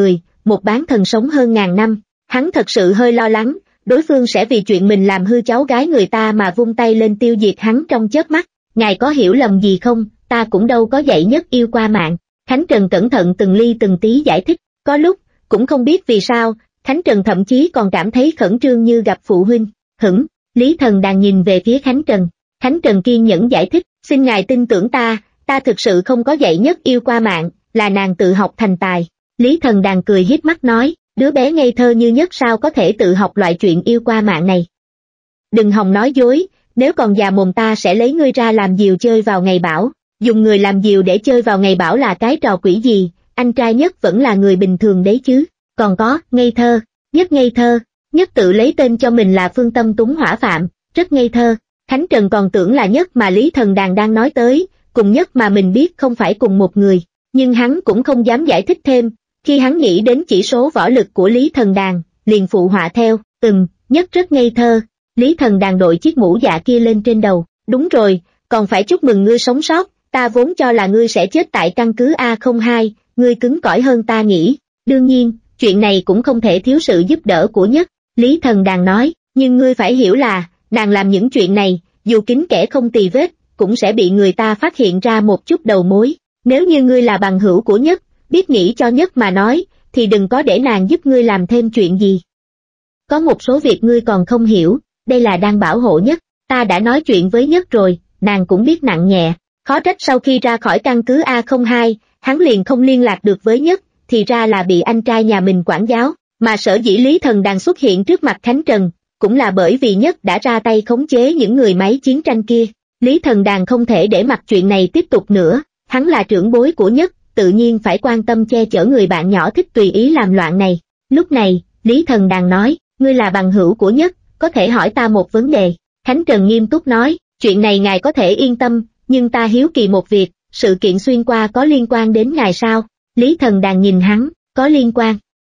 một bán thần sống hơn ngàn năm, hắn thật sự hơi lo lắng, đối phương sẽ vì chuyện mình làm hư cháu gái người ta mà vung tay lên tiêu diệt hắn trong chớp mắt. Ngài có hiểu lầm gì không, ta cũng đâu có dạy nhất yêu qua mạng. Khánh Trần cẩn thận từng ly từng tí giải thích, có lúc, cũng không biết vì sao, Khánh Trần thậm chí còn cảm thấy khẩn trương như gặp phụ huynh. Hửng, Lý Thần Đàn nhìn về phía Khánh Trần. Khánh Trần kiên nhẫn giải thích, xin ngài tin tưởng ta, ta thực sự không có dạy nhất yêu qua mạng, là nàng tự học thành tài. Lý Thần Đàn cười híp mắt nói, đứa bé ngây thơ như nhất sao có thể tự học loại chuyện yêu qua mạng này. Đừng hòng nói dối, nếu còn già mồm ta sẽ lấy ngươi ra làm diều chơi vào ngày bão. Dùng người làm diều để chơi vào ngày bão là cái trò quỷ gì, anh trai nhất vẫn là người bình thường đấy chứ. Còn có, ngây thơ, nhất ngây thơ, nhất tự lấy tên cho mình là Phương Tâm Túng Hỏa Phạm, rất ngây thơ. Khánh Trần còn tưởng là nhất mà Lý Thần Đàn đang nói tới, cùng nhất mà mình biết không phải cùng một người, nhưng hắn cũng không dám giải thích thêm, khi hắn nghĩ đến chỉ số võ lực của Lý Thần Đàn, liền phụ họa theo, ừm, nhất rất ngây thơ. Lý Thần Đàn đội chiếc mũ dạ kia lên trên đầu, đúng rồi, còn phải chúc mừng ngươi sống sót, ta vốn cho là ngươi sẽ chết tại căn cứ A không hai, ngươi cứng cỏi hơn ta nghĩ, đương nhiên, chuyện này cũng không thể thiếu sự giúp đỡ của nhất. Lý Thần Đàn nói, nhưng ngươi phải hiểu là, nàng làm những chuyện này, dù kín kẽ không tì vết, cũng sẽ bị người ta phát hiện ra một chút đầu mối. Nếu như ngươi là bằng hữu của nhất, biết nghĩ cho nhất mà nói, thì đừng có để nàng giúp ngươi làm thêm chuyện gì. Có một số việc ngươi còn không hiểu, đây là đang bảo hộ nhất, ta đã nói chuyện với nhất rồi, nàng cũng biết nặng nhẹ. Khó trách sau khi ra khỏi căn cứ A không hai, hắn liền không liên lạc được với nhất, thì ra là bị anh trai nhà mình quản giáo, mà sở dĩ Lý Thần Đàn xuất hiện trước mặt Khánh Trần, cũng là bởi vì nhất đã ra tay khống chế những người máy chiến tranh kia. Lý Thần Đàn không thể để mặc chuyện này tiếp tục nữa, hắn là trưởng bối của nhất, tự nhiên phải quan tâm che chở người bạn nhỏ thích tùy ý làm loạn này. Lúc này, Lý Thần Đàn nói, ngươi là bằng hữu của nhất, có thể hỏi ta một vấn đề. Khánh Trần nghiêm túc nói, chuyện này ngài có thể yên tâm, nhưng ta hiếu kỳ một việc, sự kiện xuyên qua có liên quan đến ngài sao? Lý Thần Đàn nhìn hắn, có liên quan.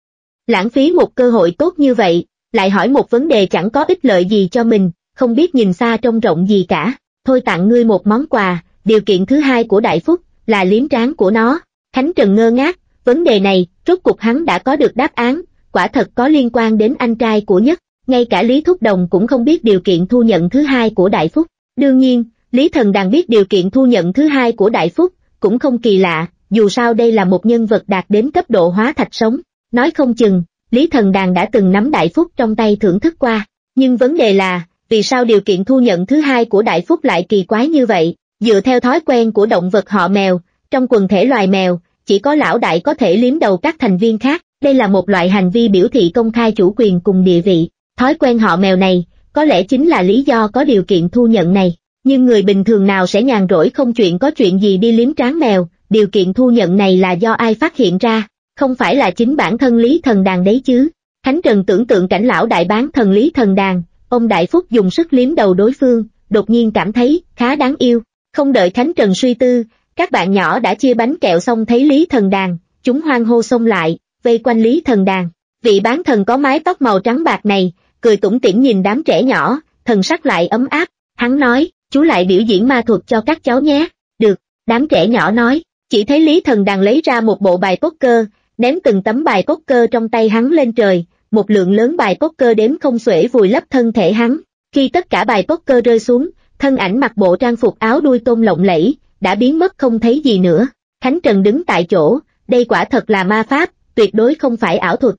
Lãng phí một cơ hội tốt như vậy, lại hỏi một vấn đề chẳng có ích lợi gì cho mình, không biết nhìn xa trông rộng gì cả. Thôi tặng ngươi một món quà, điều kiện thứ hai của Đại Phúc, là liếm trán của nó. Khánh Trần ngơ ngác, vấn đề này, rốt cục hắn đã có được đáp án, quả thật có liên quan đến anh trai của nhất. Ngay cả Lý Thúc Đồng cũng không biết điều kiện thu nhận thứ hai của Đại Phúc. Đương nhiên, Lý Thần Đàn biết điều kiện thu nhận thứ hai của Đại Phúc, cũng không kỳ lạ, dù sao đây là một nhân vật đạt đến cấp độ hóa thạch sống. Nói không chừng, Lý Thần Đàn đã từng nắm Đại Phúc trong tay thưởng thức qua. Nhưng vấn đề là, vì sao điều kiện thu nhận thứ hai của Đại Phúc lại kỳ quái như vậy? Dựa theo thói quen của động vật họ mèo, trong quần thể loài mèo, chỉ có lão đại có thể liếm đầu các thành viên khác. Đây là một loại hành vi biểu thị công khai chủ quyền cùng địa vị. Thói quen họ mèo này, có lẽ chính là lý do có điều kiện thu nhận này. Nhưng người bình thường nào sẽ nhàn rỗi không chuyện có chuyện gì đi liếm trán mèo? Điều kiện thu nhận này là do ai phát hiện ra? Không phải là chính bản thân Lý Thần Đàn đấy chứ? Khánh Trần tưởng tượng cảnh lão đại bán thần Lý Thần Đàn, ông Đại Phúc dùng sức liếm đầu đối phương, đột nhiên cảm thấy khá đáng yêu. Không đợi Khánh Trần suy tư, các bạn nhỏ đã chia bánh kẹo xong thấy Lý Thần Đàn, chúng hoan hô xông lại, vây quanh Lý Thần Đàn. Vị bán thần có mái tóc màu trắng bạc này, cười tủm tỉm nhìn đám trẻ nhỏ, thần sắc lại ấm áp. Hắn nói, chú lại biểu diễn ma thuật cho các cháu nhé. Được, đám trẻ nhỏ nói. Chỉ thấy Lý Thần Đàn lấy ra một bộ bài poker, ném từng tấm bài poker trong tay hắn lên trời, một lượng lớn bài poker đếm không xuể vùi lấp thân thể hắn. Khi tất cả bài poker rơi xuống, thân ảnh mặc bộ trang phục áo đuôi tôm lộng lẫy, đã biến mất không thấy gì nữa. Khánh Trần đứng tại chỗ, đây quả thật là ma pháp, tuyệt đối không phải ảo thuật.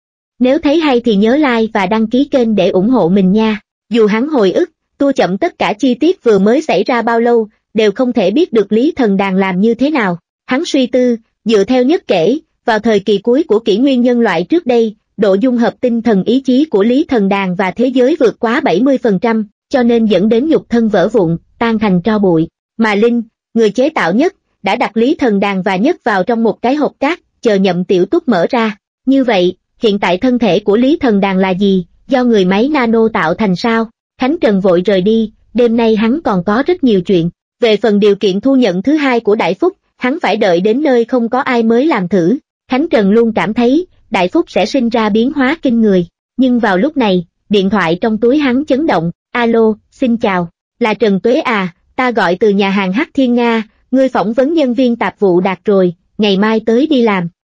Nếu thấy hay thì nhớ like và đăng ký kênh để ủng hộ mình nha. Dù hắn hồi ức, tua chậm tất cả chi tiết vừa mới xảy ra bao lâu, đều không thể biết được Lý Thần Đàn làm như thế nào. Hắn suy tư, dựa theo nhất kể, vào thời kỳ cuối của kỷ nguyên nhân loại trước đây, độ dung hợp tinh thần ý chí của Lý Thần Đàn và thế giới vượt quá bảy mươi phần trăm, cho nên dẫn đến nhục thân vỡ vụn, tan thành tro bụi. Mà Linh, người chế tạo nhất, đã đặt Lý Thần Đàn và nhất vào trong một cái hộp cát, chờ Nhậm Tiểu Túc mở ra. Như vậy, hiện tại thân thể của Lý Thần Đàn là gì, do người máy nano tạo thành sao? Khánh Trần vội rời đi, đêm nay hắn còn có rất nhiều chuyện. Về phần điều kiện thu nhận thứ hai của Đại Phúc, hắn phải đợi đến nơi không có ai mới làm thử. Khánh Trần luôn cảm thấy, Đại Phúc sẽ sinh ra biến hóa kinh người. Nhưng vào lúc này, điện thoại trong túi hắn chấn động. Alo, xin chào, là Trần Tuế à, ta gọi từ nhà hàng Hắc Thiên Nga, ngươi phỏng vấn nhân viên tạp vụ đạt rồi, ngày mai tới đi làm.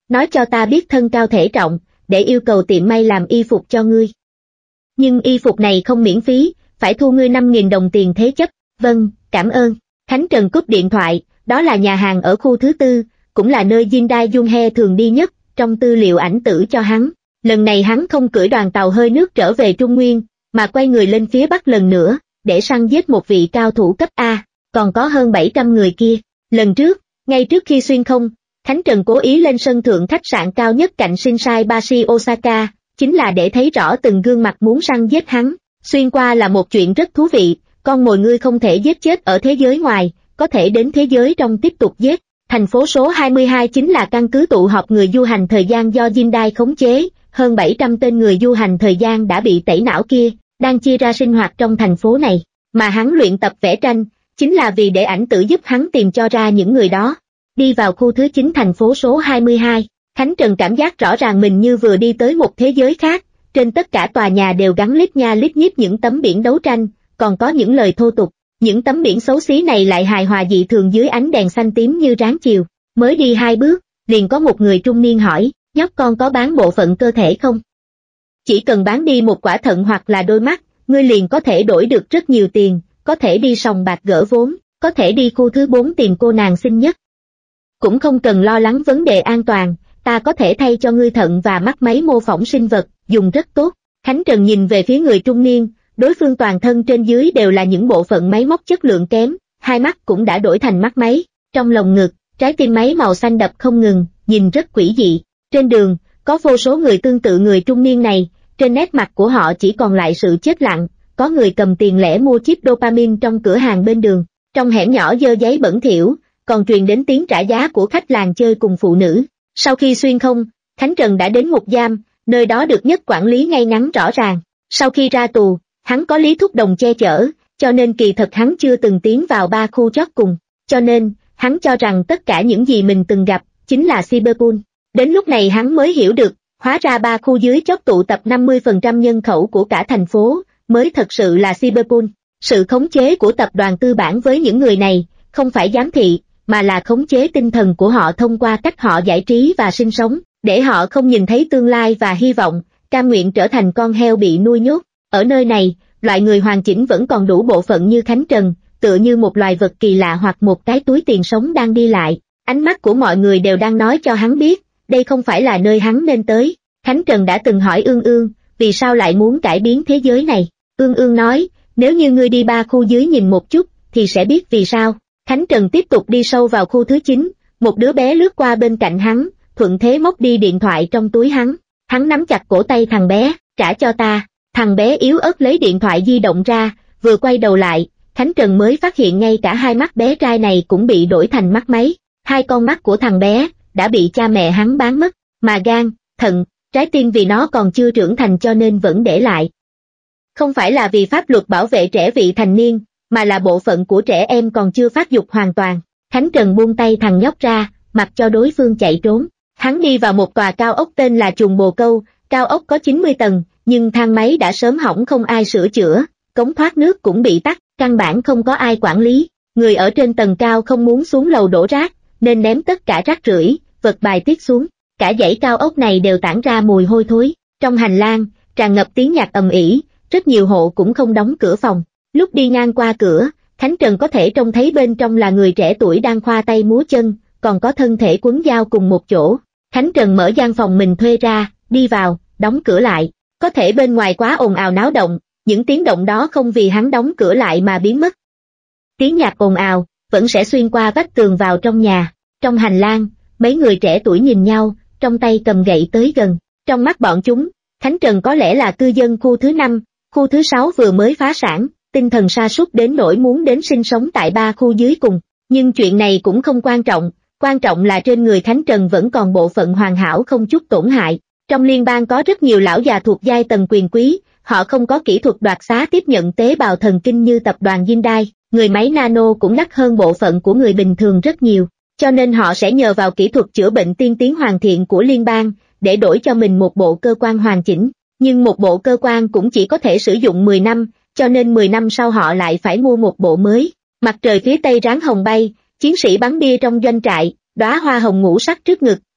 nói cho ta biết thân cao thể trọng, để yêu cầu tiệm may làm y phục cho ngươi. Nhưng y phục này không miễn phí, phải thu ngươi năm nghìn đồng tiền thế chấp. Vâng, cảm ơn. Khánh Trần cúp điện thoại, đó là nhà hàng ở khu thứ tư, cũng là nơi Jin Dae Jung He thường đi nhất, trong tư liệu ảnh tử cho hắn. Lần này hắn không cưỡi đoàn tàu hơi nước trở về Trung Nguyên, mà quay người lên phía Bắc lần nữa, để săn giết một vị cao thủ cấp A, còn có hơn bảy trăm người kia. Lần trước, ngay trước khi xuyên không, Khánh Trần cố ý lên sân thượng khách sạn cao nhất cạnh Shinsai Bashi Osaka, chính là để thấy rõ từng gương mặt muốn săn giết hắn. Xuyên qua là một chuyện rất thú vị, con mồi ngươi không thể giết chết ở thế giới ngoài, có thể đến thế giới trong tiếp tục giết. Thành phố số hai mươi hai chính là căn cứ tụ họp người du hành thời gian do Jin Dae khống chế, hơn bảy trăm tên người du hành thời gian đã bị tẩy não kia, đang chia ra sinh hoạt trong thành phố này, mà hắn luyện tập vẽ tranh, chính là vì để ảnh tử giúp hắn tìm cho ra những người đó. Đi vào khu thứ chín thành phố số hai mươi hai, Khánh Trần cảm giác rõ ràng mình như vừa đi tới một thế giới khác, trên tất cả tòa nhà đều gắn lít nha lít nhít những tấm biển đấu tranh, còn có những lời thô tục. Những tấm biển xấu xí này lại hài hòa dị thường dưới ánh đèn xanh tím như ráng chiều. Mới đi hai bước, liền có một người trung niên hỏi, nhóc con có bán bộ phận cơ thể không? Chỉ cần bán đi một quả thận hoặc là đôi mắt, ngươi liền có thể đổi được rất nhiều tiền, có thể đi sòng bạc gỡ vốn, có thể đi khu thứ bốn tìm cô nàng xinh nhất. Cũng không cần lo lắng vấn đề an toàn, ta có thể thay cho ngươi thận và mắt máy mô phỏng sinh vật, dùng rất tốt. Khánh Trần nhìn về phía người trung niên, đối phương toàn thân trên dưới đều là những bộ phận máy móc chất lượng kém, hai mắt cũng đã đổi thành mắt máy, trong lồng ngực, trái tim máy màu xanh đập không ngừng, nhìn rất quỷ dị. Trên đường, có vô số người tương tự người trung niên này, trên nét mặt của họ chỉ còn lại sự chết lặng, có người cầm tiền lẻ mua chip dopamine trong cửa hàng bên đường, trong hẻm nhỏ dơ giấy bẩn thỉu, còn truyền đến tiếng trả giá của khách làng chơi cùng phụ nữ. Sau khi xuyên không, Khánh Trần đã đến ngục giam, nơi đó được nhất quản lý ngay ngắn rõ ràng. Sau khi ra tù, hắn có Lý Thúc Đồng che chở, cho nên kỳ thật hắn chưa từng tiến vào ba khu chót cùng, cho nên, hắn cho rằng tất cả những gì mình từng gặp, chính là Cyberpunk. Đến lúc này hắn mới hiểu được, hóa ra ba khu dưới chót tụ tập năm mươi phần trăm nhân khẩu của cả thành phố, mới thật sự là Cyberpunk. Sự khống chế của tập đoàn tư bản với những người này, không phải giám thị, mà là khống chế tinh thần của họ thông qua cách họ giải trí và sinh sống, để họ không nhìn thấy tương lai và hy vọng, cam nguyện trở thành con heo bị nuôi nhốt. Ở nơi này, loại người hoàn chỉnh vẫn còn đủ bộ phận như Khánh Trần, tựa như một loài vật kỳ lạ hoặc một cái túi tiền sống đang đi lại. Ánh mắt của mọi người đều đang nói cho hắn biết, đây không phải là nơi hắn nên tới. Khánh Trần đã từng hỏi Ương Ương, vì sao lại muốn cải biến thế giới này. Ương Ương nói, nếu như ngươi đi ba khu dưới nhìn một chút, thì sẽ biết vì sao. Khánh Trần tiếp tục đi sâu vào khu thứ chín, một đứa bé lướt qua bên cạnh hắn, thuận thế móc đi điện thoại trong túi hắn. Hắn nắm chặt cổ tay thằng bé, trả cho ta. Thằng bé yếu ớt lấy điện thoại di động ra, vừa quay đầu lại, Khánh Trần mới phát hiện ngay cả hai mắt bé trai này cũng bị đổi thành mắt máy. Hai con mắt của thằng bé đã bị cha mẹ hắn bán mất, mà gan, thận, trái tim vì nó còn chưa trưởng thành cho nên vẫn để lại. Không phải là vì pháp luật bảo vệ trẻ vị thành niên, mà là bộ phận của trẻ em còn chưa phát dục hoàn toàn. Khánh Trần buông tay thằng nhóc ra, mặc cho đối phương chạy trốn. Hắn đi vào một tòa cao ốc tên là Trùng Bồ Câu, cao ốc có chín mươi tầng, nhưng thang máy đã sớm hỏng không ai sửa chữa, cống thoát nước cũng bị tắc, căn bản không có ai quản lý. Người ở trên tầng cao không muốn xuống lầu đổ rác, nên ném tất cả rác rưởi, vật bài tiết xuống. Cả dãy cao ốc này đều tản ra mùi hôi thối. Trong hành lang, tràn ngập tiếng nhạc ầm ĩ, rất nhiều hộ cũng không đóng cửa phòng. Lúc đi ngang qua cửa, Khánh Trần có thể trông thấy bên trong là người trẻ tuổi đang khoa tay múa chân, còn có thân thể quấn dao cùng một chỗ. Khánh Trần mở gian phòng mình thuê ra, đi vào, đóng cửa lại. Có thể bên ngoài quá ồn ào náo động, những tiếng động đó không vì hắn đóng cửa lại mà biến mất. Tiếng nhạc ồn ào, vẫn sẽ xuyên qua vách tường vào trong nhà. Trong hành lang, mấy người trẻ tuổi nhìn nhau, trong tay cầm gậy tới gần. Trong mắt bọn chúng, Khánh Trần có lẽ là cư dân khu thứ năm, khu thứ sáu vừa mới phá sản, tinh thần sa sút đến nỗi muốn đến sinh sống tại ba khu dưới cùng. Nhưng chuyện này cũng không quan trọng, quan trọng là trên người Khánh Trần vẫn còn bộ phận hoàn hảo không chút tổn hại. Trong liên bang có rất nhiều lão già thuộc giai tầng quyền quý, họ không có kỹ thuật đoạt xá tiếp nhận tế bào thần kinh như tập đoàn Jin Dae, người máy nano cũng đắt hơn bộ phận của người bình thường rất nhiều, cho nên họ sẽ nhờ vào kỹ thuật chữa bệnh tiên tiến hoàn thiện của liên bang, để đổi cho mình một bộ cơ quan hoàn chỉnh. Nhưng một bộ cơ quan cũng chỉ có thể sử dụng mười năm, cho nên mười năm sau họ lại phải mua một bộ mới. Mặt trời phía tây ráng hồng bay, chiến sĩ bắn bia trong doanh trại, đóa hoa hồng ngũ sắc trước ngực,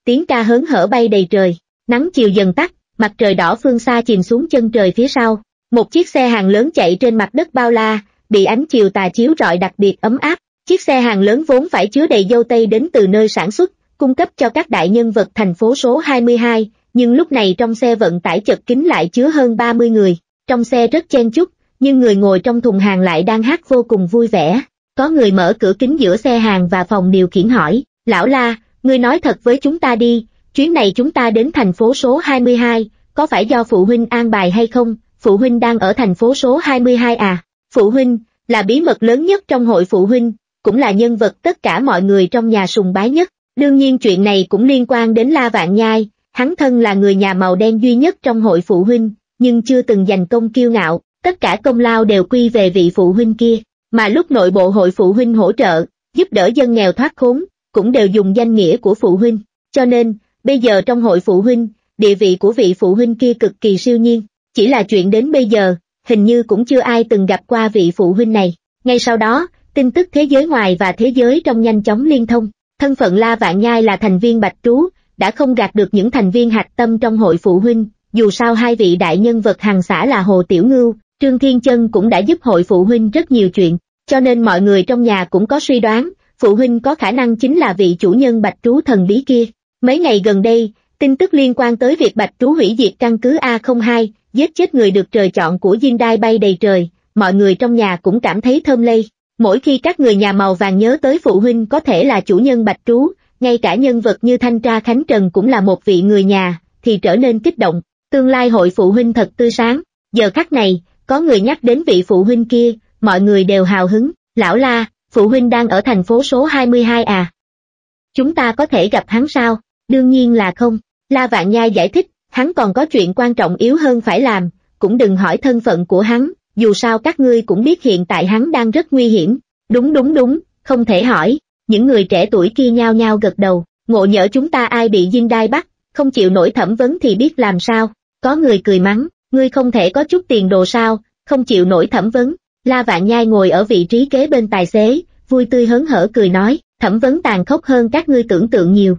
tiếng ca hớn hở bay đầy trời. Nắng chiều dần tắt, mặt trời đỏ phương xa chìm xuống chân trời phía sau. Một chiếc xe hàng lớn chạy trên mặt đất bao la, bị ánh chiều tà chiếu rọi đặc biệt ấm áp. Chiếc xe hàng lớn vốn phải chứa đầy dâu tây đến từ nơi sản xuất, cung cấp cho các đại nhân vật thành phố số hai mươi hai, nhưng lúc này trong xe vận tải chật kín lại chứa hơn ba mươi người. Trong xe rất chen chúc, nhưng người ngồi trong thùng hàng lại đang hát vô cùng vui vẻ. Có người mở cửa kính giữa xe hàng và phòng điều khiển hỏi, lão La, ngươi nói thật với chúng ta đi, chuyến này chúng ta đến thành phố số hai mươi hai, có phải do phụ huynh an bài hay không? Phụ huynh đang ở thành phố số hai mươi hai à? Phụ huynh là bí mật lớn nhất trong hội phụ huynh, cũng là nhân vật tất cả mọi người trong nhà sùng bái nhất. Đương nhiên chuyện này cũng liên quan đến La Vạn Nhai, hắn thân là người nhà màu đen duy nhất trong hội phụ huynh, nhưng chưa từng giành công kiêu ngạo, tất cả công lao đều quy về vị phụ huynh kia. Mà lúc nội bộ hội phụ huynh hỗ trợ, giúp đỡ dân nghèo thoát khốn, cũng đều dùng danh nghĩa của phụ huynh. Cho nên, bây giờ trong hội phụ huynh, địa vị của vị phụ huynh kia cực kỳ siêu nhiên. Chỉ là chuyện đến bây giờ, hình như cũng chưa ai từng gặp qua vị phụ huynh này. Ngay sau đó, tin tức thế giới ngoài và thế giới trong nhanh chóng liên thông. Thân phận La Vạn Nhai là thành viên Bạch Trú, đã không gạt được những thành viên hạch tâm trong hội phụ huynh. Dù sao hai vị đại nhân vật hàng xã là Hồ Tiểu Ngưu, Trương Thiên Chân cũng đã giúp hội phụ huynh rất nhiều chuyện, cho nên mọi người trong nhà cũng có suy đoán, phụ huynh có khả năng chính là vị chủ nhân Bạch Trú thần bí kia. Mấy ngày gần đây, tin tức liên quan tới việc Bạch Trú hủy diệt căn cứ A không hai, giết chết người được trời chọn của Jindai bay đầy trời, mọi người trong nhà cũng cảm thấy thơm lây. Mỗi khi các người nhà màu vàng nhớ tới phụ huynh có thể là chủ nhân Bạch Trú, ngay cả nhân vật như Thanh Tra Khánh Trần cũng là một vị người nhà, thì trở nên kích động. Tương lai hội phụ huynh thật tươi sáng. Giờ khắc này, có người nhắc đến vị phụ huynh kia, mọi người đều hào hứng. Lão La, phụ huynh đang ở thành phố số hai mươi hai à? Chúng ta có thể gặp hắn sao? Đương nhiên là không. La Vạn Nhai giải thích, hắn còn có chuyện quan trọng yếu hơn phải làm, cũng đừng hỏi thân phận của hắn, dù sao các ngươi cũng biết hiện tại hắn đang rất nguy hiểm. Đúng đúng đúng, không thể hỏi. Những người trẻ tuổi kia nhao nhao gật đầu, ngộ nhỡ chúng ta ai bị Jindai bắt, không chịu nổi thẩm vấn thì biết làm sao. Có người cười mắng, ngươi không thể có chút tiền đồ sao, không chịu nổi thẩm vấn. La Vạn Nhai ngồi ở vị trí kế bên tài xế, vui tươi hớn hở cười nói, thẩm vấn tàn khốc hơn các ngươi tưởng tượng nhiều.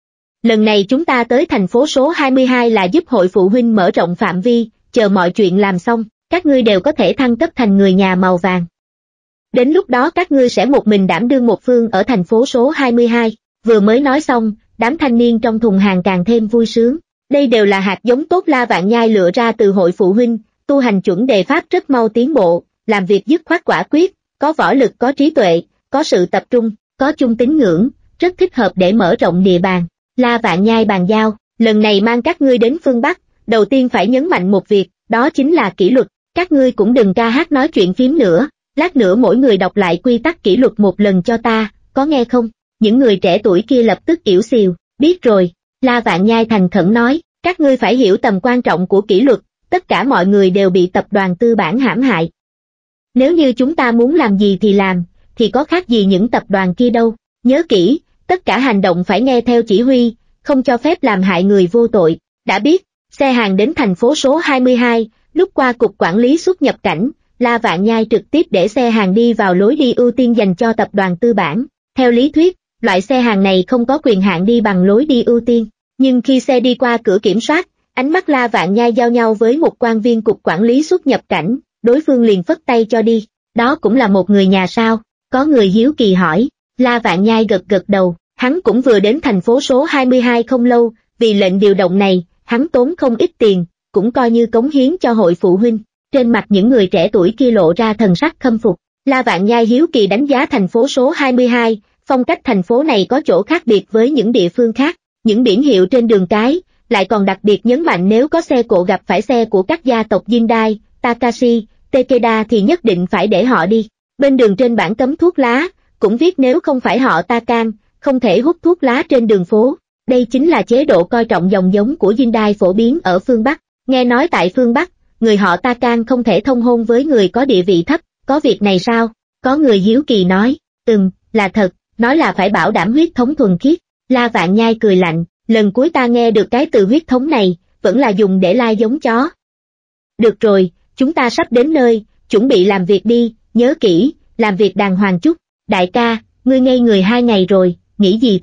Lần này chúng ta tới thành phố số hai mươi hai là giúp hội phụ huynh mở rộng phạm vi, chờ mọi chuyện làm xong, các ngươi đều có thể thăng cấp thành người nhà màu vàng. Đến lúc đó các ngươi sẽ một mình đảm đương một phương ở thành phố số hai mươi hai. Vừa mới nói xong, đám thanh niên trong thùng hàng càng thêm vui sướng. Đây đều là hạt giống tốt La Vạn Nhai lựa ra từ hội phụ huynh, tu hành chuẩn đề pháp rất mau tiến bộ, làm việc dứt khoát quả quyết, có võ lực, có trí tuệ, có sự tập trung, có chung tín ngưỡng, rất thích hợp để mở rộng địa bàn. La Vạn Nhai bàn giao, lần này mang các ngươi đến phương Bắc, đầu tiên phải nhấn mạnh một việc, đó chính là kỷ luật, các ngươi cũng đừng ca hát nói chuyện phím nữa, lát nữa mỗi người đọc lại quy tắc kỷ luật một lần cho ta, có nghe không? Những người trẻ tuổi kia lập tức ỉu xìu, biết rồi. La Vạn Nhai thành khẩn nói, các ngươi phải hiểu tầm quan trọng của kỷ luật, tất cả mọi người đều bị tập đoàn tư bản hãm hại. Nếu như chúng ta muốn làm gì thì làm, thì có khác gì những tập đoàn kia đâu. Nhớ kỹ, tất cả hành động phải nghe theo chỉ huy, không cho phép làm hại người vô tội. Đã biết. Xe hàng đến thành phố số hai mươi hai, lúc qua cục quản lý xuất nhập cảnh, La Vạn Nhai trực tiếp để xe hàng đi vào lối đi ưu tiên dành cho tập đoàn tư bản. Theo lý thuyết, loại xe hàng này không có quyền hạn đi bằng lối đi ưu tiên, nhưng khi xe đi qua cửa kiểm soát, ánh mắt La Vạn Nhai giao nhau với một quan viên cục quản lý xuất nhập cảnh, đối phương liền phất tay cho đi. Đó cũng là một người nhà sao? Có người hiếu kỳ hỏi. La Vạn Nhai gật gật đầu, hắn cũng vừa đến thành phố số hai mươi hai không lâu, vì lệnh điều động này, hắn tốn không ít tiền, cũng coi như cống hiến cho hội phụ huynh. Trên mặt những người trẻ tuổi kia lộ ra thần sắc khâm phục. La Vạn Nhai hiếu kỳ đánh giá thành phố số hai mươi hai, phong cách thành phố này có chỗ khác biệt với những địa phương khác, những biển hiệu trên đường cái, lại còn đặc biệt nhấn mạnh nếu có xe cộ gặp phải xe của các gia tộc Jindai, Takashi, Takeda thì nhất định phải để họ đi. Bên đường trên bảng cấm thuốc lá, cũng viết nếu không phải họ Takan, không thể hút thuốc lá trên đường phố. Đây chính là chế độ coi trọng dòng giống của Jindai phổ biến ở phương Bắc. Nghe nói tại phương Bắc, người họ Takan không thể thông hôn với người có địa vị thấp, có việc này sao? Có người hiếu kỳ nói, ừm, là thật, nói là phải bảo đảm huyết thống thuần khiết. La Vạn Nhai cười lạnh, lần cuối ta nghe được cái từ huyết thống này, vẫn là dùng để lai giống chó. Được rồi, chúng ta sắp đến nơi, chuẩn bị làm việc đi, nhớ kỹ, làm việc đàng hoàng chút. Đại ca, ngươi ngây người hai ngày rồi, nghĩ gì thế?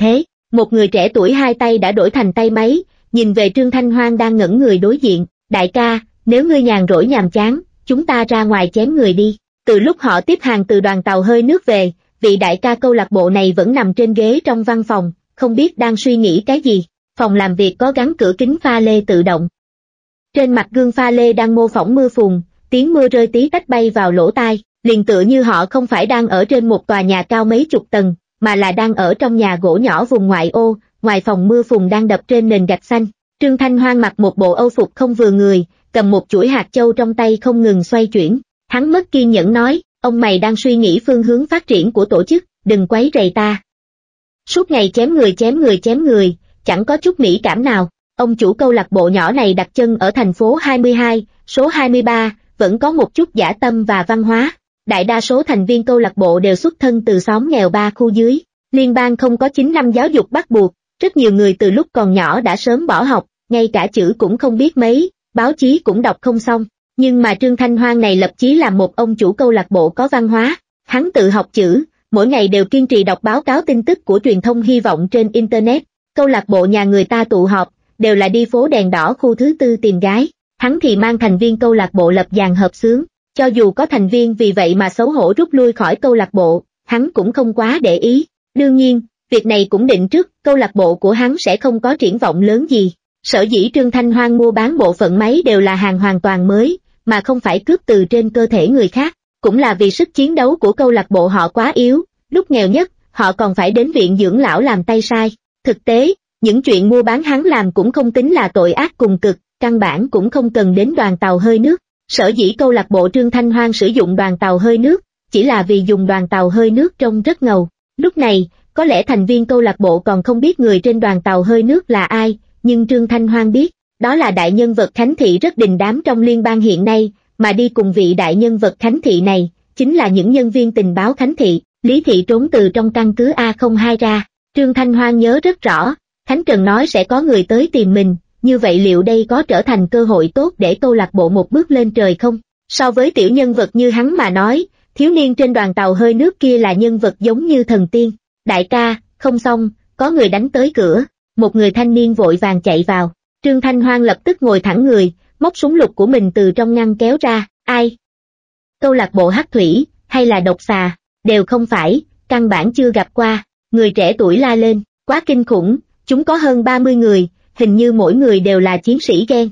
Một người trẻ tuổi hai tay đã đổi thành tay máy, nhìn về Trương Thanh Hoang đang ngẩn người đối diện. Đại ca, nếu ngươi nhàn rỗi nhàm chán, chúng ta ra ngoài chém người đi. Từ lúc họ tiếp hàng từ đoàn tàu hơi nước về, vị đại ca câu lạc bộ này vẫn nằm trên ghế trong văn phòng, không biết đang suy nghĩ cái gì. Phòng làm việc có gắn cửa kính pha lê tự động. Trên mặt gương pha lê đang mô phỏng mưa phùn, tiếng mưa rơi tí tách bay vào lỗ tai, liền tựa như họ không phải đang ở trên một tòa nhà cao mấy chục tầng, mà là đang ở trong nhà gỗ nhỏ vùng ngoại ô, ngoài phòng mưa phùn đang đập trên nền gạch xanh. Trương Thanh Hoang mặc một bộ âu phục không vừa người, cầm một chuỗi hạt châu trong tay không ngừng xoay chuyển. Hắn mất kiên nhẫn nói, ông mày đang suy nghĩ phương hướng phát triển của tổ chức, đừng quấy rầy ta. Suốt ngày chém người chém người chém người, chẳng có chút mỹ cảm nào. Ông chủ câu lạc bộ nhỏ này đặt chân ở thành phố hai mươi hai, số hai mươi ba, vẫn có một chút dã tâm và văn hóa. Đại đa số thành viên câu lạc bộ đều xuất thân từ xóm nghèo ba khu dưới. Liên bang không có chín năm giáo dục bắt buộc, rất nhiều người từ lúc còn nhỏ đã sớm bỏ học, ngay cả chữ cũng không biết mấy, báo chí cũng đọc không xong. Nhưng mà Trương Thanh Hoang này lập chí làm một ông chủ câu lạc bộ có văn hóa. Hắn tự học chữ, mỗi ngày đều kiên trì đọc báo cáo tin tức của truyền thông hy vọng trên Internet. Câu lạc bộ nhà người ta tụ họp, đều là đi phố đèn đỏ khu thứ tư tìm gái. Hắn thì mang thành viên câu lạc bộ lập dàn hợp xướng. Cho dù có thành viên vì vậy mà xấu hổ rút lui khỏi câu lạc bộ, hắn cũng không quá để ý. Đương nhiên, việc này cũng định trước, câu lạc bộ của hắn sẽ không có triển vọng lớn gì. Sở dĩ Trương Thanh Hoang mua bán bộ phận máy đều là hàng hoàn toàn mới, mà không phải cướp từ trên cơ thể người khác, cũng là vì sức chiến đấu của câu lạc bộ họ quá yếu, lúc nghèo nhất, họ còn phải đến viện dưỡng lão làm tay sai. Thực tế, những chuyện mua bán hắn làm cũng không tính là tội ác cùng cực, căn bản cũng không cần đến đoàn tàu hơi nước. Sở dĩ câu lạc bộ Trương Thanh Hoang sử dụng đoàn tàu hơi nước, chỉ là vì dùng đoàn tàu hơi nước trông rất ngầu. Lúc này, có lẽ thành viên câu lạc bộ còn không biết người trên đoàn tàu hơi nước là ai, nhưng Trương Thanh Hoang biết, đó là đại nhân vật Khánh Thị rất đình đám trong liên bang hiện nay, mà đi cùng vị đại nhân vật Khánh Thị này, chính là những nhân viên tình báo Khánh Thị. Lý Thị trốn từ trong căn cứ A không hai ra, Trương Thanh Hoang nhớ rất rõ, Khánh Trần nói sẽ có người tới tìm mình, như vậy liệu đây có trở thành cơ hội tốt để câu lạc bộ một bước lên trời không? So với tiểu nhân vật như hắn mà nói, thiếu niên trên đoàn tàu hơi nước kia là nhân vật giống như thần tiên. Đại ca, không xong, có người đánh tới cửa, một người thanh niên vội vàng chạy vào. Trương Thanh Hoang lập tức ngồi thẳng người, móc súng lục của mình từ trong ngăn kéo ra. Ai? Câu lạc bộ hắc thủy, hay là độc xà? Đều không phải, căn bản chưa gặp qua. Người trẻ tuổi la lên, quá kinh khủng, chúng có hơn ba mươi người, hình như mỗi người đều là chiến sĩ gen.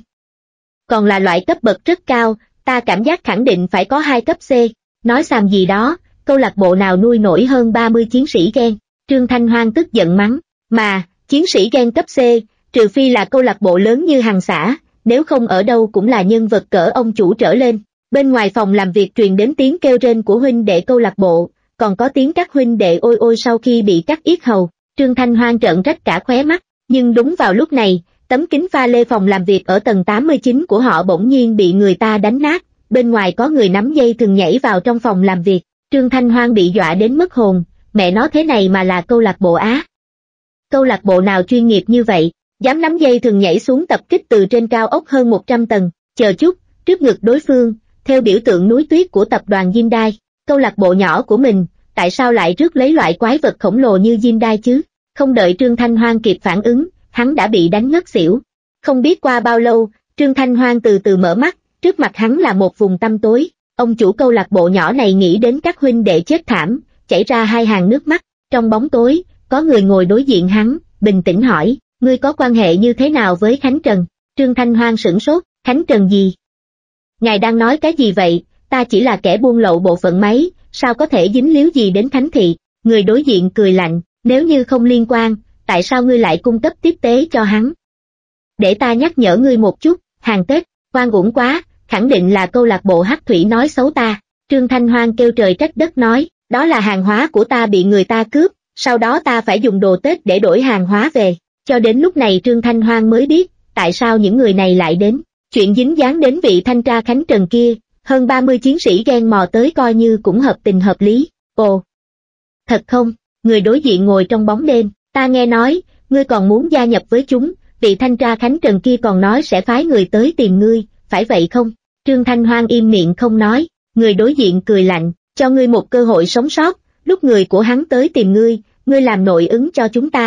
Còn là loại cấp bậc rất cao, ta cảm giác khẳng định phải có hai cấp C. Nói xàm gì đó, câu lạc bộ nào nuôi nổi hơn ba mươi chiến sĩ gen? Trương Thanh Hoang tức giận mắng, mà, chiến sĩ gen cấp C, trừ phi là câu lạc bộ lớn như Hằng xã, nếu không ở đâu cũng là nhân vật cỡ ông chủ trở lên. Bên ngoài phòng làm việc truyền đến tiếng kêu rên của huynh đệ câu lạc bộ, còn có tiếng các huynh đệ ôi ôi sau khi bị cắt yết hầu. Trương Thanh Hoang trợn rách cả khóe mắt, nhưng đúng vào lúc này, tấm kính pha lê phòng làm việc ở tầng tám mươi chín của họ bỗng nhiên bị người ta đánh nát, bên ngoài có người nắm dây thừng nhảy vào trong phòng làm việc. Trương Thanh Hoang bị dọa đến mất hồn, mẹ nó thế này mà là câu lạc bộ Á. Câu lạc bộ nào chuyên nghiệp như vậy, dám nắm dây thừng nhảy xuống tập kích từ trên cao ốc hơn một trăm tầng, chờ chút, trước ngực đối phương, theo biểu tượng núi tuyết của tập đoàn Hyundai, câu lạc bộ nhỏ của mình, tại sao lại rước lấy loại quái vật khổng lồ như Hyundai chứ? Không đợi Trương Thanh Hoang kịp phản ứng, hắn đã bị đánh ngất xỉu. Không biết qua bao lâu, Trương Thanh Hoang từ từ mở mắt, trước mặt hắn là một vùng tăm tối. Ông chủ câu lạc bộ nhỏ này nghĩ đến các huynh đệ chết thảm, chảy ra hai hàng nước mắt. Trong bóng tối, có người ngồi đối diện hắn, bình tĩnh hỏi, ngươi có quan hệ như thế nào với Khánh Trần? Trương Thanh Hoang sửng sốt, Khánh Trần gì? Ngài đang nói cái gì vậy? Ta chỉ là kẻ buôn lậu bộ phận máy, sao có thể dính líu gì đến Khánh Thị? Người đối diện cười lạnh, nếu như không liên quan, tại sao ngươi lại cung cấp tiếp tế cho hắn? Để ta nhắc nhở ngươi một chút, hàng Tết, oan uổng quá, khẳng định là câu lạc bộ hắc thủy nói xấu ta. Trương Thanh Hoang kêu trời trách đất nói, đó là hàng hóa của ta bị người ta cướp, sau đó ta phải dùng đồ Tết để đổi hàng hóa về. Cho đến lúc này Trương Thanh Hoang mới biết, tại sao những người này lại đến. Chuyện dính dáng đến vị thanh tra Khánh Trần kia, hơn ba mươi chiến sĩ ghen mò tới coi như cũng hợp tình hợp lý. Ồ, thật không? Người đối diện ngồi trong bóng đêm, ta nghe nói, ngươi còn muốn gia nhập với chúng, vị thanh tra Khánh Trần kia còn nói sẽ phái người tới tìm ngươi, phải vậy không? Trương Thanh Hoang im miệng không nói, người đối diện cười lạnh, cho ngươi một cơ hội sống sót, lúc người của hắn tới tìm ngươi, ngươi làm nội ứng cho chúng ta.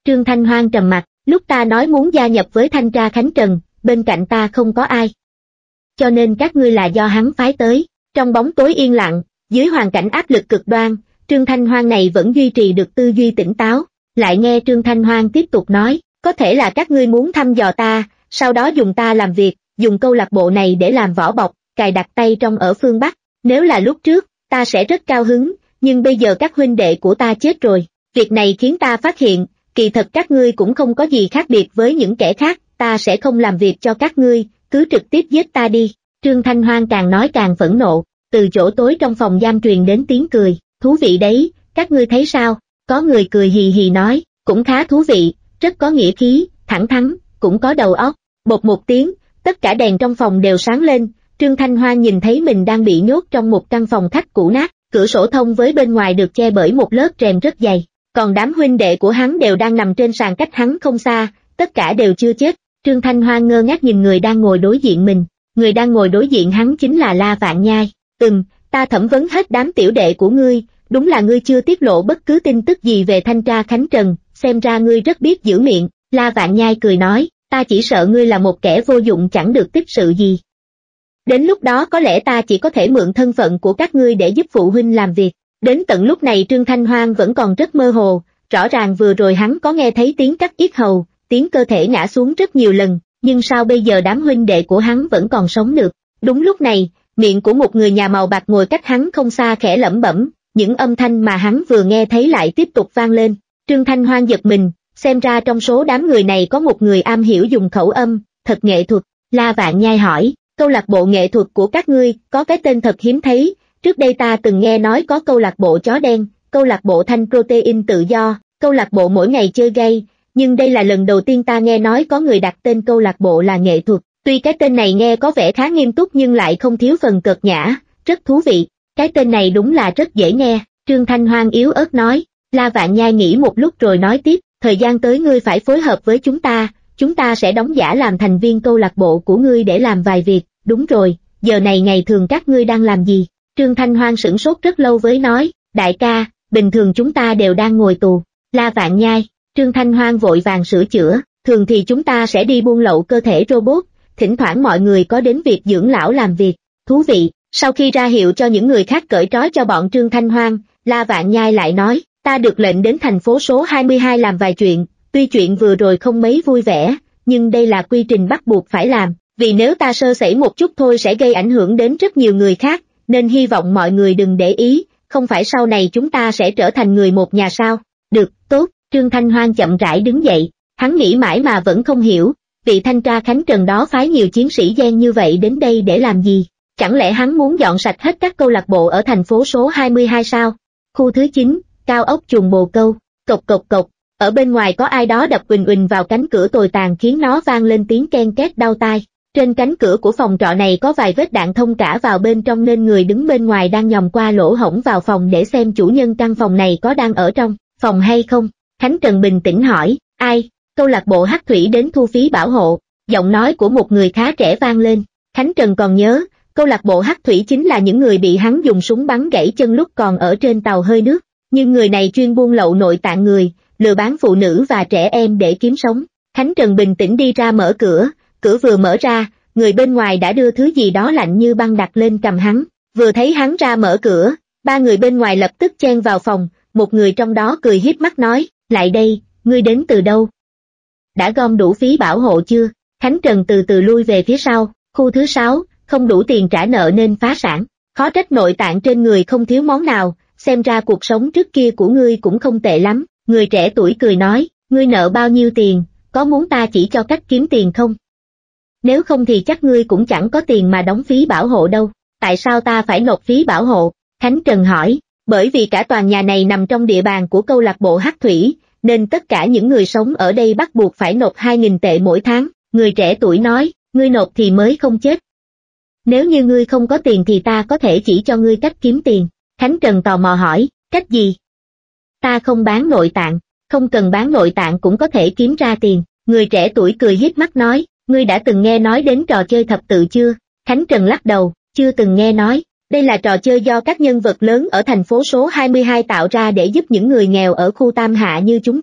Trương Thanh Hoan trầm mặt, lúc ta nói muốn gia nhập với thanh tra Khánh Trần, bên cạnh ta không có ai. Cho nên các ngươi là do hắn phái tới. Trong bóng tối yên lặng, dưới hoàn cảnh áp lực cực đoan, Trương Thanh Hoan này vẫn duy trì được tư duy tỉnh táo. Lại nghe Trương Thanh Hoan tiếp tục nói, có thể là các ngươi muốn thăm dò ta, sau đó dùng ta làm việc, dùng câu lạc bộ này để làm vỏ bọc, cài đặt tay trong ở phương Bắc. Nếu là lúc trước, ta sẽ rất cao hứng, nhưng bây giờ các huynh đệ của ta chết rồi. Việc này khiến ta phát hiện, kỳ thật các ngươi cũng không có gì khác biệt với những kẻ khác, ta sẽ không làm việc cho các ngươi, cứ trực tiếp giết ta đi. Trương Thanh Hoan càng nói càng phẫn nộ, từ chỗ tối trong phòng giam truyền đến tiếng cười, thú vị đấy, các ngươi thấy sao? Có người cười hì hì nói, cũng khá thú vị, rất có nghĩa khí, thẳng thắn, cũng có đầu óc. Bột một tiếng, tất cả đèn trong phòng đều sáng lên, Trương Thanh Hoan nhìn thấy mình đang bị nhốt trong một căn phòng khách cũ nát, cửa sổ thông với bên ngoài được che bởi một lớp rèm rất dày, còn đám huynh đệ của hắn đều đang nằm trên sàn cách hắn không xa, tất cả đều chưa chết. Trương Thanh Hoan ngơ ngác nhìn người đang ngồi đối diện mình, người đang ngồi đối diện hắn chính là La Vạn Nhai. Ừm, ta thẩm vấn hết đám tiểu đệ của ngươi, đúng là ngươi chưa tiết lộ bất cứ tin tức gì về thanh tra Khánh Trần, xem ra ngươi rất biết giữ miệng. La Vạn Nhai cười nói, ta chỉ sợ ngươi là một kẻ vô dụng chẳng được tích sự gì. Đến lúc đó có lẽ ta chỉ có thể mượn thân phận của các ngươi để giúp phụ huynh làm việc. Đến tận lúc này Trương Thanh Hoan vẫn còn rất mơ hồ, rõ ràng vừa rồi hắn có nghe thấy tiếng cắt yết hầu, tiếng cơ thể ngã xuống rất nhiều lần, nhưng sao bây giờ đám huynh đệ của hắn vẫn còn sống được. Đúng lúc này, miệng của một người nhà màu bạc ngồi cách hắn không xa khẽ lẩm bẩm, những âm thanh mà hắn vừa nghe thấy lại tiếp tục vang lên. Trương Thanh Hoan giật mình, xem ra trong số đám người này có một người am hiểu dùng khẩu âm, thật nghệ thuật. La Vạn Nhai hỏi, câu lạc bộ nghệ thuật của các ngươi có cái tên thật hiếm thấy, trước đây ta từng nghe nói có câu lạc bộ chó đen, câu lạc bộ thanh protein tự do, câu lạc bộ mỗi ngày chơi gay, nhưng đây là lần đầu tiên ta nghe nói có người đặt tên câu lạc bộ là nghệ thuật. Tuy cái tên này nghe có vẻ khá nghiêm túc nhưng lại không thiếu phần cợt nhã, rất thú vị. Cái tên này đúng là rất dễ nghe, Trương Thanh Hoan yếu ớt nói. La Vạn Nhai nghĩ một lúc rồi nói tiếp, thời gian tới ngươi phải phối hợp với chúng ta, chúng ta sẽ đóng giả làm thành viên câu lạc bộ của ngươi để làm vài việc. Đúng rồi, giờ này ngày thường các ngươi đang làm gì? Trương Thanh Hoan sửng sốt rất lâu với nói, đại ca, bình thường chúng ta đều đang ngồi tù. La Vạn Nhai, Trương Thanh Hoan vội vàng sửa chữa, thường thì chúng ta sẽ đi buôn lậu cơ thể robot, thỉnh thoảng mọi người có đến việc dưỡng lão làm việc. Thú vị. Sau khi ra hiệu cho những người khác cởi trói cho bọn Trương Thanh Hoan, La Vạn Nhai lại nói, ta được lệnh đến thành phố số hai mươi hai làm vài chuyện, tuy chuyện vừa rồi không mấy vui vẻ, nhưng đây là quy trình bắt buộc phải làm, vì nếu ta sơ sẩy một chút thôi sẽ gây ảnh hưởng đến rất nhiều người khác, nên hy vọng mọi người đừng để ý, không phải sau này chúng ta sẽ trở thành người một nhà sao? Được, tốt. Trương Thanh Hoan chậm rãi đứng dậy, hắn nghĩ mãi mà vẫn không hiểu, vị thanh tra Khánh Trần đó phái nhiều chiến sĩ gen như vậy đến đây để làm gì? Chẳng lẽ hắn muốn dọn sạch hết các câu lạc bộ ở thành phố số hai mươi hai sao? Khu thứ chín, cao ốc chuồng bồ câu, cộc cộc cộc, ở bên ngoài có ai đó đập uỳnh uỳnh vào cánh cửa tồi tàn khiến nó vang lên tiếng ken két đau tai. Trên cánh cửa của phòng trọ này có vài vết đạn thông cả vào bên trong nên người đứng bên ngoài đang nhòm qua lỗ hổng vào phòng để xem chủ nhân căn phòng này có đang ở trong phòng hay không. Khánh Trần bình tĩnh hỏi, ai? Câu lạc bộ Hắc Thủy đến thu phí bảo hộ, giọng nói của một người khá trẻ vang lên. Khánh Trần còn nhớ, câu lạc bộ Hắc Thủy chính là những người bị hắn dùng súng bắn gãy chân lúc còn ở trên tàu hơi nước, nhưng người này chuyên buôn lậu nội tạng người, lừa bán phụ nữ và trẻ em để kiếm sống. Khánh Trần bình tĩnh đi ra mở cửa, cửa vừa mở ra, người bên ngoài đã đưa thứ gì đó lạnh như băng đặt lên cầm hắn, vừa thấy hắn ra mở cửa, ba người bên ngoài lập tức chen vào phòng, một người trong đó cười hiếp mắt nói, lại đây, ngươi đến từ đâu? Đã gom đủ phí bảo hộ chưa? Khánh Trần từ từ lui về phía sau, khu thứ sáu, không đủ tiền trả nợ nên phá sản, khó trách nội tạng trên người không thiếu món nào, xem ra cuộc sống trước kia của ngươi cũng không tệ lắm. Người trẻ tuổi cười nói, ngươi nợ bao nhiêu tiền, có muốn ta chỉ cho cách kiếm tiền không? Nếu không thì chắc ngươi cũng chẳng có tiền mà đóng phí bảo hộ đâu. Tại sao ta phải nộp phí bảo hộ? Khánh Trần hỏi, bởi vì cả tòa nhà này nằm trong địa bàn của câu lạc bộ Hắc Thủy, nên tất cả những người sống ở đây bắt buộc phải nộp hai nghìn tệ mỗi tháng. Người trẻ tuổi nói, ngươi nộp thì mới không chết. Nếu như ngươi không có tiền thì ta có thể chỉ cho ngươi cách kiếm tiền. Khánh Trần tò mò hỏi, cách gì? Ta không bán nội tạng, không cần bán nội tạng cũng có thể kiếm ra tiền. Người trẻ tuổi cười hiếp mắt nói, ngươi đã từng nghe nói đến trò chơi thập tự chưa? Khánh Trần lắc đầu, chưa từng nghe nói. Đây là trò chơi do các nhân vật lớn ở thành phố số hai mươi hai tạo ra để giúp những người nghèo ở khu Tam Hạ như chúng ta,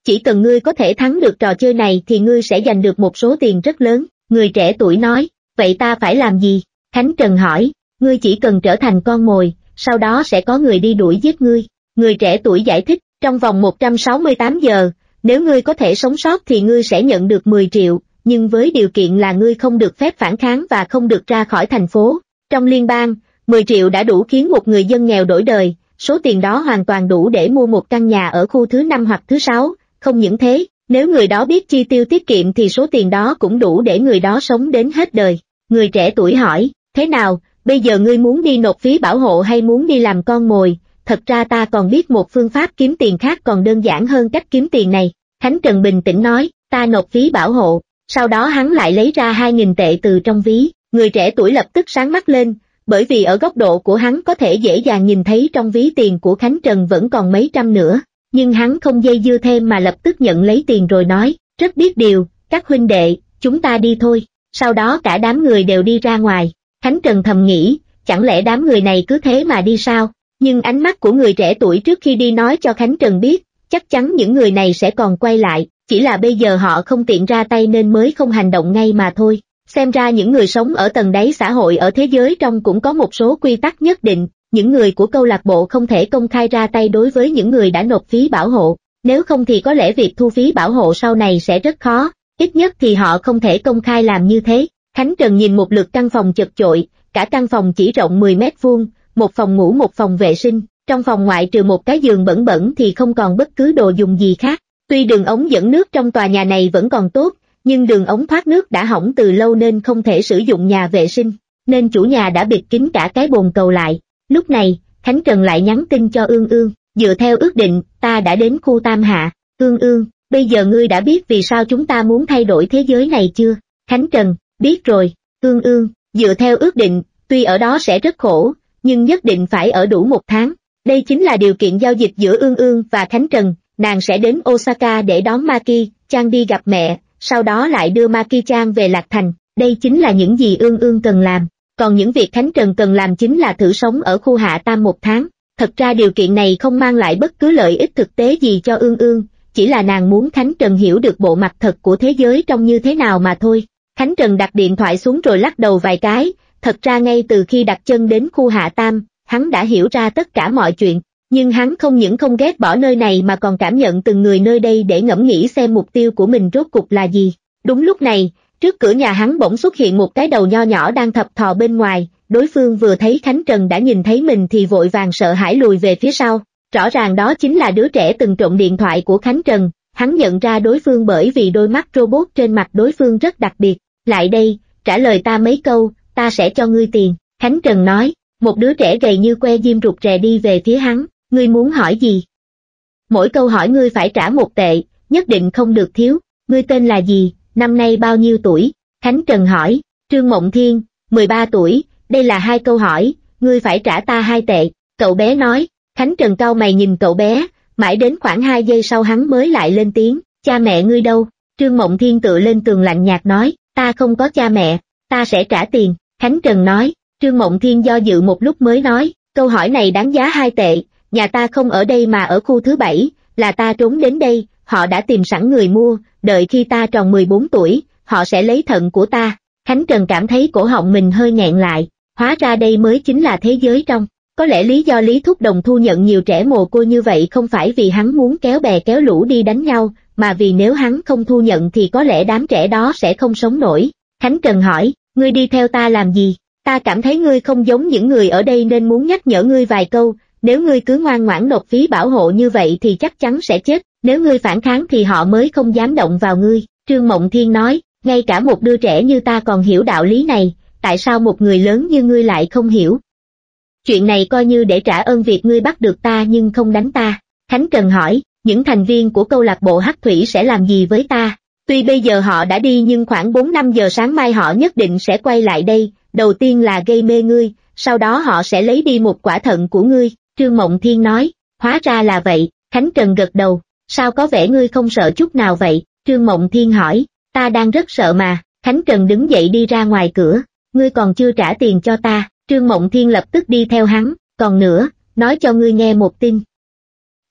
chỉ cần ngươi có thể thắng được trò chơi này thì ngươi sẽ giành được một số tiền rất lớn. Người trẻ tuổi nói, vậy ta phải làm gì? Khánh Trần hỏi, ngươi chỉ cần trở thành con mồi, sau đó sẽ có người đi đuổi giết ngươi. Người trẻ tuổi giải thích, trong vòng một trăm sáu mươi tám giờ, nếu ngươi có thể sống sót thì ngươi sẽ nhận được mười triệu, nhưng với điều kiện là ngươi không được phép phản kháng và không được ra khỏi thành phố. Trong liên bang, mười triệu đã đủ khiến một người dân nghèo đổi đời, số tiền đó hoàn toàn đủ để mua một căn nhà ở khu thứ năm hoặc thứ sáu, không những thế, nếu người đó biết chi tiêu tiết kiệm thì số tiền đó cũng đủ để người đó sống đến hết đời. Người trẻ tuổi hỏi, thế nào, bây giờ ngươi muốn đi nộp phí bảo hộ hay muốn đi làm con mồi? Thật ra ta còn biết một phương pháp kiếm tiền khác còn đơn giản hơn cách kiếm tiền này. Khánh Trần bình tĩnh nói, ta nộp phí bảo hộ. Sau đó hắn lại lấy ra hai nghìn tệ từ trong ví. Người trẻ tuổi lập tức sáng mắt lên, bởi vì ở góc độ của hắn có thể dễ dàng nhìn thấy trong ví tiền của Khánh Trần vẫn còn mấy trăm nữa. Nhưng hắn không dây dưa thêm mà lập tức nhận lấy tiền rồi nói, rất biết điều, các huynh đệ, chúng ta đi thôi. Sau đó cả đám người đều đi ra ngoài. Khánh Trần thầm nghĩ, chẳng lẽ đám người này cứ thế mà đi sao? Nhưng ánh mắt của người trẻ tuổi trước khi đi nói cho Khánh Trần biết, chắc chắn những người này sẽ còn quay lại, chỉ là bây giờ họ không tiện ra tay nên mới không hành động ngay mà thôi. Xem ra những người sống ở tầng đáy xã hội ở thế giới trong cũng có một số quy tắc nhất định, những người của câu lạc bộ không thể công khai ra tay đối với những người đã nộp phí bảo hộ, nếu không thì có lẽ việc thu phí bảo hộ sau này sẽ rất khó, ít nhất thì họ không thể công khai làm như thế. Khánh Trần nhìn một lượt căn phòng chật chội, cả căn phòng chỉ rộng mười mét vuông, một phòng ngủ một phòng vệ sinh, trong phòng ngoại trừ một cái giường bẩn bẩn thì không còn bất cứ đồ dùng gì khác. Tuy đường ống dẫn nước trong tòa nhà này vẫn còn tốt, nhưng đường ống thoát nước đã hỏng từ lâu nên không thể sử dụng nhà vệ sinh, nên chủ nhà đã bịt kín cả cái bồn cầu lại. Lúc này, Khánh Trần lại nhắn tin cho Ương Ương, dựa theo ước định, ta đã đến khu Tam Hạ. Ương Ương, bây giờ ngươi đã biết vì sao chúng ta muốn thay đổi thế giới này chưa? Khánh Trần, biết rồi. Ương Ương, dựa theo ước định, tuy ở đó sẽ rất khổ, nhưng nhất định phải ở đủ một tháng. Đây chính là điều kiện giao dịch giữa Ương Ương và Khánh Trần, nàng sẽ đến Osaka để đón Maki-chan đi gặp mẹ, sau đó lại đưa Maki-chan về Lạc Thành. Đây chính là những gì Ương Ương cần làm. Còn những việc Khánh Trần cần làm chính là thử sống ở khu Hạ Tam một tháng. Thật ra điều kiện này không mang lại bất cứ lợi ích thực tế gì cho Ương Ương, chỉ là nàng muốn Khánh Trần hiểu được bộ mặt thật của thế giới trông như thế nào mà thôi. Khánh Trần đặt điện thoại xuống rồi lắc đầu vài cái, thật ra ngay từ khi đặt chân đến khu Hạ Tam, hắn đã hiểu ra tất cả mọi chuyện, nhưng hắn không những không ghét bỏ nơi này mà còn cảm nhận từng người nơi đây để ngẫm nghĩ xem mục tiêu của mình rốt cục là gì. Đúng lúc này, trước cửa nhà hắn bỗng xuất hiện một cái đầu nho nhỏ đang thập thò bên ngoài, đối phương vừa thấy Khánh Trần đã nhìn thấy mình thì vội vàng sợ hãi lùi về phía sau. Rõ ràng đó chính là đứa trẻ từng trộm điện thoại của Khánh Trần, hắn nhận ra đối phương bởi vì đôi mắt robot trên mặt đối phương rất đặc biệt. Lại đây, trả lời ta mấy câu, ta sẽ cho ngươi tiền, Khánh Trần nói. Một đứa trẻ gầy như que diêm rụt rè đi về phía hắn, ngươi muốn hỏi gì? Mỗi câu hỏi ngươi phải trả một tệ, nhất định không được thiếu. Ngươi tên là gì, năm nay bao nhiêu tuổi? Khánh Trần hỏi. Trương Mộng Thiên, mười ba tuổi, đây là hai câu hỏi, ngươi phải trả ta hai tệ, cậu bé nói. Khánh Trần cau mày nhìn cậu bé, mãi đến khoảng hai giây sau hắn mới lại lên tiếng, cha mẹ ngươi đâu? Trương Mộng Thiên tựa lên tường lạnh nhạt nói, ta không có cha mẹ, ta sẽ trả tiền, Khánh Trần nói. Trương Mộng Thiên do dự một lúc mới nói, câu hỏi này đáng giá hai tệ, nhà ta không ở đây mà ở khu thứ bảy, là ta trốn đến đây, họ đã tìm sẵn người mua, đợi khi ta tròn mười bốn tuổi, họ sẽ lấy thận của ta. Khánh Trần cảm thấy cổ họng mình hơi nghẹn lại, hóa ra đây mới chính là thế giới trong. Có lẽ lý do Lý Thúc Đồng thu nhận nhiều trẻ mồ côi như vậy không phải vì hắn muốn kéo bè kéo lũ đi đánh nhau, mà vì nếu hắn không thu nhận thì có lẽ đám trẻ đó sẽ không sống nổi. Khánh Trần hỏi, ngươi đi theo ta làm gì? Ta cảm thấy ngươi không giống những người ở đây nên muốn nhắc nhở ngươi vài câu, nếu ngươi cứ ngoan ngoãn nộp phí bảo hộ như vậy thì chắc chắn sẽ chết, nếu ngươi phản kháng thì họ mới không dám động vào ngươi. Trương Mộng Thiên nói, ngay cả một đứa trẻ như ta còn hiểu đạo lý này, tại sao một người lớn như ngươi lại không hiểu? Chuyện này coi như để trả ơn việc ngươi bắt được ta nhưng không đánh ta. Khánh Trần hỏi, những thành viên của câu lạc bộ Hắc Thủy sẽ làm gì với ta? Tuy bây giờ họ đã đi nhưng khoảng bốn năm giờ sáng mai họ nhất định sẽ quay lại đây, đầu tiên là gây mê ngươi, sau đó họ sẽ lấy đi một quả thận của ngươi. Trương Mộng Thiên nói, hóa ra là vậy. Khánh Trần gật đầu, sao có vẻ ngươi không sợ chút nào vậy? Trương Mộng Thiên hỏi, ta đang rất sợ mà. Khánh Trần đứng dậy đi ra ngoài cửa, ngươi còn chưa trả tiền cho ta. Trương Mộng Thiên lập tức đi theo hắn, còn nữa, nói cho ngươi nghe một tin.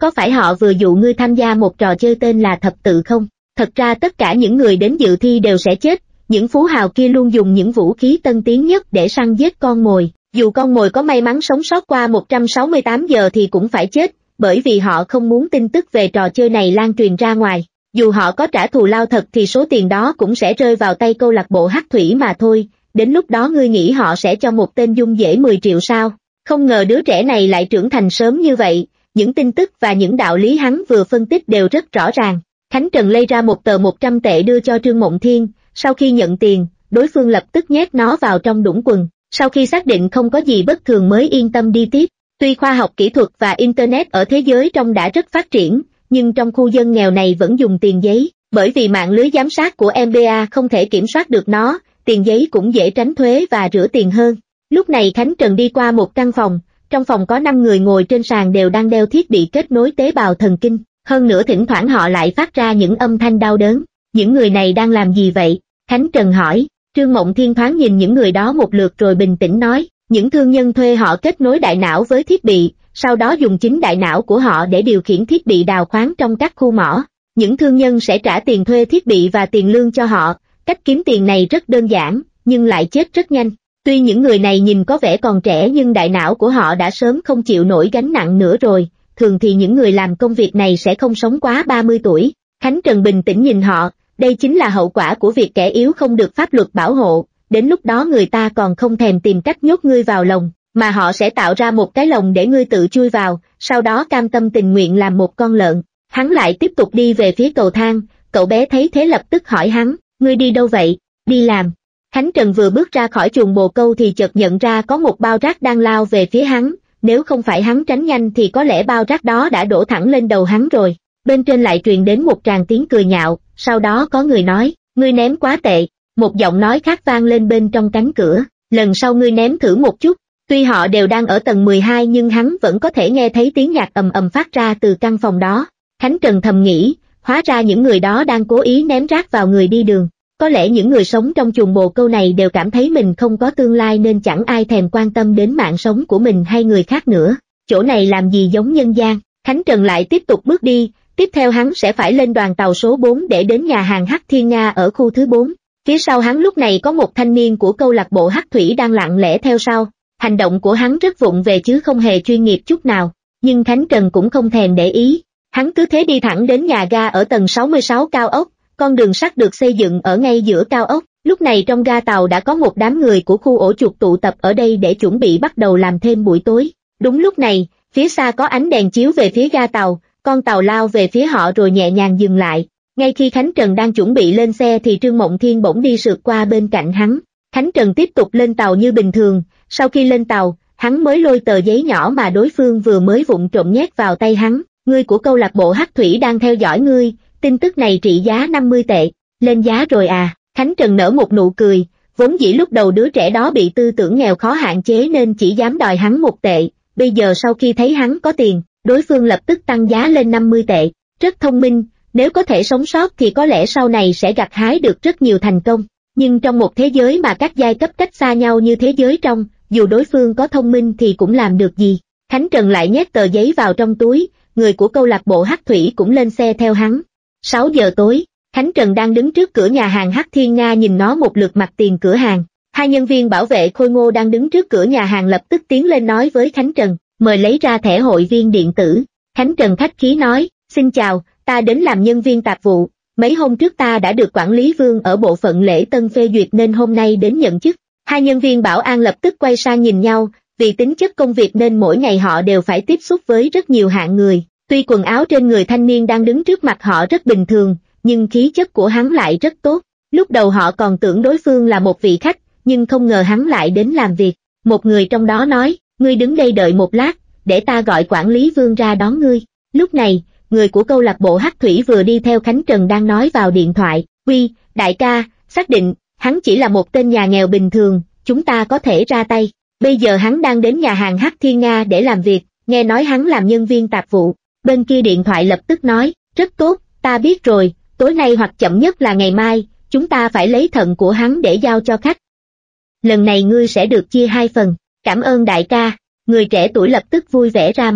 có phải họ vừa dụ ngươi tham gia một trò chơi tên là thập tự không? Thật ra tất cả những người đến dự thi đều sẽ chết, những phú hào kia luôn dùng những vũ khí tân tiến nhất để săn giết con mồi. Dù con mồi có may mắn sống sót qua một trăm sáu mươi tám giờ thì cũng phải chết, bởi vì họ không muốn tin tức về trò chơi này lan truyền ra ngoài. Dù họ có trả thù lao thật thì số tiền đó cũng sẽ rơi vào tay câu lạc bộ hắc thủy mà thôi, đến lúc đó ngươi nghĩ họ sẽ cho một tên dung dễ mười triệu sao? Không ngờ đứa trẻ này lại trưởng thành sớm như vậy, những tin tức và những đạo lý hắn vừa phân tích đều rất rõ ràng. Khánh Trần lấy ra một tờ một trăm tệ đưa cho Trương Mộng Thiên, sau khi nhận tiền, đối phương lập tức nhét nó vào trong đũng quần, sau khi xác định không có gì bất thường mới yên tâm đi tiếp. Tuy khoa học kỹ thuật và Internet ở thế giới trong đã rất phát triển, nhưng trong khu dân nghèo này vẫn dùng tiền giấy, bởi vì mạng lưới giám sát của en bê a không thể kiểm soát được nó, tiền giấy cũng dễ tránh thuế và rửa tiền hơn. Lúc này Khánh Trần đi qua một căn phòng, trong phòng có năm người ngồi trên sàn đều đang đeo thiết bị kết nối tế bào thần kinh, hơn nữa thỉnh thoảng họ lại phát ra những âm thanh đau đớn. Những người này đang làm gì vậy? Khánh Trần hỏi. Trương Mộng Thiên thoáng nhìn những người đó một lượt rồi bình tĩnh nói, những thương nhân thuê họ kết nối đại não với thiết bị, sau đó dùng chính đại não của họ để điều khiển thiết bị đào khoáng trong các khu mỏ. Những thương nhân sẽ trả tiền thuê thiết bị và tiền lương cho họ, cách kiếm tiền này rất đơn giản, nhưng lại chết rất nhanh. Tuy những người này nhìn có vẻ còn trẻ nhưng đại não của họ đã sớm không chịu nổi gánh nặng nữa rồi, thường thì những người làm công việc này sẽ không sống quá ba mươi tuổi. Khánh Trần bình tĩnh nhìn họ, đây chính là hậu quả của việc kẻ yếu không được pháp luật bảo hộ, đến lúc đó người ta còn không thèm tìm cách nhốt ngươi vào lồng, mà họ sẽ tạo ra một cái lồng để ngươi tự chui vào, sau đó cam tâm tình nguyện làm một con lợn. Hắn lại tiếp tục đi về phía cầu thang, cậu bé thấy thế lập tức hỏi hắn, ngươi đi đâu vậy? Đi làm. Khánh Trần vừa bước ra khỏi chuồng bồ câu thì chợt nhận ra có một bao rác đang lao về phía hắn, nếu không phải hắn tránh nhanh thì có lẽ bao rác đó đã đổ thẳng lên đầu hắn rồi. Bên trên lại truyền đến một tràng tiếng cười nhạo, sau đó có người nói, ngươi ném quá tệ. Một giọng nói khác vang lên bên trong cánh cửa, lần sau ngươi ném thử một chút. Tuy họ đều đang ở tầng mười hai nhưng hắn vẫn có thể nghe thấy tiếng nhạc ầm ầm phát ra từ căn phòng đó. Khánh Trần thầm nghĩ, hóa ra những người đó đang cố ý ném rác vào người đi đường. Có lẽ những người sống trong chuồng bồ câu này đều cảm thấy mình không có tương lai nên chẳng ai thèm quan tâm đến mạng sống của mình hay người khác nữa. Chỗ này làm gì giống nhân gian. Khánh Trần lại tiếp tục bước đi, tiếp theo hắn sẽ phải lên đoàn tàu số bốn để đến nhà hàng Hắc Thiên Nga ở khu thứ bốn. Phía sau hắn lúc này có một thanh niên của câu lạc bộ Hắc Thủy đang lặng lẽ theo sau. Hành động của hắn rất vụng về chứ không hề chuyên nghiệp chút nào, nhưng Khánh Trần cũng không thèm để ý. Hắn cứ thế đi thẳng đến nhà ga ở tầng sáu mươi sáu cao ốc, con đường sắt được xây dựng ở ngay giữa cao ốc. Lúc này trong ga tàu đã có một đám người của khu ổ chuột tụ tập ở đây để chuẩn bị bắt đầu làm thêm buổi tối. Đúng lúc này, phía xa có ánh đèn chiếu về phía ga tàu, con tàu lao về phía họ rồi nhẹ nhàng dừng lại. Ngay khi Khánh Trần đang chuẩn bị lên xe thì Trương Mộng Thiên bỗng đi sượt qua bên cạnh hắn. Khánh Trần tiếp tục lên tàu như bình thường, sau khi lên tàu, hắn mới lôi tờ giấy nhỏ mà đối phương vừa mới vụng trộm nhét vào tay hắn. Ngươi của câu lạc bộ Hắc Thủy đang theo dõi ngươi, tin tức này trị giá năm mươi tệ, lên giá rồi à? Khánh Trần nở một nụ cười, vốn dĩ lúc đầu đứa trẻ đó bị tư tưởng nghèo khó hạn chế nên chỉ dám đòi hắn một tệ, bây giờ sau khi thấy hắn có tiền, đối phương lập tức tăng giá lên năm mươi tệ, rất thông minh, nếu có thể sống sót thì có lẽ sau này sẽ gặt hái được rất nhiều thành công, nhưng trong một thế giới mà các giai cấp cách xa nhau như thế giới trong, dù đối phương có thông minh thì cũng làm được gì. Khánh Trần lại nhét tờ giấy vào trong túi, người của câu lạc bộ Hắc Thủy cũng lên xe theo hắn. sáu giờ tối, Khánh Trần đang đứng trước cửa nhà hàng Hắc Thiên Nga nhìn nó một lượt mặt tiền cửa hàng. Hai nhân viên bảo vệ khôi ngô đang đứng trước cửa nhà hàng lập tức tiến lên nói với Khánh Trần, mời lấy ra thẻ hội viên điện tử. Khánh Trần khách khí nói, xin chào, ta đến làm nhân viên tạp vụ, mấy hôm trước ta đã được quản lý Vương ở bộ phận lễ tân phê duyệt nên hôm nay đến nhận chức. Hai nhân viên bảo an lập tức quay sang nhìn nhau, vì tính chất công việc nên mỗi ngày họ đều phải tiếp xúc với rất nhiều hạng người. Tuy quần áo trên người thanh niên đang đứng trước mặt họ rất bình thường, nhưng khí chất của hắn lại rất tốt. Lúc đầu họ còn tưởng đối phương là một vị khách, nhưng không ngờ hắn lại đến làm việc. Một người trong đó nói, ngươi đứng đây đợi một lát, để ta gọi quản lý Vương ra đón ngươi. Lúc này, người của câu lạc bộ Hắc Thủy vừa đi theo Khánh Trần đang nói vào điện thoại, uy, đại ca, xác định, hắn chỉ là một tên nhà nghèo bình thường, chúng ta có thể ra tay. Bây giờ hắn đang đến nhà hàng Hắc Thiên Nga để làm việc, nghe nói hắn làm nhân viên tạp vụ. Bên kia điện thoại lập tức nói, rất tốt, ta biết rồi, tối nay hoặc chậm nhất là ngày mai, chúng ta phải lấy thận của hắn để giao cho khách. Lần này ngươi sẽ được chia hai phần, cảm ơn đại ca, người trẻ tuổi lập tức vui vẻ ra mặt.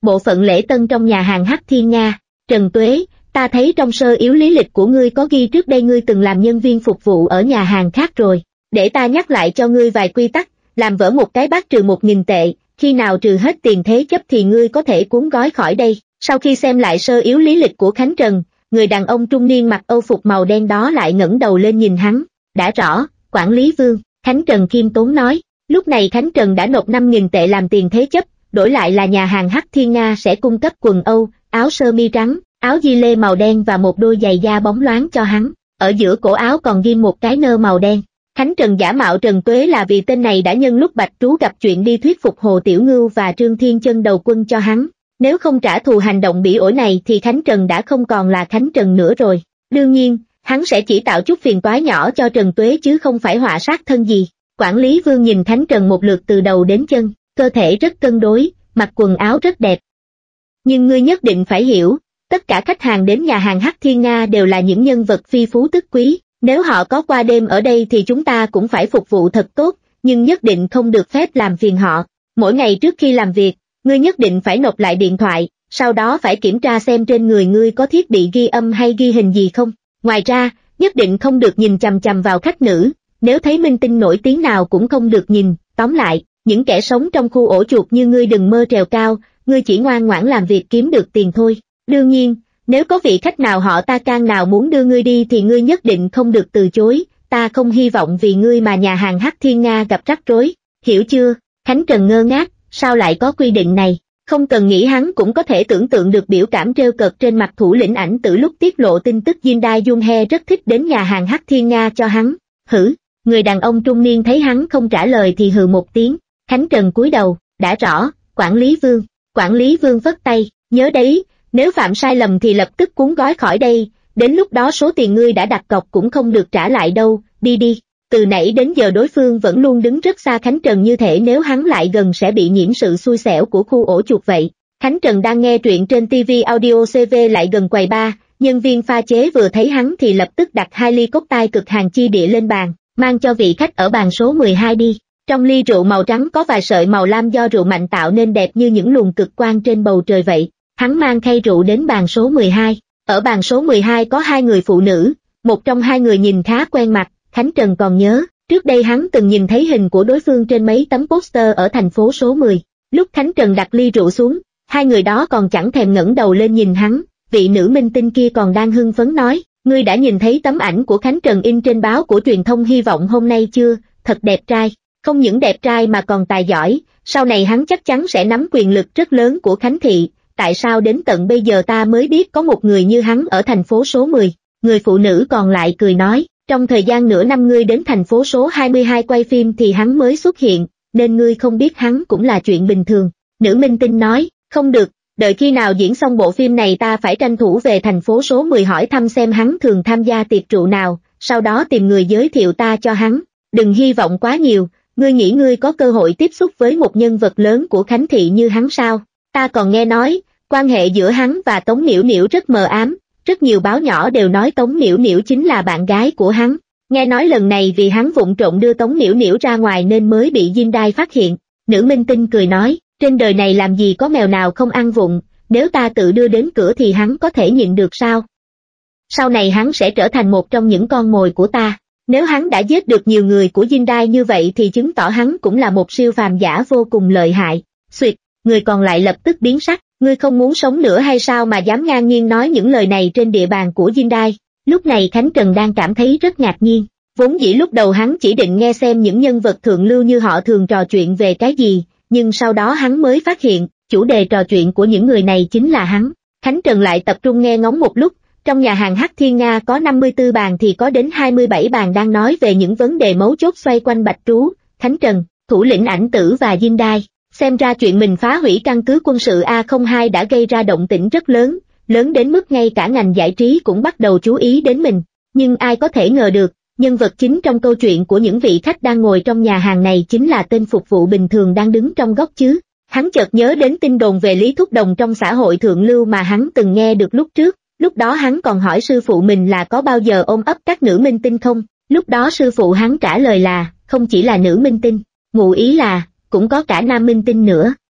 bộ phận lễ tân trong nhà hàng Hắc Thiên Nga. Trần Tuế, ta thấy trong sơ yếu lý lịch của ngươi có ghi trước đây ngươi từng làm nhân viên phục vụ ở nhà hàng khác rồi. Để ta nhắc lại cho ngươi vài quy tắc, làm vỡ một cái bát trừ một nghìn tệ, khi nào trừ hết tiền thế chấp thì ngươi có thể cuốn gói khỏi đây. Sau khi xem lại sơ yếu lý lịch của Khánh Trần, người đàn ông trung niên mặc âu phục màu đen đó lại ngẩng đầu lên nhìn hắn. Đã rõ, quản lý Vương, Khánh Trần khiêm tốn nói. Lúc này Khánh Trần đã nộp năm nghìn tệ làm tiền thế chấp, đổi lại là nhà hàng Hắc Thiên Nga sẽ cung cấp quần Âu, áo sơ mi trắng, áo gi lê màu đen và một đôi giày da bóng loáng cho hắn. Ở giữa cổ áo còn ghim một cái nơ màu đen. Khánh Trần giả mạo Trần Tuế là vì tên này đã nhân lúc Bạch Trú gặp chuyện đi thuyết phục Hồ Tiểu Ngưu và Trương Thiên Chân đầu quân cho hắn. Nếu không trả thù hành động bỉ ổi này thì Khánh Trần đã không còn là Khánh Trần nữa rồi. Đương nhiên, hắn sẽ chỉ tạo chút phiền toái nhỏ cho Trần Tuế chứ không phải họa sát thân gì. Quản lý Vương nhìn Khánh Trần một lượt từ đầu đến chân, cơ thể rất cân đối, mặc quần áo rất đẹp. Nhưng ngươi nhất định phải hiểu, tất cả khách hàng đến nhà hàng Hắc Thiên Nga đều là những nhân vật phi phú tức quý. Nếu họ có qua đêm ở đây thì chúng ta cũng phải phục vụ thật tốt, nhưng nhất định không được phép làm phiền họ. Mỗi ngày trước khi làm việc, ngươi nhất định phải nộp lại điện thoại, sau đó phải kiểm tra xem trên người ngươi có thiết bị ghi âm hay ghi hình gì không. Ngoài ra, nhất định không được nhìn chằm chằm vào khách nữ, nếu thấy minh tinh nổi tiếng nào cũng không được nhìn. Tóm lại, những kẻ sống trong khu ổ chuột như ngươi đừng mơ trèo cao, ngươi chỉ ngoan ngoãn làm việc kiếm được tiền thôi. Đương nhiên, nếu có vị khách nào họ ta can nào muốn đưa ngươi đi thì ngươi nhất định không được từ chối, ta không hy vọng vì ngươi mà nhà hàng Hắc Thiên Nga gặp rắc rối, hiểu chưa? Khánh Trần ngơ ngác, sao lại có quy định này? Không cần nghĩ hắn cũng có thể tưởng tượng được biểu cảm trêu cợt trên mặt thủ lĩnh Ảnh Tử lúc tiết lộ tin tức Jin Dai Jun He rất thích đến nhà hàng Hắc Thiên Nga cho hắn. Hử? Người đàn ông trung niên thấy hắn không trả lời thì hừ một tiếng. Khánh Trần cúi đầu, đã rõ, quản lý Vương. Quản lý Vương vất tay, nhớ đấy, nếu phạm sai lầm thì lập tức cuốn gói khỏi đây, đến lúc đó số tiền ngươi đã đặt cọc cũng không được trả lại đâu, đi đi. Từ nãy đến giờ đối phương vẫn luôn đứng rất xa Khánh Trần như thể nếu hắn lại gần sẽ bị nhiễm sự xui xẻo của khu ổ chuột vậy. Khánh Trần đang nghe truyện trên ti vi Audio xê vê lại gần quầy bar, nhân viên pha chế vừa thấy hắn thì lập tức đặt hai ly cốc tai cực hàng chi địa lên bàn, mang cho vị khách ở bàn số mười hai đi. Trong ly rượu màu trắng có vài sợi màu lam do rượu mạnh tạo nên đẹp như những luồng cực quang trên bầu trời vậy. Hắn mang khay rượu đến bàn số mười hai. Ở bàn số mười hai có hai người phụ nữ, một trong hai người nhìn khá quen mặt, Khánh Trần còn nhớ, trước đây hắn từng nhìn thấy hình của đối phương trên mấy tấm poster ở thành phố số mười. Lúc Khánh Trần đặt ly rượu xuống, hai người đó còn chẳng thèm ngẩng đầu lên nhìn hắn, vị nữ minh tinh kia còn đang hưng phấn nói, ngươi đã nhìn thấy tấm ảnh của Khánh Trần in trên báo của truyền thông Hy vọng hôm nay chưa, thật đẹp trai, không những đẹp trai mà còn tài giỏi, sau này hắn chắc chắn sẽ nắm quyền lực rất lớn của Khánh Thị. Tại sao đến tận bây giờ ta mới biết có một người như hắn ở thành phố số mười, người phụ nữ còn lại cười nói, trong thời gian nửa năm ngươi đến thành phố số hai mươi hai quay phim thì hắn mới xuất hiện, nên ngươi không biết hắn cũng là chuyện bình thường. Nữ minh tinh nói, không được, đợi khi nào diễn xong bộ phim này ta phải tranh thủ về thành phố số mười hỏi thăm xem hắn thường tham gia tiệc rượu nào, sau đó tìm người giới thiệu ta cho hắn, đừng hy vọng quá nhiều, ngươi nghĩ ngươi có cơ hội tiếp xúc với một nhân vật lớn của Khánh Thị như hắn sao? Ta còn nghe nói, quan hệ giữa hắn và Tống Niễu Niễu rất mờ ám, rất nhiều báo nhỏ đều nói Tống Niễu Niễu chính là bạn gái của hắn. Nghe nói lần này vì hắn vụng trộm đưa Tống Niễu Niễu ra ngoài nên mới bị Jin Dai phát hiện. Nữ minh tinh cười nói, trên đời này làm gì có mèo nào không ăn vụng, nếu ta tự đưa đến cửa thì hắn có thể nhịn được sao? Sau này hắn sẽ trở thành một trong những con mồi của ta. Nếu hắn đã giết được nhiều người của Jin Dai như vậy thì chứng tỏ hắn cũng là một siêu phàm giả vô cùng lợi hại. Xuyệt, người còn lại lập tức biến sắc, ngươi không muốn sống nữa hay sao mà dám ngang nhiên nói những lời này trên địa bàn của Jin Dai? Lúc này Khánh Trần đang cảm thấy rất ngạc nhiên, vốn dĩ lúc đầu hắn chỉ định nghe xem những nhân vật thượng lưu như họ thường trò chuyện về cái gì, nhưng sau đó hắn mới phát hiện, chủ đề trò chuyện của những người này chính là hắn. Khánh Trần lại tập trung nghe ngóng một lúc, trong nhà hàng Hắc Thiên Nga có năm mươi tư bàn thì có đến hai mươi bảy bàn đang nói về những vấn đề mấu chốt xoay quanh Bạch Trú, Khánh Trần, thủ lĩnh Ảnh Tử và Jin Dai. Xem ra chuyện mình phá hủy căn cứ quân sự A không hai đã gây ra động tĩnh rất lớn, lớn đến mức ngay cả ngành giải trí cũng bắt đầu chú ý đến mình. Nhưng ai có thể ngờ được, nhân vật chính trong câu chuyện của những vị khách đang ngồi trong nhà hàng này chính là tên phục vụ bình thường đang đứng trong góc chứ. Hắn chợt nhớ đến tin đồn về Lý Thúc Đồng trong xã hội thượng lưu mà hắn từng nghe được lúc trước, lúc đó hắn còn hỏi sư phụ mình là có bao giờ ôm ấp các nữ minh tinh không, lúc đó sư phụ hắn trả lời là, không chỉ là nữ minh tinh, ngụ ý là, cũng có cả nam minh tinh nữa.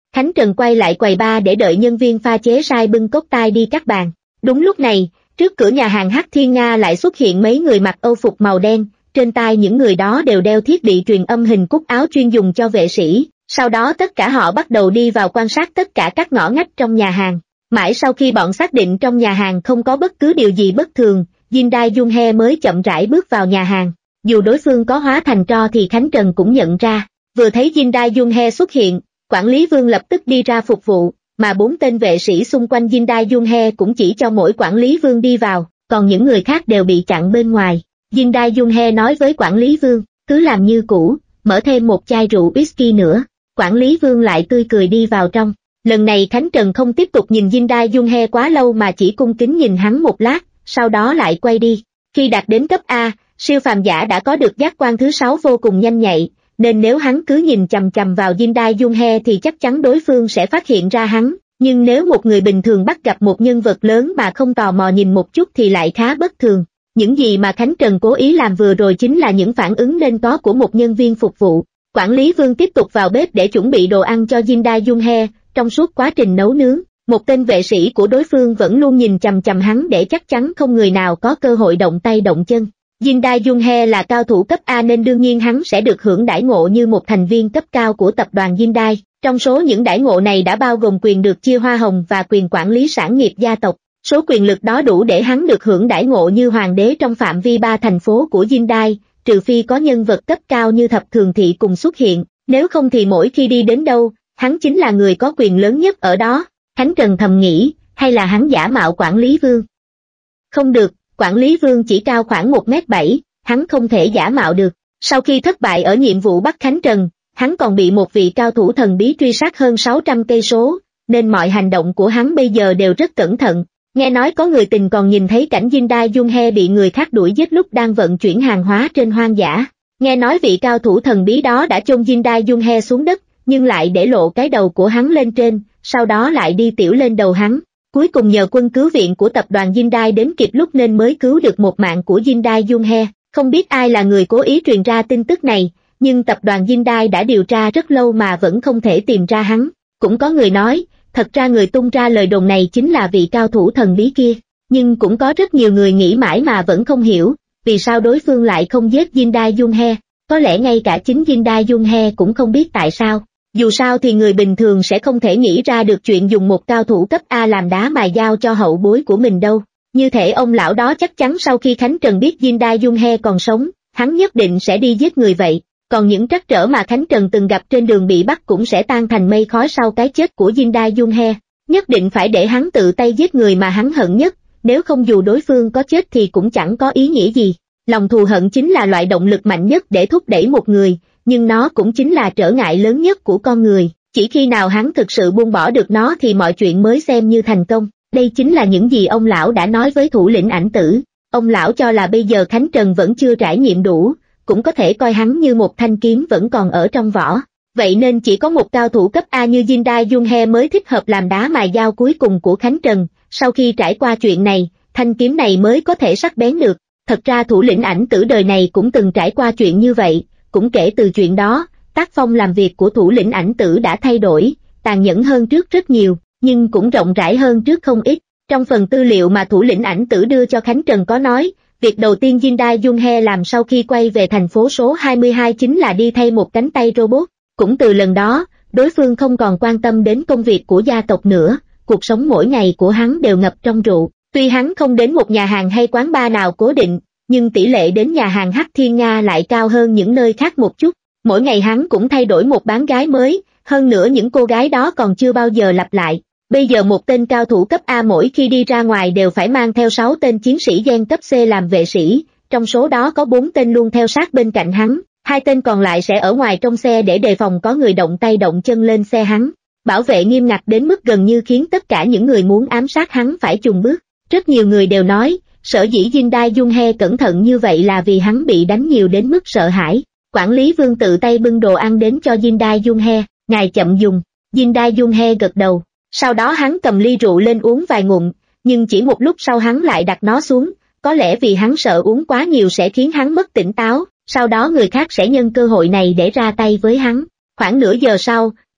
Khánh Trần quay lại quầy bar để đợi nhân viên pha chế sai bưng cốc tai đi cắt bàn. Đúng lúc này, trước cửa nhà hàng Hắc Thiên Nga lại xuất hiện mấy người mặc âu phục màu đen, trên tai những người đó đều đeo thiết bị truyền âm hình cúc áo chuyên dùng cho vệ sĩ. Sau đó tất cả họ bắt đầu đi vào quan sát tất cả các ngõ ngách trong nhà hàng. Mãi sau khi bọn xác định trong nhà hàng không có bất cứ điều gì bất thường, Jin Dae Jung He mới chậm rãi bước vào nhà hàng. Dù đối phương có hóa thành tro thì Khánh Trần cũng nhận ra. Vừa thấy Jin Dae Jung He xuất hiện, quản lý Vương lập tức đi ra phục vụ, mà bốn tên vệ sĩ xung quanh Jin Dae Jung He cũng chỉ cho mỗi quản lý Vương đi vào, còn những người khác đều bị chặn bên ngoài. Jin Dae Jung He nói với quản lý Vương, cứ làm như cũ, mở thêm một chai rượu whisky nữa. Quản lý Vương lại tươi cười đi vào trong. Lần này Khánh Trần không tiếp tục nhìn Jin Dae Jung He quá lâu mà chỉ cung kính nhìn hắn một lát, sau đó lại quay đi. Khi đạt đến cấp A, siêu phàm giả đã có được giác quan thứ sáu vô cùng nhanh nhạy, nên nếu hắn cứ nhìn chằm chằm vào Jin Dae Jung He thì chắc chắn đối phương sẽ phát hiện ra hắn. Nhưng nếu một người bình thường bắt gặp một nhân vật lớn mà không tò mò nhìn một chút thì lại khá bất thường. Những gì mà Khánh Trần cố ý làm vừa rồi chính là những phản ứng nên có của một nhân viên phục vụ. Quản lý Vương tiếp tục vào bếp để chuẩn bị đồ ăn cho Jin Dae Jung He. Trong suốt quá trình nấu nướng, một tên vệ sĩ của đối phương vẫn luôn nhìn chằm chằm hắn để chắc chắn không người nào có cơ hội động tay động chân. Jin Dae Jung He là cao thủ cấp A nên đương nhiên hắn sẽ được hưởng đãi ngộ như một thành viên cấp cao của tập đoàn Jin Dae. Trong số những đãi ngộ này đã bao gồm quyền được chia hoa hồng và quyền quản lý sản nghiệp gia tộc. Số quyền lực đó đủ để hắn được hưởng đãi ngộ như hoàng đế trong phạm vi ba thành phố của Jin Dae, trừ phi có nhân vật cấp cao như Thập Thường Thị cùng xuất hiện, nếu không thì mỗi khi đi đến đâu, hắn chính là người có quyền lớn nhất ở đó. Khánh Trần thầm nghĩ, hay là hắn giả mạo quản lý Vương? Không được, quản lý Vương chỉ cao khoảng một mét bảy, hắn không thể giả mạo được. Sau khi thất bại ở nhiệm vụ bắt Khánh Trần, hắn còn bị một vị cao thủ thần bí truy sát hơn sáu trăm cây số, nên mọi hành động của hắn bây giờ đều rất cẩn thận. Nghe nói có người tình còn nhìn thấy cảnh Jin Dae Jung He bị người khác đuổi giết lúc đang vận chuyển hàng hóa trên hoang dã. Nghe nói vị cao thủ thần bí đó đã chôn Jin Dae Jung He xuống đất, nhưng lại để lộ cái đầu của hắn lên trên, sau đó lại đi tiểu lên đầu hắn. Cuối cùng nhờ quân cứu viện của tập đoàn Jin Dae đến kịp lúc nên mới cứu được một mạng của Jin Dae Jung He. Không biết ai là người cố ý truyền ra tin tức này, nhưng tập đoàn Jin Dae đã điều tra rất lâu mà vẫn không thể tìm ra hắn. Cũng có người nói, thật ra người tung ra lời đồn này chính là vị cao thủ thần bí kia, nhưng cũng có rất nhiều người nghĩ mãi mà vẫn không hiểu, vì sao đối phương lại không giết Jin Dae Jung He, có lẽ ngay cả chính Jin Dae Jung He cũng không biết tại sao. Dù sao thì người bình thường sẽ không thể nghĩ ra được chuyện dùng một cao thủ cấp A làm đá mài dao cho hậu bối của mình đâu. Như thể ông lão đó chắc chắn sau khi Khánh Trần biết Jin Dae Jung He còn sống, hắn nhất định sẽ đi giết người vậy. Còn những trắc trở mà Khánh Trần từng gặp trên đường bị bắt cũng sẽ tan thành mây khói sau cái chết của Jin Dae Jung He. Nhất định phải để hắn tự tay giết người mà hắn hận nhất, nếu không dù đối phương có chết thì cũng chẳng có ý nghĩa gì. Lòng thù hận chính là loại động lực mạnh nhất để thúc đẩy một người, nhưng nó cũng chính là trở ngại lớn nhất của con người. Chỉ khi nào hắn thực sự buông bỏ được nó thì mọi chuyện mới xem như thành công. Đây chính là những gì ông lão đã nói với thủ lĩnh Ảnh Tử. Ông lão cho là bây giờ Khánh Trần vẫn chưa trải nghiệm đủ, cũng có thể coi hắn như một thanh kiếm vẫn còn ở trong vỏ. Vậy nên chỉ có một cao thủ cấp A như Jin Dae Jung He mới thích hợp làm đá mài dao cuối cùng của Khánh Trần. Sau khi trải qua chuyện này, thanh kiếm này mới có thể sắc bén được. Thật ra thủ lĩnh Ảnh Tử đời này cũng từng trải qua chuyện như vậy, cũng kể từ chuyện đó, tác phong làm việc của thủ lĩnh Ảnh Tử đã thay đổi, tàn nhẫn hơn trước rất nhiều, nhưng cũng rộng rãi hơn trước không ít. Trong phần tư liệu mà thủ lĩnh Ảnh Tử đưa cho Khánh Trần có nói, việc đầu tiên Jin Dae Jung He làm sau khi quay về thành phố số hai mươi hai chính là đi thay một cánh tay robot. Cũng từ lần đó, đối phương không còn quan tâm đến công việc của gia tộc nữa, cuộc sống mỗi ngày của hắn đều ngập trong rượu. Tuy hắn không đến một nhà hàng hay quán bar nào cố định, nhưng tỷ lệ đến nhà hàng Hắc Thiên Nga lại cao hơn những nơi khác một chút. Mỗi ngày hắn cũng thay đổi một bán gái mới, hơn nữa những cô gái đó còn chưa bao giờ lặp lại. Bây giờ một tên cao thủ cấp A mỗi khi đi ra ngoài đều phải mang theo sáu tên chiến sĩ gen cấp C làm vệ sĩ, trong số đó có bốn tên luôn theo sát bên cạnh hắn, hai tên còn lại sẽ ở ngoài trong xe để đề phòng có người động tay động chân lên xe hắn. Bảo vệ nghiêm ngặt đến mức gần như khiến tất cả những người muốn ám sát hắn phải chùn bước. Rất nhiều người đều nói, sở dĩ Jin Dae Jung He cẩn thận như vậy là vì hắn bị đánh nhiều đến mức sợ hãi. Quản lý Vương tự tay bưng đồ ăn đến cho Jin Dae Jung He, ngài chậm dùng. Jin Dae Jung He gật đầu. Sau đó hắn cầm ly rượu lên uống vài ngụm, nhưng chỉ một lúc sau hắn lại đặt nó xuống, có lẽ vì hắn sợ uống quá nhiều sẽ khiến hắn mất tỉnh táo, sau đó người khác sẽ nhân cơ hội này để ra tay với hắn. Khoảng nửa giờ sau,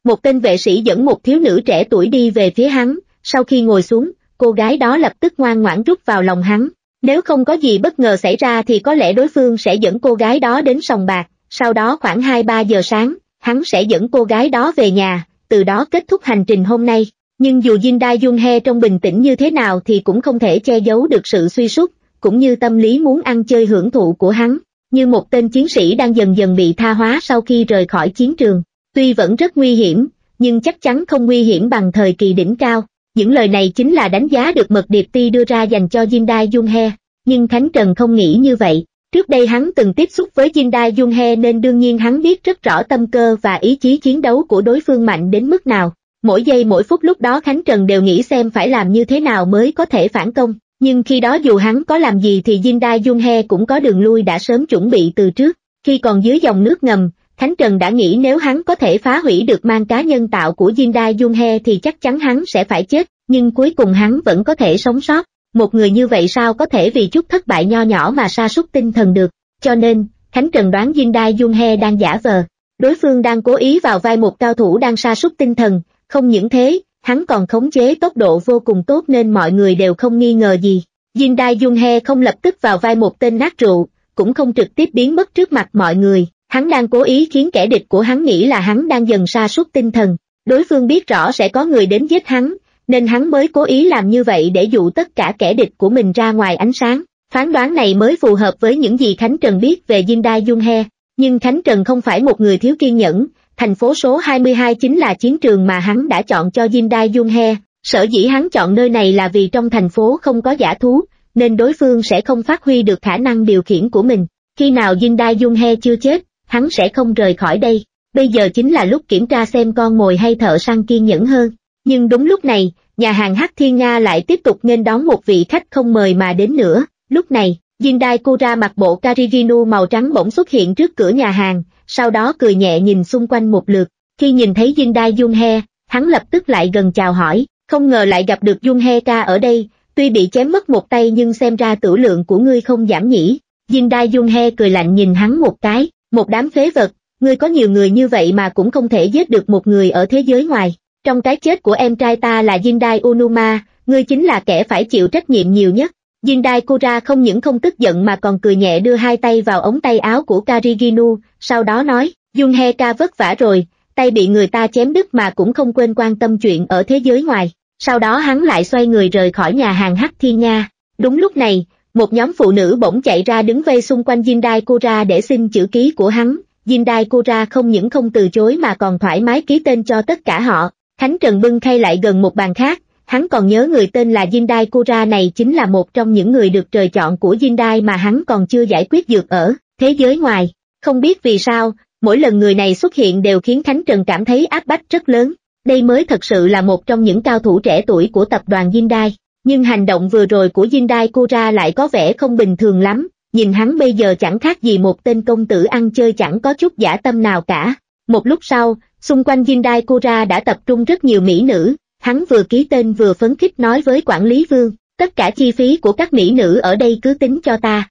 Một tên vệ sĩ dẫn một thiếu nữ trẻ tuổi đi về phía hắn, sau khi ngồi xuống, cô gái đó lập tức ngoan ngoãn rút vào lòng hắn. Nếu không có gì bất ngờ xảy ra thì có lẽ đối phương sẽ dẫn cô gái đó đến sòng bạc, sau đó khoảng hai ba giờ sáng, hắn sẽ dẫn cô gái đó về nhà, từ đó kết thúc hành trình hôm nay. Nhưng dù Jin Dae Jung-hee trông bình tĩnh như thế nào thì cũng không thể che giấu được sự suy sút, cũng như tâm lý muốn ăn chơi hưởng thụ của hắn, như một tên chiến sĩ đang dần dần bị tha hóa sau khi rời khỏi chiến trường. Tuy vẫn rất nguy hiểm, nhưng chắc chắn không nguy hiểm bằng thời kỳ đỉnh cao. Những lời này chính là đánh giá được Mật Điệp Ti đưa ra dành cho Jin Dae Jung-hee, nhưng Khánh Trần không nghĩ như vậy. Trước đây hắn từng tiếp xúc với Jin Dae Jung-hee nên đương nhiên hắn biết rất rõ tâm cơ và ý chí chiến đấu của đối phương mạnh đến mức nào. Mỗi giây mỗi phút lúc đó Khánh Trần đều nghĩ xem phải làm như thế nào mới có thể phản công, nhưng khi đó dù hắn có làm gì thì Jin Dae Jung-hee cũng có đường lui đã sớm chuẩn bị từ trước. Khi còn dưới dòng nước ngầm, Khánh Trần đã nghĩ nếu hắn có thể phá hủy được mang cá nhân tạo của Jin Dae Jung-hee thì chắc chắn hắn sẽ phải chết, nhưng cuối cùng hắn vẫn có thể sống sót. Một người như vậy sao có thể vì chút thất bại nho nhỏ mà sa sút tinh thần được, cho nên, Khánh Trần đoán Jin Dae Jung-hee đang giả vờ. Đối phương đang cố ý vào vai một cao thủ đang sa sút tinh thần, không những thế, hắn còn khống chế tốc độ vô cùng tốt nên mọi người đều không nghi ngờ gì. Jin Dae Jung-hee không lập tức vào vai một tên nát rượu, cũng không trực tiếp biến mất trước mặt mọi người, hắn đang cố ý khiến kẻ địch của hắn nghĩ là hắn đang dần sa sút tinh thần. Đối phương biết rõ sẽ có người đến giết hắn, nên hắn mới cố ý làm như vậy để dụ tất cả kẻ địch của mình ra ngoài ánh sáng. Phán đoán này mới phù hợp với những gì Khánh Trần biết về Jin Dae Jung-hee, nhưng Khánh Trần không phải một người thiếu kiên nhẫn. Thành phố số hai mươi hai chính là chiến trường mà hắn đã chọn cho Jin Dae Jung-hee, sở dĩ hắn chọn nơi này là vì trong thành phố không có dã thú, nên đối phương sẽ không phát huy được khả năng điều khiển của mình. Khi nào Jin Dae Jung-hee chưa chết, hắn sẽ không rời khỏi đây. Bây giờ chính là lúc kiểm tra xem con mồi hay thợ săn kiên nhẫn hơn. Nhưng đúng lúc này, nhà hàng Hắc Thiên Nga lại tiếp tục nghênh đón một vị khách không mời mà đến nữa. Lúc này, Jin Dae Kura mặc bộ Kariginu màu trắng bỗng xuất hiện trước cửa nhà hàng, sau đó cười nhẹ nhìn xung quanh một lượt. Khi nhìn thấy Jin Dae Jung-hee, hắn lập tức lại gần chào hỏi, không ngờ lại gặp được Jung-hee ca ở đây, tuy bị chém mất một tay nhưng xem ra tửu lượng của ngươi không giảm nhỉ. Jin Dae Jung-hee cười lạnh nhìn hắn một cái, một đám phế vật, ngươi có nhiều người như vậy mà cũng không thể giết được một người ở thế giới ngoài. Trong cái chết của em trai ta là Jin Dae Unuma, ngươi chính là kẻ phải chịu trách nhiệm nhiều nhất. Jin Dae Kura không những không tức giận mà còn cười nhẹ đưa hai tay vào ống tay áo của Kariginu, sau đó nói, Jung-hee ca vất vả rồi, tay bị người ta chém đứt mà cũng không quên quan tâm chuyện ở thế giới ngoài. Sau đó hắn lại xoay người rời khỏi nhà hàng Hắc Thiên Nga. Đúng lúc này, một nhóm phụ nữ bỗng chạy ra đứng vây xung quanh Jin Dae Kura để xin chữ ký của hắn. Jin Dae Kura không những không từ chối mà còn thoải mái ký tên cho tất cả họ. Khánh Trần bưng khay lại gần một bàn khác, hắn còn nhớ người tên là Jin Dae Kura này chính là một trong những người được trời chọn của Jin Dae mà hắn còn chưa giải quyết dược ở thế giới ngoài. Không biết vì sao, mỗi lần người này xuất hiện đều khiến Khánh Trần cảm thấy áp bách rất lớn. Đây mới thật sự là một trong những cao thủ trẻ tuổi của tập đoàn Jin Dae. Nhưng hành động vừa rồi của Jin Dae Kura lại có vẻ không bình thường lắm, nhìn hắn bây giờ chẳng khác gì một tên công tử ăn chơi chẳng có chút dã tâm nào cả. Một lúc sau, xung quanh Jin Dae Kura đã tập trung rất nhiều mỹ nữ, hắn vừa ký tên vừa phấn khích nói với quản lý Vương, tất cả chi phí của các mỹ nữ ở đây cứ tính cho ta.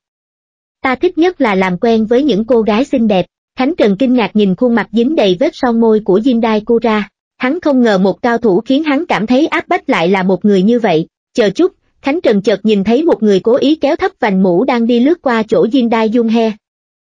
Ta thích nhất là làm quen với những cô gái xinh đẹp. Khánh Trần kinh ngạc nhìn khuôn mặt dính đầy vết son môi của Jin Dae Kura, hắn không ngờ một cao thủ khiến hắn cảm thấy áp bách lại là một người như vậy. Chờ chút, Khánh Trần chợt nhìn thấy một người cố ý kéo thấp vành mũ đang đi lướt qua chỗ Jin Dae Jung-hee.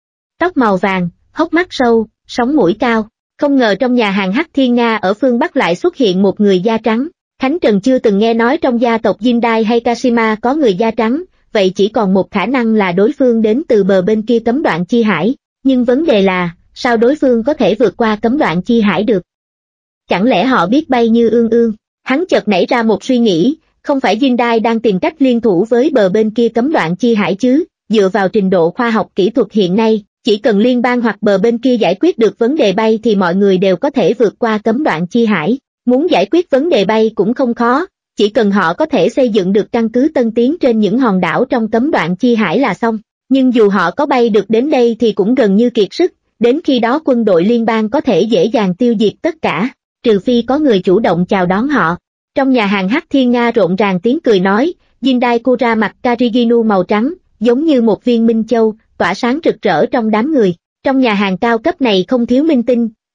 Tóc màu vàng, hốc mắt sâu, sống mũi cao. Không ngờ trong nhà hàng Hắc Thiên Nga ở phương Bắc lại xuất hiện một người da trắng. Khánh Trần chưa từng nghe nói trong gia tộc Jin Dae hay Kashima có người da trắng, vậy chỉ còn một khả năng là đối phương đến từ bờ bên kia cấm đoạn chi hải. Nhưng vấn đề là, sao đối phương có thể vượt qua cấm đoạn chi hải được? Chẳng lẽ họ biết bay như ương ương? Hắn chợt nảy ra một suy nghĩ, không phải Jin Dae đang tìm cách liên thủ với bờ bên kia cấm đoạn chi hải chứ? Dựa vào trình độ khoa học kỹ thuật hiện nay, chỉ cần liên bang hoặc bờ bên kia giải quyết được vấn đề bay thì mọi người đều có thể vượt qua cấm đoạn chi hải. Muốn giải quyết vấn đề bay cũng không khó, chỉ cần họ có thể xây dựng được căn cứ tân tiến trên những hòn đảo trong cấm đoạn chi hải là xong. Nhưng dù họ có bay được đến đây thì cũng gần như kiệt sức, đến khi đó quân đội liên bang có thể dễ dàng tiêu diệt tất cả, trừ phi có người chủ động chào đón họ. Trong nhà hàng Hắc Thiên Nga rộn ràng tiếng cười nói, Jin Dae Kura mặc Kariginu màu trắng, giống như một viên minh châu, tỏa sáng rực rỡ trong đám người. Trong nhà hàng cao cấp này không thiếu minh tinh,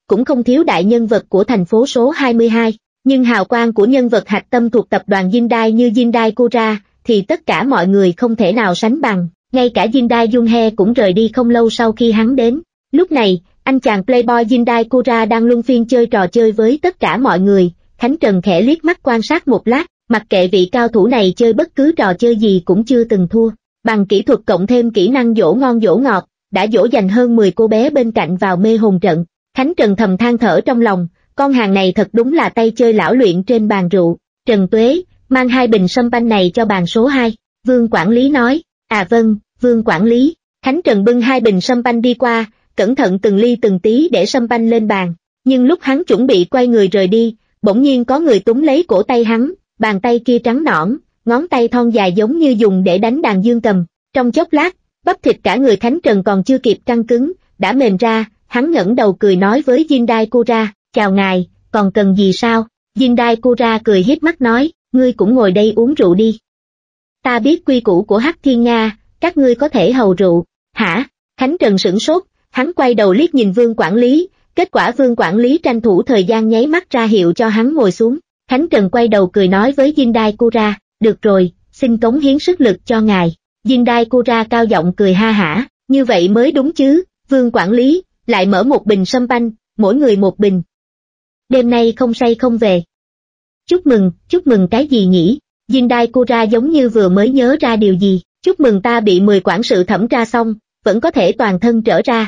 cũng không thiếu đại nhân vật của thành phố số hai mươi hai, nhưng hào quang của nhân vật hạch tâm thuộc tập đoàn Hyundai như Hyundai Kora thì tất cả mọi người không thể nào sánh bằng, ngay cả Hyundai Yunhe cũng rời đi không lâu sau khi hắn đến. Lúc này, anh chàng playboy Hyundai Kora đang luân phiên chơi trò chơi với tất cả mọi người. Khánh Trần khẽ liếc mắt quan sát một lát, mặc kệ vị cao thủ này chơi bất cứ trò chơi gì cũng chưa từng thua. Bằng kỹ thuật cộng thêm kỹ năng dỗ ngon dỗ ngọt, đã dỗ dành hơn mười cô bé bên cạnh vào mê hồn trận. Khánh Trần thầm than thở trong lòng, con hàng này thật đúng là tay chơi lão luyện trên bàn rượu. Trần Tuế, mang hai bình sâm panh này cho bàn số hai, Vương quản lý nói. À vâng, Vương quản lý. Khánh Trần bưng hai bình sâm panh đi qua, cẩn thận từng ly từng tí để sâm panh lên bàn. Nhưng lúc hắn chuẩn bị quay người rời đi, bỗng nhiên có người túm lấy cổ tay hắn, bàn tay kia trắng nõn, ngón tay thon dài giống như dùng để đánh đàn dương cầm. Trong chốc lát, bắp thịt cả người Khánh Trần còn chưa kịp căng cứng, đã mềm ra. Hắn ngẩng đầu cười nói với Hyundai Kora, chào ngài, còn cần gì sao? Hyundai Kora cười hiếp mắt nói, ngươi cũng ngồi đây uống rượu đi. Ta biết quy củ của Hắc Thiên Nga, các ngươi có thể hầu rượu. Hả? Khánh Trần sửng sốt, hắn quay đầu liếc nhìn Vương quản lý, kết quả Vương quản lý tranh thủ thời gian nháy mắt ra hiệu cho hắn ngồi xuống. Khánh Trần quay đầu cười nói với Hyundai Kora, được rồi, xin cống hiến sức lực cho ngài. Hyundai Kora cao giọng cười ha hả, như vậy mới đúng chứ. Vương quản lý, lại mở một bình sâm panh, mỗi người một bình. Đêm nay không say không về. Chúc mừng, chúc mừng cái gì nhỉ? Hyundai Kora giống như vừa mới nhớ ra điều gì, chúc mừng ta bị mười quản sự thẩm tra xong, vẫn có thể toàn thân trở ra.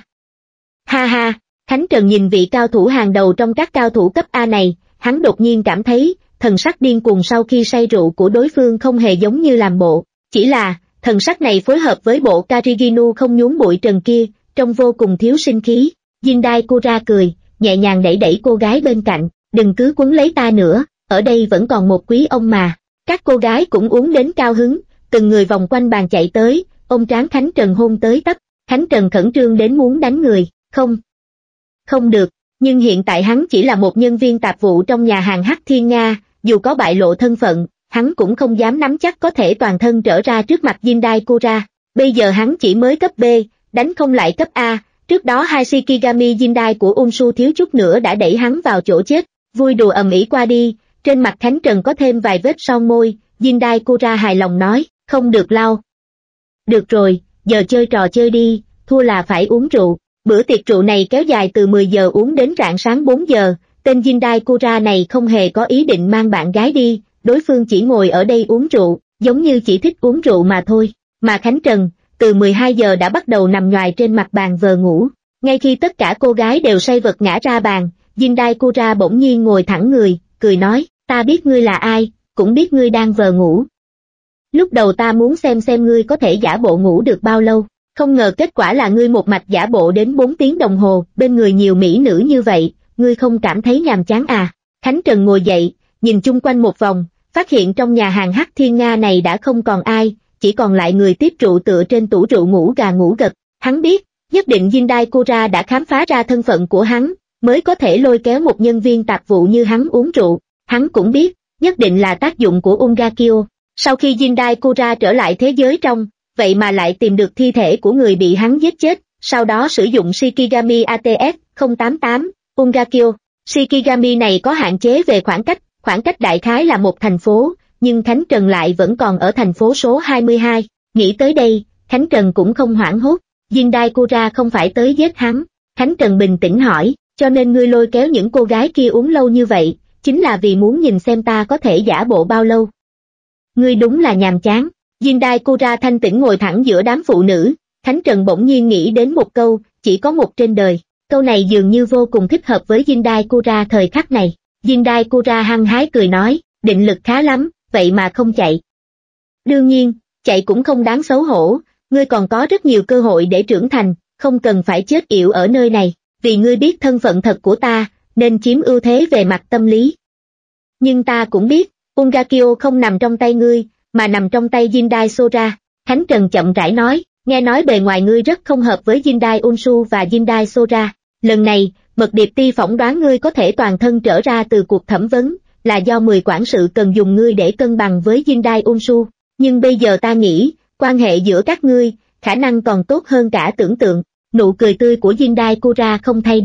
Ha ha, Khánh Trần nhìn vị cao thủ hàng đầu trong các cao thủ cấp A này, hắn đột nhiên cảm thấy, thần sắc điên cuồng sau khi say rượu của đối phương không hề giống như làm bộ, chỉ là, thần sắc này phối hợp với bộ Kariginu không nhún bụi trần kia, trông vô cùng thiếu sinh khí. Hyundai Kora cười, nhẹ nhàng đẩy đẩy cô gái bên cạnh, đừng cứ quấn lấy ta nữa, ở đây vẫn còn một quý ông mà. Các cô gái cũng uống đến cao hứng, từng người vòng quanh bàn chạy tới, ôm trán Khánh Trần hôn tới tấp. Khánh Trần khẩn trương đến muốn đánh người, không, không được, nhưng hiện tại hắn chỉ là một nhân viên tạp vụ trong nhà hàng Hắc Thiên Nga, dù có bại lộ thân phận, hắn cũng không dám nắm chắc có thể toàn thân trở ra trước mặt Hyundai Kora. Bây giờ hắn chỉ mới cấp B, đánh không lại cấp A, trước đó hai Shikigami Hyundai của Unsu thiếu chút nữa đã đẩy hắn vào chỗ chết. Vui đùa ầm ĩ qua đi, trên mặt Khánh Trần có thêm vài vết son môi. Hyundai Kora hài lòng nói, không được lau. Được rồi, giờ chơi trò chơi đi, thua là phải uống rượu. Bữa tiệc rượu này kéo dài từ mười giờ uống đến rạng sáng bốn giờ, tên Hyundai Kora này không hề có ý định mang bạn gái đi, đối phương chỉ ngồi ở đây uống rượu, giống như chỉ thích uống rượu mà thôi. Mà Khánh Trần, từ mười hai giờ đã bắt đầu nằm nhoài trên mặt bàn vờ ngủ. Ngay khi tất cả cô gái đều say vật ngã ra bàn, Hyundai Kora bỗng nhiên ngồi thẳng người, cười nói, ta biết ngươi là ai, cũng biết ngươi đang vờ ngủ. Lúc đầu ta muốn xem xem ngươi có thể giả bộ ngủ được bao lâu, không ngờ kết quả là ngươi một mạch giả bộ đến bốn tiếng đồng hồ, bên người nhiều mỹ nữ như vậy, ngươi không cảm thấy nhàm chán à? Khánh Trần ngồi dậy, nhìn chung quanh một vòng, phát hiện trong nhà hàng Hắc Thiên Nga này đã không còn ai, chỉ còn lại người tiếp rượu tựa trên tủ rượu ngủ gà ngủ gật. Hắn biết, nhất định Hyundai Kora đã khám phá ra thân phận của hắn, mới có thể lôi kéo một nhân viên tạp vụ như hắn uống rượu. Hắn cũng biết, nhất định là tác dụng của Ungakyo. Sau khi Hyundai Kora trở lại thế giới trong, vậy mà lại tìm được thi thể của người bị hắn giết chết, sau đó sử dụng Shikigami a tê ét không tám tám, Ungakyo. Shikigami này có hạn chế về khoảng cách, khoảng cách đại khái là một thành phố, nhưng Khánh Trần lại vẫn còn ở thành phố số hai mươi hai. Nghĩ tới đây, Khánh Trần cũng không hoảng hốt. Hyundai Kora không phải tới giết hắn. Khánh Trần bình tĩnh hỏi, cho nên ngươi lôi kéo những cô gái kia uống lâu như vậy, chính là vì muốn nhìn xem ta có thể giả bộ bao lâu. Ngươi đúng là nhàm chán. Hyundai Kora thanh tĩnh ngồi thẳng giữa đám phụ nữ. Khánh Trần bỗng nhiên nghĩ đến một câu, chỉ có một trên đời. Câu này dường như vô cùng thích hợp với Hyundai Kora thời khắc này. Hyundai Kora hăng hái cười nói, định lực khá lắm, vậy mà không chạy. Đương nhiên, chạy cũng không đáng xấu hổ, ngươi còn có rất nhiều cơ hội để trưởng thành, không cần phải chết yểu ở nơi này, vì ngươi biết thân phận thật của ta, nên chiếm ưu thế về mặt tâm lý. Nhưng ta cũng biết, Ungakyo không nằm trong tay ngươi, mà nằm trong tay Hyundai Sora. Khánh Trần chậm rãi nói, nghe nói bề ngoài ngươi rất không hợp với Hyundai Unsu và Hyundai Sora. Lần này, Mật Điệp Ti phỏng đoán ngươi có thể toàn thân trở ra từ cuộc thẩm vấn, là do mười quản sự cần dùng ngươi để cân bằng với Hyundai Unsu. Nhưng bây giờ ta nghĩ, quan hệ giữa các ngươi, khả năng còn tốt hơn cả tưởng tượng. Nụ cười tươi của Hyundai Kora không thay đổi,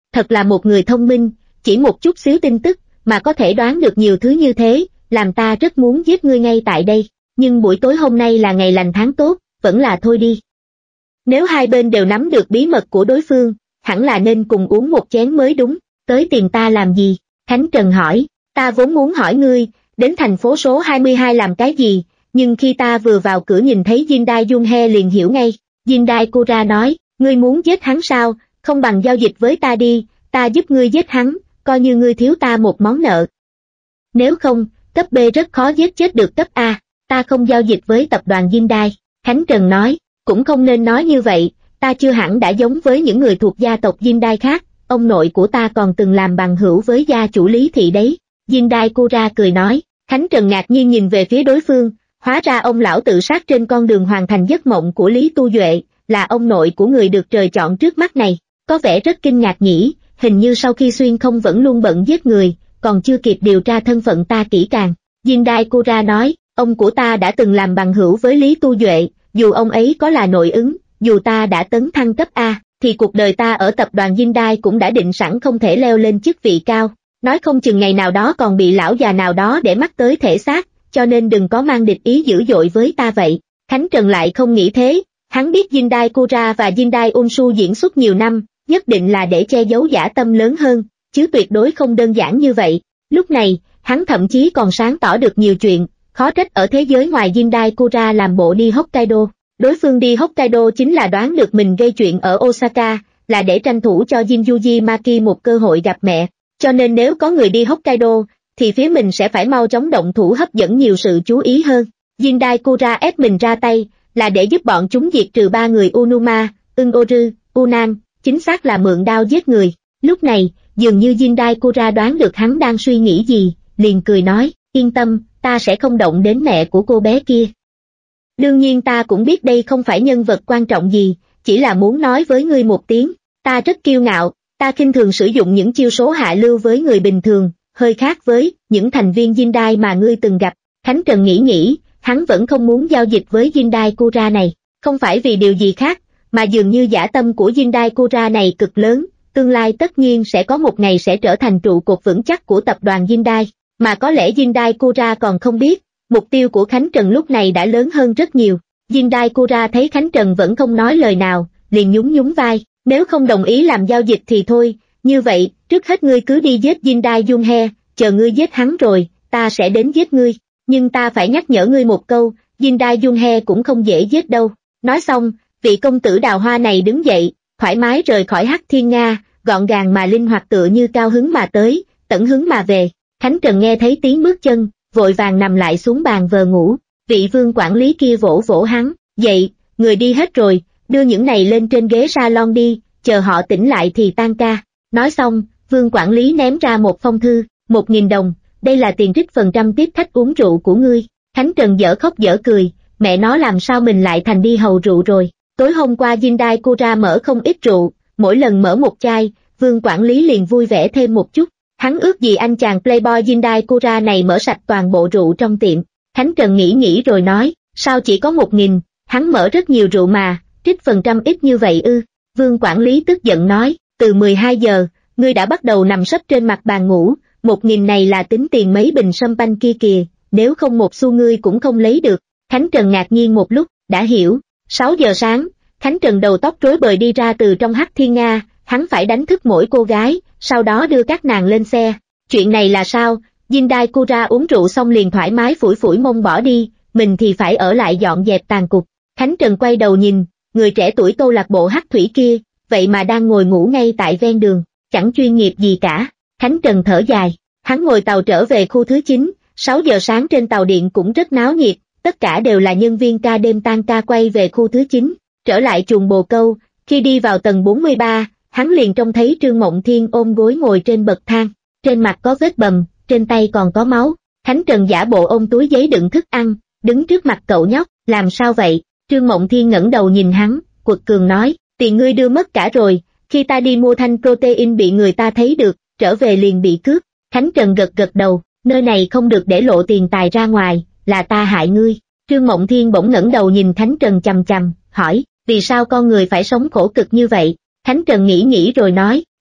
thật là một người thông minh, chỉ một chút xíu tin tức, mà có thể đoán được nhiều thứ như thế, làm ta rất muốn giết ngươi ngay tại đây, nhưng buổi tối hôm nay là ngày lành tháng tốt, vẫn là thôi đi. Nếu hai bên đều nắm được bí mật của đối phương, hẳn là nên cùng uống một chén mới đúng, tới tìm ta làm gì? Khánh Trần hỏi, ta vốn muốn hỏi ngươi, đến thành phố số hai mươi hai làm cái gì, nhưng khi ta vừa vào cửa nhìn thấy Jindai Junhe liền hiểu ngay. Jindai Kura nói, ngươi muốn giết hắn sao, không bằng giao dịch với ta đi, ta giúp ngươi giết hắn, coi như ngươi thiếu ta một món nợ. Nếu không, cấp B rất khó giết chết được cấp A, ta không giao dịch với tập đoàn Jindai. Khánh Trần nói, cũng không nên nói như vậy, ta chưa hẳn đã giống với những người thuộc gia tộc Jindai khác, ông nội của ta còn từng làm bằng hữu với gia chủ Lý Thị đấy. Jindai Kura cười nói, Khánh Trần ngạc nhiên nhìn về phía đối phương, hóa ra ông lão tự sát trên con đường hoàn thành giấc mộng của Lý Tu Duệ, là ông nội của người được trời chọn trước mắt này, có vẻ rất kinh ngạc nhỉ, hình như sau khi xuyên không vẫn luôn bận giết người, còn chưa kịp điều tra thân phận ta kỹ càng. Jindai Kura nói, ông của ta đã từng làm bằng hữu với Lý Tu Duệ, dù ông ấy có là nội ứng, dù ta đã tấn thăng cấp A, thì cuộc đời ta ở tập đoàn Jindai cũng đã định sẵn không thể leo lên chức vị cao, nói không chừng ngày nào đó còn bị lão già nào đó để mắt tới thể xác, cho nên đừng có mang địch ý dữ dội với ta vậy. Khánh Trần lại không nghĩ thế, hắn biết Jindai Kura và Jindai Unsu diễn xuất nhiều năm, nhất định là để che giấu dã tâm lớn hơn, chứ tuyệt đối không đơn giản như vậy. Lúc này, hắn thậm chí còn sáng tỏ được nhiều chuyện, khó trách ở thế giới ngoài Jindai Kura làm bộ đi Hokkaido. Đối phương đi Hokkaido chính là đoán được mình gây chuyện ở Osaka, là để tranh thủ cho Jin Yuji Maki một cơ hội gặp mẹ. Cho nên nếu có người đi Hokkaido, thì phía mình sẽ phải mau chóng động thủ hấp dẫn nhiều sự chú ý hơn. Jindai Kura ép mình ra tay, là để giúp bọn chúng diệt trừ ba người Unuma, Unoru, Unan, chính xác là mượn đao giết người. Lúc này, dường như Jindai Kura đoán được hắn đang suy nghĩ gì, liền cười nói, yên tâm, ta sẽ không động đến mẹ của cô bé kia. Đương nhiên ta cũng biết đây không phải nhân vật quan trọng gì, chỉ là muốn nói với ngươi một tiếng, ta rất kiêu ngạo, ta khinh thường sử dụng những chiêu số hạ lưu với người bình thường, hơi khác với những thành viên Jindai mà ngươi từng gặp. Khánh Trần nghĩ nghĩ, hắn vẫn không muốn giao dịch với Jindai Kura này, không phải vì điều gì khác, mà dường như dã tâm của Jindai Kura này cực lớn, tương lai tất nhiên sẽ có một ngày sẽ trở thành trụ cột vững chắc của tập đoàn Jindai, mà có lẽ Jindai Kura còn không biết, mục tiêu của Khánh Trần lúc này đã lớn hơn rất nhiều. Jindai Kura thấy Khánh Trần vẫn không nói lời nào, liền nhún nhún vai, nếu không đồng ý làm giao dịch thì thôi, như vậy, trước hết ngươi cứ đi giết Jindai Junhe, chờ ngươi giết hắn rồi, ta sẽ đến giết ngươi, nhưng ta phải nhắc nhở ngươi một câu, Jindai Junhe cũng không dễ giết đâu. Nói xong, vị công tử đào hoa này đứng dậy, thoải mái rời khỏi Hắc Thiên Nga, gọn gàng mà linh hoạt tựa như cao hứng mà tới, tận hứng mà về. Khánh Trần nghe thấy tiếng bước chân, vội vàng nằm lại xuống bàn vờ ngủ, vị vương quản lý kia vỗ vỗ hắn, dậy, người đi hết rồi, đưa những này lên trên ghế salon đi, chờ họ tỉnh lại thì tan ca. Nói xong, vương quản lý ném ra một phong thư, một nghìn đồng, đây là tiền trích phần trăm tiếp khách uống rượu của ngươi. Khánh Trần dở khóc dở cười, mẹ nó làm sao mình lại thành đi hầu rượu rồi. Tối hôm qua Jindai Kura mở không ít rượu, mỗi lần mở một chai, vương quản lý liền vui vẻ thêm một chút. Hắn ước gì anh chàng playboy Jindai Kura này mở sạch toàn bộ rượu trong tiệm. Khánh Trần nghĩ nghĩ rồi nói, sao chỉ có một nghìn, hắn mở rất nhiều rượu mà, trích phần trăm ít như vậy ư. Vương quản lý tức giận nói, từ mười hai giờ, ngươi đã bắt đầu nằm sấp trên mặt bàn ngủ, một nghìn này là tính tiền mấy bình champagne kia kìa, nếu không một xu ngươi cũng không lấy được. Khánh Trần ngạc nhiên một lúc, đã hiểu. sáu giờ sáng, Khánh Trần đầu tóc rối bời đi ra từ trong Hắc Thiên Nga, hắn phải đánh thức mỗi cô gái, sau đó đưa các nàng lên xe. Chuyện này là sao? Jindai Kura uống rượu xong liền thoải mái phủi phủi mông bỏ đi, mình thì phải ở lại dọn dẹp tàn cục. Khánh Trần quay đầu nhìn, người trẻ tuổi câu lạc bộ hắc thủy kia, vậy mà đang ngồi ngủ ngay tại ven đường, chẳng chuyên nghiệp gì cả. Khánh Trần thở dài, hắn ngồi tàu trở về khu thứ chín, sáu giờ sáng trên tàu điện cũng rất náo nhiệt, tất cả đều là nhân viên ca đêm tan ca quay về khu thứ chín, trở lại chuồng bồ câu, khi đi vào tầng bốn mươi ba, hắn liền trông thấy Trương Mộng Thiên ôm gối ngồi trên bậc thang, trên mặt có vết bầm, trên tay còn có máu. Khánh Trần giả bộ ôm túi giấy đựng thức ăn, đứng trước mặt cậu nhóc, làm sao vậy? Trương Mộng Thiên ngẩng đầu nhìn hắn, quật cường nói, tiền ngươi đưa mất cả rồi, khi ta đi mua thanh protein bị người ta thấy được, trở về liền bị cướp. Khánh Trần gật gật đầu, nơi này không được để lộ tiền tài ra ngoài, là ta hại ngươi. Trương Mộng Thiên bỗng ngẩng đầu nhìn Khánh Trần chằm chằm, hỏi, vì sao con người phải sống khổ cực như vậy? Khánh Trần nghĩ nghĩ rồi nói,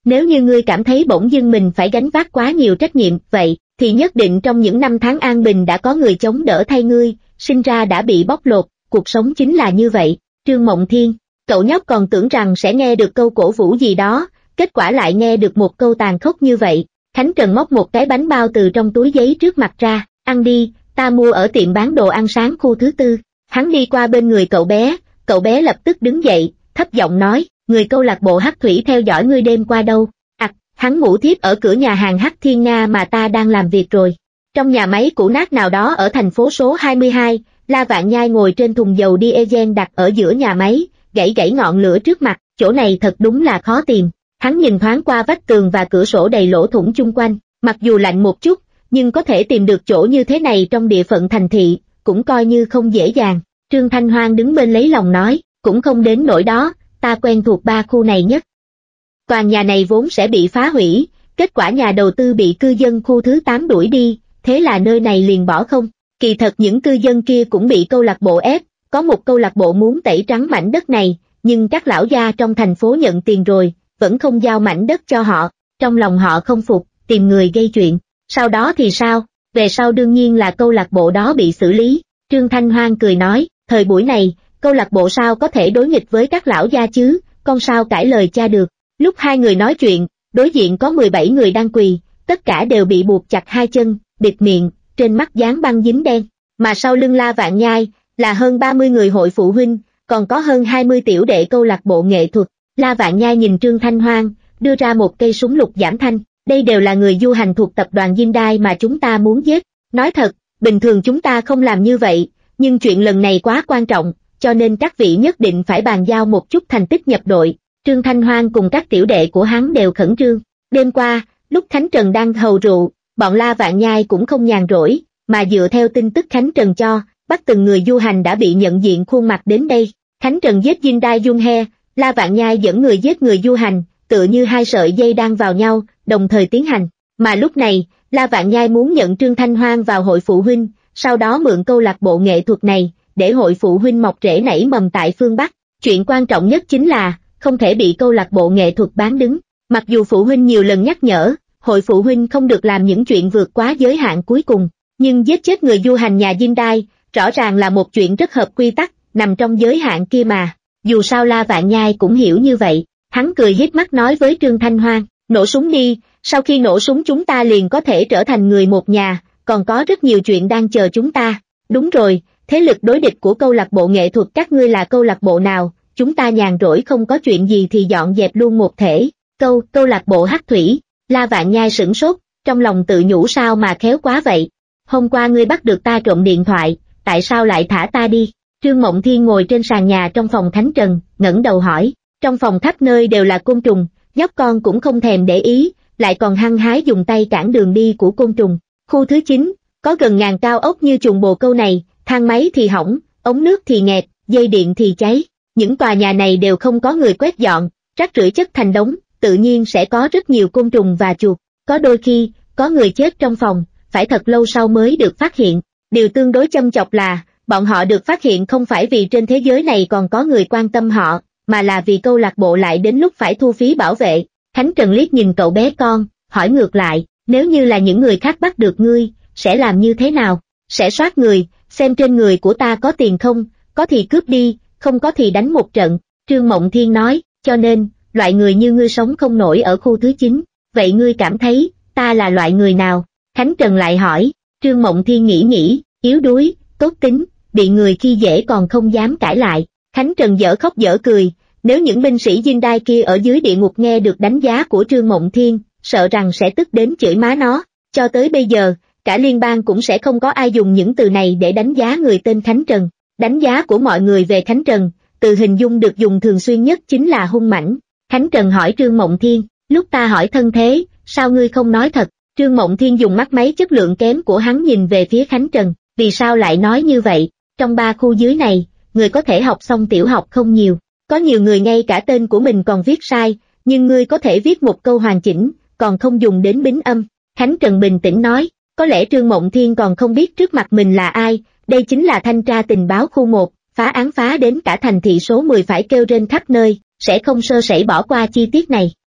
Nếu như ngươi cảm thấy bỗng dưng mình phải gánh vác quá nhiều trách nhiệm, vậy, thì nhất định trong những năm tháng an bình đã có người chống đỡ thay ngươi, sinh ra đã bị bóc lột, cuộc sống chính là như vậy. Trương Mộng Thiên, cậu nhóc còn tưởng rằng sẽ nghe được câu cổ vũ gì đó, kết quả lại nghe được một câu tàn khốc như vậy. Khánh Trần móc một cái bánh bao từ trong túi giấy trước mặt ra, ăn đi, ta mua ở tiệm bán đồ ăn sáng khu thứ tư. Hắn đi qua bên người cậu bé, cậu bé lập tức đứng dậy, thấp giọng nói, người câu lạc bộ Hắc Thủy theo dõi ngươi đêm qua đâu? Ặc, à, hắn ngủ thiếp ở cửa nhà hàng Hắc Thiên Nga mà ta đang làm việc rồi. Trong nhà máy cũ nát nào đó ở thành phố số hai mươi hai, La Vạn Nhai ngồi trên thùng dầu diesel đặt ở giữa nhà máy, gãy gãy ngọn lửa trước mặt, chỗ này thật đúng là khó tìm. Hắn nhìn thoáng qua vách tường và cửa sổ đầy lỗ thủng chung quanh, mặc dù lạnh một chút, nhưng có thể tìm được chỗ như thế này trong địa phận thành thị, cũng coi như không dễ dàng. Trương Thanh Hoang đứng bên lấy lòng nói, cũng không đến nỗi đó, ta quen thuộc ba khu này nhất. Tòa nhà này vốn sẽ bị phá hủy, kết quả nhà đầu tư bị cư dân khu thứ tám đuổi đi, thế là nơi này liền bỏ không. Kỳ thật những cư dân kia cũng bị câu lạc bộ ép, có một câu lạc bộ muốn tẩy trắng mảnh đất này, nhưng các lão gia trong thành phố nhận tiền rồi, vẫn không giao mảnh đất cho họ, trong lòng họ không phục, tìm người gây chuyện. Sau đó thì sao? Về sau đương nhiên là câu lạc bộ đó bị xử lý. Trương Thanh Hoang cười nói, thời buổi này, câu lạc bộ sao có thể đối nghịch với các lão gia chứ, con sao cãi lời cha được. Lúc hai người nói chuyện, đối diện có mười bảy người đang quỳ, tất cả đều bị buộc chặt hai chân, bịt miệng, trên mắt dán băng dính đen, mà sau lưng La Vạn Nhai, là hơn ba mươi người hội phụ huynh, còn có hơn hai mươi tiểu đệ câu lạc bộ nghệ thuật. La Vạn Nhai nhìn Trương Thanh Hoang, đưa ra một cây súng lục giảm thanh, đây đều là người du hành thuộc tập đoàn Hyundai mà chúng ta muốn giết. Nói thật, bình thường chúng ta không làm như vậy, nhưng chuyện lần này quá quan trọng, cho nên các vị nhất định phải bàn giao một chút thành tích nhập đội. Trương Thanh Hoang cùng các tiểu đệ của hắn đều khẩn trương. Đêm qua, lúc Khánh Trần đang hầu rượu, bọn La Vạn Nhai cũng không nhàn rỗi, mà dựa theo tin tức Khánh Trần cho, bắt từng người du hành đã bị nhận diện khuôn mặt đến đây. Khánh Trần giết Hyundai Junhe, La Vạn Nhai dẫn người giết người du hành, tựa như hai sợi dây đang vào nhau, đồng thời tiến hành. Mà lúc này, La Vạn Nhai muốn nhận Trương Thanh Hoang vào hội phụ huynh, sau đó mượn câu lạc bộ nghệ thuật này, để hội phụ huynh mọc rễ nảy mầm tại phương Bắc. Chuyện quan trọng nhất chính là, không thể bị câu lạc bộ nghệ thuật bán đứng. Mặc dù phụ huynh nhiều lần nhắc nhở, hội phụ huynh không được làm những chuyện vượt quá giới hạn cuối cùng, nhưng giết chết người du hành nhà Hyundai, rõ ràng là một chuyện rất hợp quy tắc, nằm trong giới hạn kia mà. Dù sao La Vạn Nhai cũng hiểu như vậy, hắn cười híp mắt nói với Trương Thanh Hoang, nổ súng đi, sau khi nổ súng chúng ta liền có thể trở thành người một nhà, còn có rất nhiều chuyện đang chờ chúng ta. Đúng rồi, thế lực đối địch của câu lạc bộ nghệ thuật các ngươi là câu lạc bộ nào, chúng ta nhàn rỗi không có chuyện gì thì dọn dẹp luôn một thể. Câu, câu lạc bộ Hắc Thủy. La Vạn Nhai sửng sốt, trong lòng tự nhủ sao mà khéo quá vậy. Hôm qua ngươi bắt được ta trộm điện thoại, tại sao lại thả ta đi? Trương Mộng Thiên ngồi trên sàn nhà trong phòng Khánh Trần, ngẩng đầu hỏi. Trong phòng khắp nơi đều là côn trùng, nhóc con cũng không thèm để ý, lại còn hăng hái dùng tay cản đường đi của côn trùng. Khu thứ chín, có gần ngàn cao ốc như chuồng bồ câu này, thang máy thì hỏng, ống nước thì nghẹt, dây điện thì cháy. Những tòa nhà này đều không có người quét dọn, rác rưởi chất thành đống, tự nhiên sẽ có rất nhiều côn trùng và chuột. Có đôi khi, có người chết trong phòng, phải thật lâu sau mới được phát hiện. Điều tương đối châm chọc là, bọn họ được phát hiện không phải vì trên thế giới này còn có người quan tâm họ, mà là vì câu lạc bộ lại đến lúc phải thu phí bảo vệ. Khánh Trần liếc nhìn cậu bé con, hỏi ngược lại, nếu như là những người khác bắt được ngươi, sẽ làm như thế nào? Sẽ soát người, xem trên người của ta có tiền không, có thì cướp đi, không có thì đánh một trận. Trương Mộng Thiên nói, cho nên, loại người như ngươi sống không nổi ở khu thứ chín, vậy ngươi cảm thấy, ta là loại người nào? Khánh Trần lại hỏi. Trương Mộng Thiên nghĩ nghĩ, yếu đuối, tốt tính, bị người khi dễ còn không dám cãi lại. Khánh Trần dở khóc dở cười, nếu những binh sĩ Hyundai kia ở dưới địa ngục nghe được đánh giá của Trương Mộng Thiên, sợ rằng sẽ tức đến chửi má nó. Cho tới bây giờ, cả liên bang cũng sẽ không có ai dùng những từ này để đánh giá người tên Khánh Trần. Đánh giá của mọi người về Khánh Trần, từ hình dung được dùng thường xuyên nhất chính là hung mãnh. Khánh Trần hỏi Trương Mộng Thiên, lúc ta hỏi thân thế, sao ngươi không nói thật? Trương Mộng Thiên dùng mắt máy chất lượng kém của hắn nhìn về phía Khánh Trần, vì sao lại nói như vậy? Trong ba khu dưới này, người có thể học xong tiểu học không nhiều, có nhiều người ngay cả tên của mình còn viết sai, nhưng ngươi có thể viết một câu hoàn chỉnh, còn không dùng đến bính âm. Khánh Trần bình tĩnh nói, có lẽ Trương Mộng Thiên còn không biết trước mặt mình là ai, đây chính là thanh tra tình báo khu một, phá án phá đến cả thành thị số mười phải kêu rên khắp nơi, sẽ không sơ sẩy bỏ qua chi tiết này.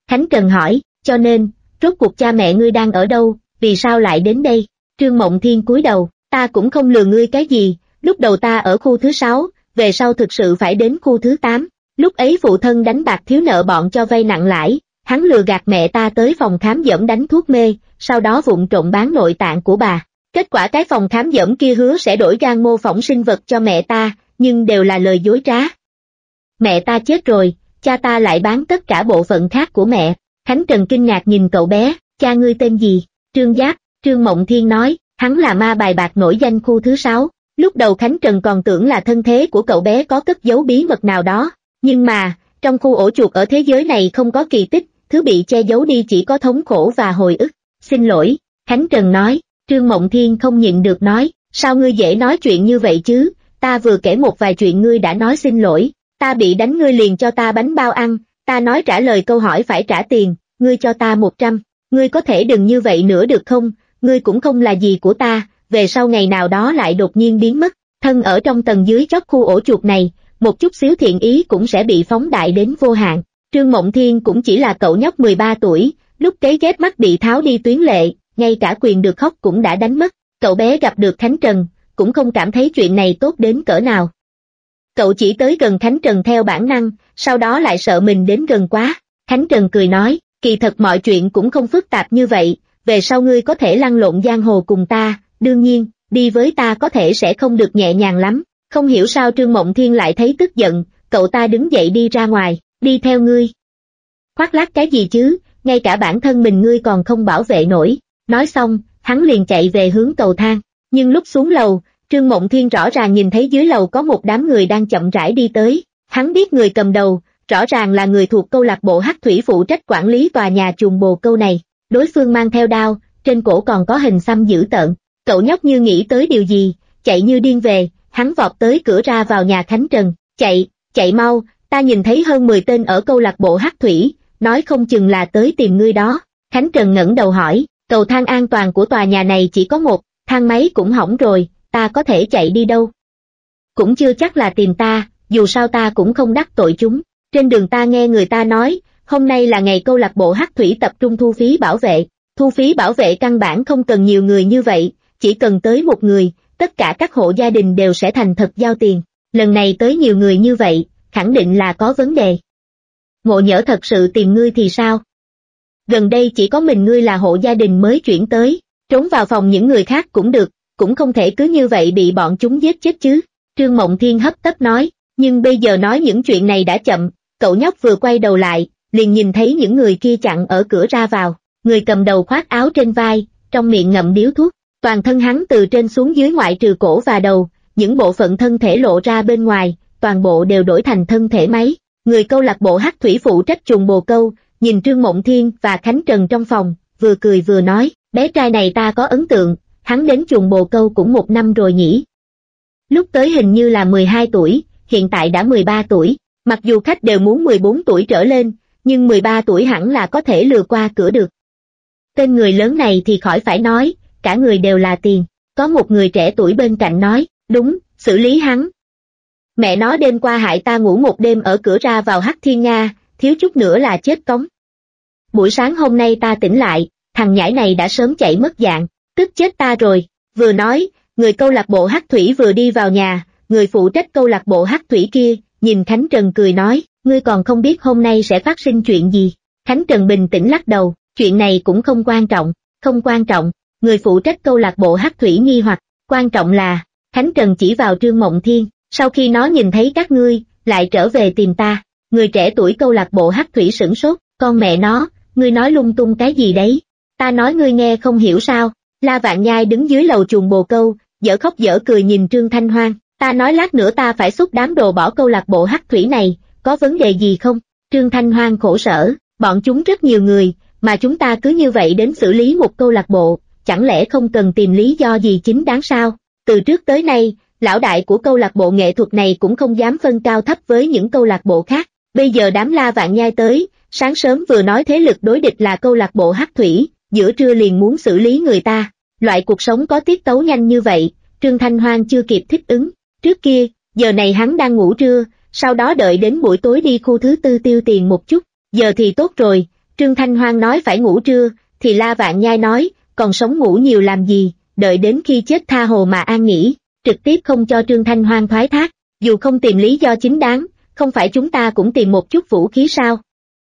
Khánh Trần hỏi, cho nên, rốt cuộc cha mẹ ngươi đang ở đâu, vì sao lại đến đây? Trương Mộng Thiên cúi đầu, ta cũng không lừa ngươi cái gì, lúc đầu ta ở khu thứ sáu, về sau thực sự phải đến khu thứ tám. Lúc ấy phụ thân đánh bạc thiếu nợ bọn cho vay nặng lãi, hắn lừa gạt mẹ ta tới phòng khám dởm đánh thuốc mê, sau đó vụng trộm bán nội tạng của bà. Kết quả cái phòng khám dởm kia hứa sẽ đổi gan mô phỏng sinh vật cho mẹ ta, nhưng đều là lời dối trá. Mẹ ta chết rồi, cha ta lại bán tất cả bộ phận khác của mẹ. Khánh Trần kinh ngạc nhìn cậu bé, cha ngươi tên gì? Trương Giáp. Trương Mộng Thiên nói, hắn là ma bài bạc nổi danh khu thứ sáu. Lúc đầu Khánh Trần còn tưởng là thân thế của cậu bé có cất giấu bí mật nào đó, nhưng mà, trong khu ổ chuột ở thế giới này không có kỳ tích, thứ bị che giấu đi chỉ có thống khổ và hồi ức. Xin lỗi, Khánh Trần nói. Trương Mộng Thiên không nhịn được nói, sao ngươi dễ nói chuyện như vậy chứ, ta vừa kể một vài chuyện ngươi đã nói xin lỗi, ta bị đánh ngươi liền cho ta bánh bao ăn, ta nói trả lời câu hỏi phải trả tiền, ngươi cho ta một trăm, ngươi có thể đừng như vậy nữa được không, ngươi cũng không là gì của ta, về sau ngày nào đó lại đột nhiên biến mất, thân ở trong tầng dưới chót khu ổ chuột này, một chút xíu thiện ý cũng sẽ bị phóng đại đến vô hạn. Trương Mộng Thiên cũng chỉ là cậu nhóc mười ba tuổi, lúc cấy ghép mắt bị tháo đi tuyến lệ, ngay cả quyền được khóc cũng đã đánh mất, cậu bé gặp được Khánh Trần, cũng không cảm thấy chuyện này tốt đến cỡ nào. Cậu chỉ tới gần Khánh Trần theo bản năng, sau đó lại sợ mình đến gần quá. Khánh Trần cười nói, kỳ thật mọi chuyện cũng không phức tạp như vậy, về sau ngươi có thể lăn lộn giang hồ cùng ta, đương nhiên, đi với ta có thể sẽ không được nhẹ nhàng lắm. Không hiểu sao Trương Mộng Thiên lại thấy tức giận, cậu ta đứng dậy đi ra ngoài, đi theo ngươi. Khoác lác cái gì chứ, ngay cả bản thân mình ngươi còn không bảo vệ nổi. Nói xong, hắn liền chạy về hướng cầu thang, nhưng lúc xuống lầu, Trương Mộng Thiên rõ ràng nhìn thấy dưới lầu có một đám người đang chậm rãi đi tới, hắn biết người cầm đầu, rõ ràng là người thuộc câu lạc bộ Hắc Thủy phụ trách quản lý tòa nhà chuồng bồ câu này, đối phương mang theo đao, trên cổ còn có hình xăm dữ tợn, cậu nhóc như nghĩ tới điều gì, chạy như điên về, hắn vọt tới cửa ra vào nhà Khánh Trần, chạy, chạy mau, ta nhìn thấy hơn mười tên ở câu lạc bộ Hắc Thủy, nói không chừng là tới tìm ngươi đó. Khánh Trần ngẩng đầu hỏi, cầu thang an toàn của tòa nhà này chỉ có một, thang máy cũng hỏng rồi, ta có thể chạy đi đâu? Cũng chưa chắc là tìm ta, dù sao ta cũng không đắc tội chúng. Trên đường ta nghe người ta nói, hôm nay là ngày câu lạc bộ Hắc Thủy tập trung thu phí bảo vệ. Thu phí bảo vệ căn bản không cần nhiều người như vậy, chỉ cần tới một người, tất cả các hộ gia đình đều sẽ thành thật giao tiền. Lần này tới nhiều người như vậy, khẳng định là có vấn đề. Ngộ nhỡ thật sự tìm ngươi thì sao? Gần đây chỉ có mình ngươi là hộ gia đình mới chuyển tới, trốn vào phòng những người khác cũng được, cũng không thể cứ như vậy bị bọn chúng giết chết chứ. Trương Mộng Thiên hấp tấp nói, nhưng bây giờ nói những chuyện này đã chậm, cậu nhóc vừa quay đầu lại, liền nhìn thấy những người kia chặn ở cửa ra vào, người cầm đầu khoác áo trên vai, trong miệng ngậm điếu thuốc, toàn thân hắn từ trên xuống dưới ngoại trừ cổ và đầu, những bộ phận thân thể lộ ra bên ngoài, toàn bộ đều đổi thành thân thể máy. Người câu lạc bộ Hắc Thủy phụ trách chuồng bồ câu, nhìn Trương Mộng Thiên và Khánh Trần trong phòng, vừa cười vừa nói, bé trai này ta có ấn tượng, hắn đến chuồng bồ câu cũng một năm rồi nhỉ. Lúc tới hình như là mười hai tuổi, hiện tại đã mười ba tuổi, mặc dù khách đều muốn mười bốn tuổi trở lên, nhưng mười ba tuổi hẳn là có thể lừa qua cửa được. Tên người lớn này thì khỏi phải nói, cả người đều là tiền, có một người trẻ tuổi bên cạnh nói, đúng, xử lý hắn. Mẹ nó đêm qua hại ta ngủ một đêm ở cửa ra vào Hắc Thiên Nga, thiếu chút nữa là chết cống. Buổi sáng hôm nay ta tỉnh lại, thằng nhãi này đã sớm chạy mất dạng, tức chết ta rồi. Vừa nói, người câu lạc bộ Hắc Thủy vừa đi vào nhà, người phụ trách câu lạc bộ Hắc Thủy kia, nhìn Khánh Trần cười nói, ngươi còn không biết hôm nay sẽ phát sinh chuyện gì. Khánh Trần bình tĩnh lắc đầu, chuyện này cũng không quan trọng, không quan trọng, người phụ trách câu lạc bộ Hắc Thủy nghi hoặc, quan trọng là, Khánh Trần chỉ vào Trương Mộng Thiên, sau khi nó nhìn thấy các ngươi, lại trở về tìm ta. Người trẻ tuổi câu lạc bộ Hắc Thủy sửng sốt, con mẹ nó, ngươi nói lung tung cái gì đấy? Ta nói ngươi nghe không hiểu sao? La Vạn Nhai đứng dưới lầu chuồng bồ câu, dở khóc dở cười nhìn Trương Thanh Hoang, ta nói lát nữa ta phải xúc đám đồ bỏ câu lạc bộ Hắc Thủy này, có vấn đề gì không? Trương Thanh Hoang khổ sở, bọn chúng rất nhiều người, mà chúng ta cứ như vậy đến xử lý một câu lạc bộ, chẳng lẽ không cần tìm lý do gì chính đáng sao? Từ trước tới nay, lão đại của câu lạc bộ nghệ thuật này cũng không dám phân cao thấp với những câu lạc bộ khác. Bây giờ đám La Vạn Nhai tới, sáng sớm vừa nói thế lực đối địch là câu lạc bộ Hắc Thủy, giữa trưa liền muốn xử lý người ta. Loại cuộc sống có tiết tấu nhanh như vậy, Trương Thanh Hoang chưa kịp thích ứng. Trước kia, giờ này hắn đang ngủ trưa, sau đó đợi đến buổi tối đi khu thứ tư tiêu tiền một chút. Giờ thì tốt rồi, Trương Thanh Hoang nói phải ngủ trưa, thì La Vạn Nhai nói, còn sống ngủ nhiều làm gì, đợi đến khi chết tha hồ mà an nghỉ, trực tiếp không cho Trương Thanh Hoang thoái thác, dù không tìm lý do chính đáng, không phải chúng ta cũng tìm một chút vũ khí sao?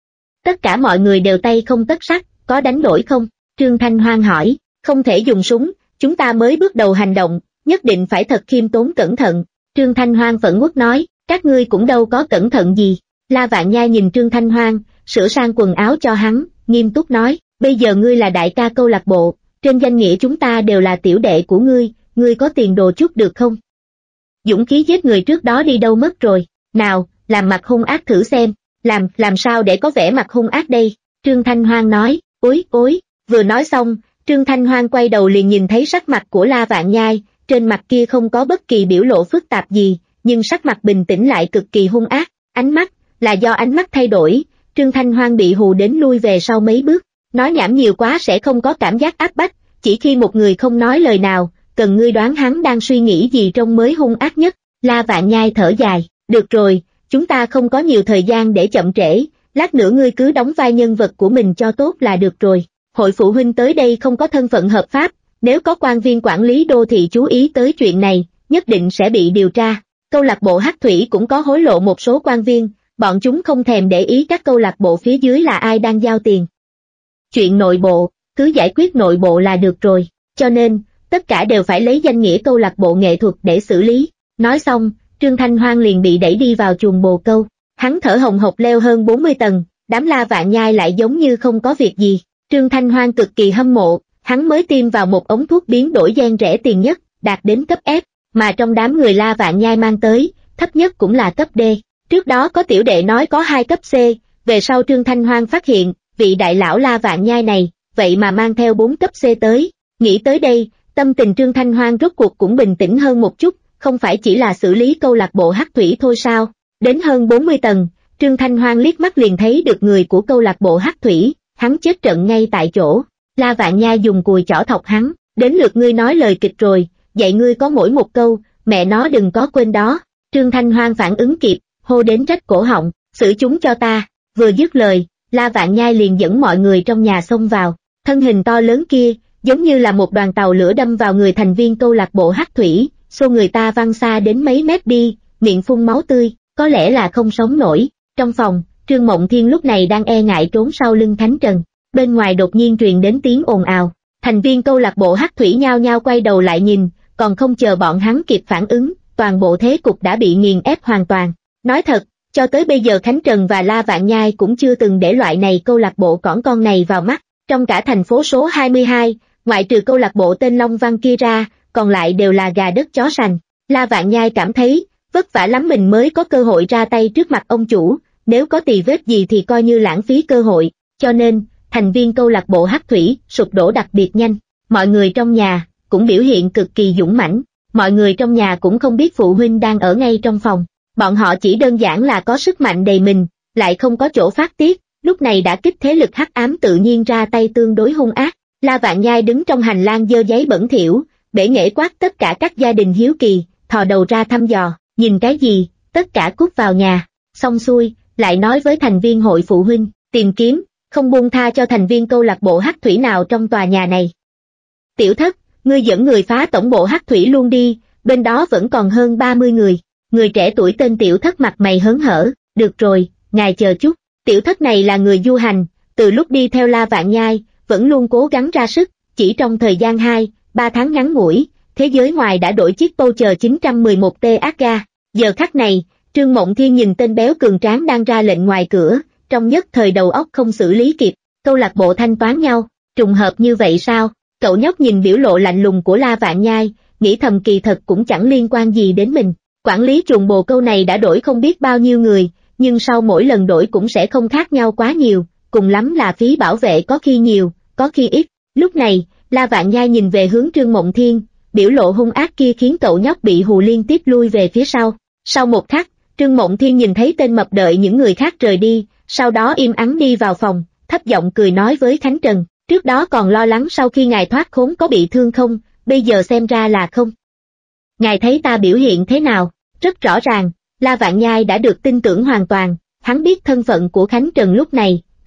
Tất cả mọi người đều tay không tất sắt, có đánh đổi không? Trương Thanh Hoang hỏi, không thể dùng súng, chúng ta mới bước đầu hành động, nhất định phải thật khiêm tốn cẩn thận. Trương Thanh Hoang phẫn uất nói, các ngươi cũng đâu có cẩn thận gì. La Vạn Nhai nhìn Trương Thanh Hoang, sửa sang quần áo cho hắn, nghiêm túc nói, bây giờ ngươi là đại ca câu lạc bộ, trên danh nghĩa chúng ta đều là tiểu đệ của ngươi, ngươi có tiền đồ chút được không? Dũng khí giết người trước đó đi đâu mất rồi, nào, làm mặt hung ác thử xem, làm, làm sao để có vẻ mặt hung ác đây? Trương Thanh Hoang nói, ối, ối, vừa nói xong, Trương Thanh Hoang quay đầu liền nhìn thấy sắc mặt của La Vạn Nhai, trên mặt kia không có bất kỳ biểu lộ phức tạp gì, nhưng sắc mặt bình tĩnh lại cực kỳ hung ác, ánh mắt, là do ánh mắt thay đổi, Trương Thanh Hoang bị hù đến lui về sau mấy bước, nói nhảm nhiều quá sẽ không có cảm giác áp bách, chỉ khi một người không nói lời nào, cần ngươi đoán hắn đang suy nghĩ gì trong mới hung ác nhất. La Vạn Nhai thở dài, được rồi, chúng ta không có nhiều thời gian để chậm trễ, lát nữa ngươi cứ đóng vai nhân vật của mình cho tốt là được rồi. Hội phụ huynh tới đây không có thân phận hợp pháp, nếu có quan viên quản lý đô thị chú ý tới chuyện này, nhất định sẽ bị điều tra. Câu lạc bộ Hắc Thủy cũng có hối lộ một số quan viên, bọn chúng không thèm để ý các câu lạc bộ phía dưới là ai đang giao tiền. Chuyện nội bộ, cứ giải quyết nội bộ là được rồi, cho nên, tất cả đều phải lấy danh nghĩa câu lạc bộ nghệ thuật để xử lý. Nói xong, Trương Thanh Hoang liền bị đẩy đi vào chuồng bồ câu, hắn thở hồng hộc leo hơn bốn mươi tầng, đám La Vạn Nhai lại giống như không có việc gì. Trương Thanh Hoang cực kỳ hâm mộ, hắn mới tiêm vào một ống thuốc biến đổi gen rẻ tiền nhất, đạt đến cấp F, mà trong đám người La Vạn Nhai mang tới, thấp nhất cũng là cấp D. Trước đó có tiểu đệ nói có hai cấp C, về sau Trương Thanh Hoang phát hiện, vị đại lão La Vạn Nhai này, vậy mà mang theo bốn cấp C tới. Nghĩ tới đây, tâm tình Trương Thanh Hoang rốt cuộc cũng bình tĩnh hơn một chút, không phải chỉ là xử lý câu lạc bộ Hắc Thủy thôi sao? Đến hơn bốn mươi tầng, Trương Thanh Hoang liếc mắt liền thấy được người của câu lạc bộ Hắc Thủy, hắn chết trận ngay tại chỗ. La Vạn Nhai dùng cùi chỏ thọc hắn, đến lượt ngươi nói lời kịch rồi, dạy ngươi có mỗi một câu, mẹ nó đừng có quên đó. Trương Thanh Hoang phản ứng kịp, hô đến rách cổ họng, xử chúng cho ta. Vừa dứt lời, La Vạn Nhai liền dẫn mọi người trong nhà xông vào, thân hình to lớn kia, giống như là một đoàn tàu lửa đâm vào người thành viên câu lạc bộ Hắc Thủy, xô người ta văng xa đến mấy mét đi, miệng phun máu tươi, có lẽ là không sống nổi. Trong phòng, Trương Mộng Thiên lúc này đang e ngại trốn sau lưng Khánh Trần, bên ngoài đột nhiên truyền đến tiếng ồn ào, thành viên câu lạc bộ Hắc Thủy nhao nhao quay đầu lại nhìn, còn không chờ bọn hắn kịp phản ứng, toàn bộ thế cục đã bị nghiền ép hoàn toàn. Nói thật, cho tới bây giờ Khánh Trần và La Vạn Nhai cũng chưa từng để loại này câu lạc bộ cỏn con này vào mắt, trong cả thành phố số hai mươi hai, ngoại trừ câu lạc bộ tên Long Văn kia ra, còn lại đều là gà đất chó sành. La Vạn Nhai cảm thấy, vất vả lắm mình mới có cơ hội ra tay trước mặt ông chủ, nếu có tì vết gì thì coi như lãng phí cơ hội, cho nên, thành viên câu lạc bộ Hắc Thủy sụp đổ đặc biệt nhanh. Mọi người trong nhà cũng biểu hiện cực kỳ dũng mãnh, mọi người trong nhà cũng không biết phụ huynh đang ở ngay trong phòng, bọn họ chỉ đơn giản là có sức mạnh đầy mình, lại không có chỗ phát tiết, lúc này đã kích thế lực hắc ám tự nhiên ra tay tương đối hung ác. La Vạn Nhai đứng trong hành lang dơ giấy bẩn thỉu, bể nghệ quát tất cả các gia đình hiếu kỳ, thò đầu ra thăm dò, nhìn cái gì, tất cả cút vào nhà. Xong xuôi, lại nói với thành viên hội phụ huynh, tìm kiếm, không buông tha cho thành viên câu lạc bộ Hắc Thủy nào trong tòa nhà này. Tiểu Thất, ngươi dẫn người phá tổng bộ Hắc Thủy luôn đi, bên đó vẫn còn hơn ba mươi người. Người trẻ tuổi tên Tiểu Thất mặt mày hớn hở, được rồi, ngài chờ chút. Tiểu Thất này là người du hành, từ lúc đi theo La Vạn Nhai, vẫn luôn cố gắng ra sức, chỉ trong thời gian hai, ba tháng ngắn ngủi, thế giới ngoài đã đổi chiếc Porsche chín một một T Aga. Giờ khắc này, Trương Mộng Thiên nhìn tên béo cường tráng đang ra lệnh ngoài cửa, trong nhất thời đầu óc không xử lý kịp, câu lạc bộ thanh toán nhau, trùng hợp như vậy sao? Cậu nhóc nhìn biểu lộ lạnh lùng của La Vạn Nhai, nghĩ thầm kỳ thật cũng chẳng liên quan gì đến mình. Quản lý chuồng bồ câu này đã đổi không biết bao nhiêu người, nhưng sau mỗi lần đổi cũng sẽ không khác nhau quá nhiều, cùng lắm là phí bảo vệ có khi nhiều, có khi ít. Lúc này, La Vạn Nhai nhìn về hướng Trương Mộng Thiên, biểu lộ hung ác kia khiến cậu nhóc bị hù liên tiếp lui về phía sau. Sau một khắc, Trương Mộng Thiên nhìn thấy tên mập đợi những người khác rời đi, sau đó im ắng đi vào phòng, thấp giọng cười nói với Khánh Trần, trước đó còn lo lắng sau khi ngài thoát khốn có bị thương không, bây giờ xem ra là không. Ngài thấy ta biểu hiện thế nào? Rất rõ ràng, La Vạn Nhai đã được tin tưởng hoàn toàn, hắn biết thân phận của Khánh Trần lúc này,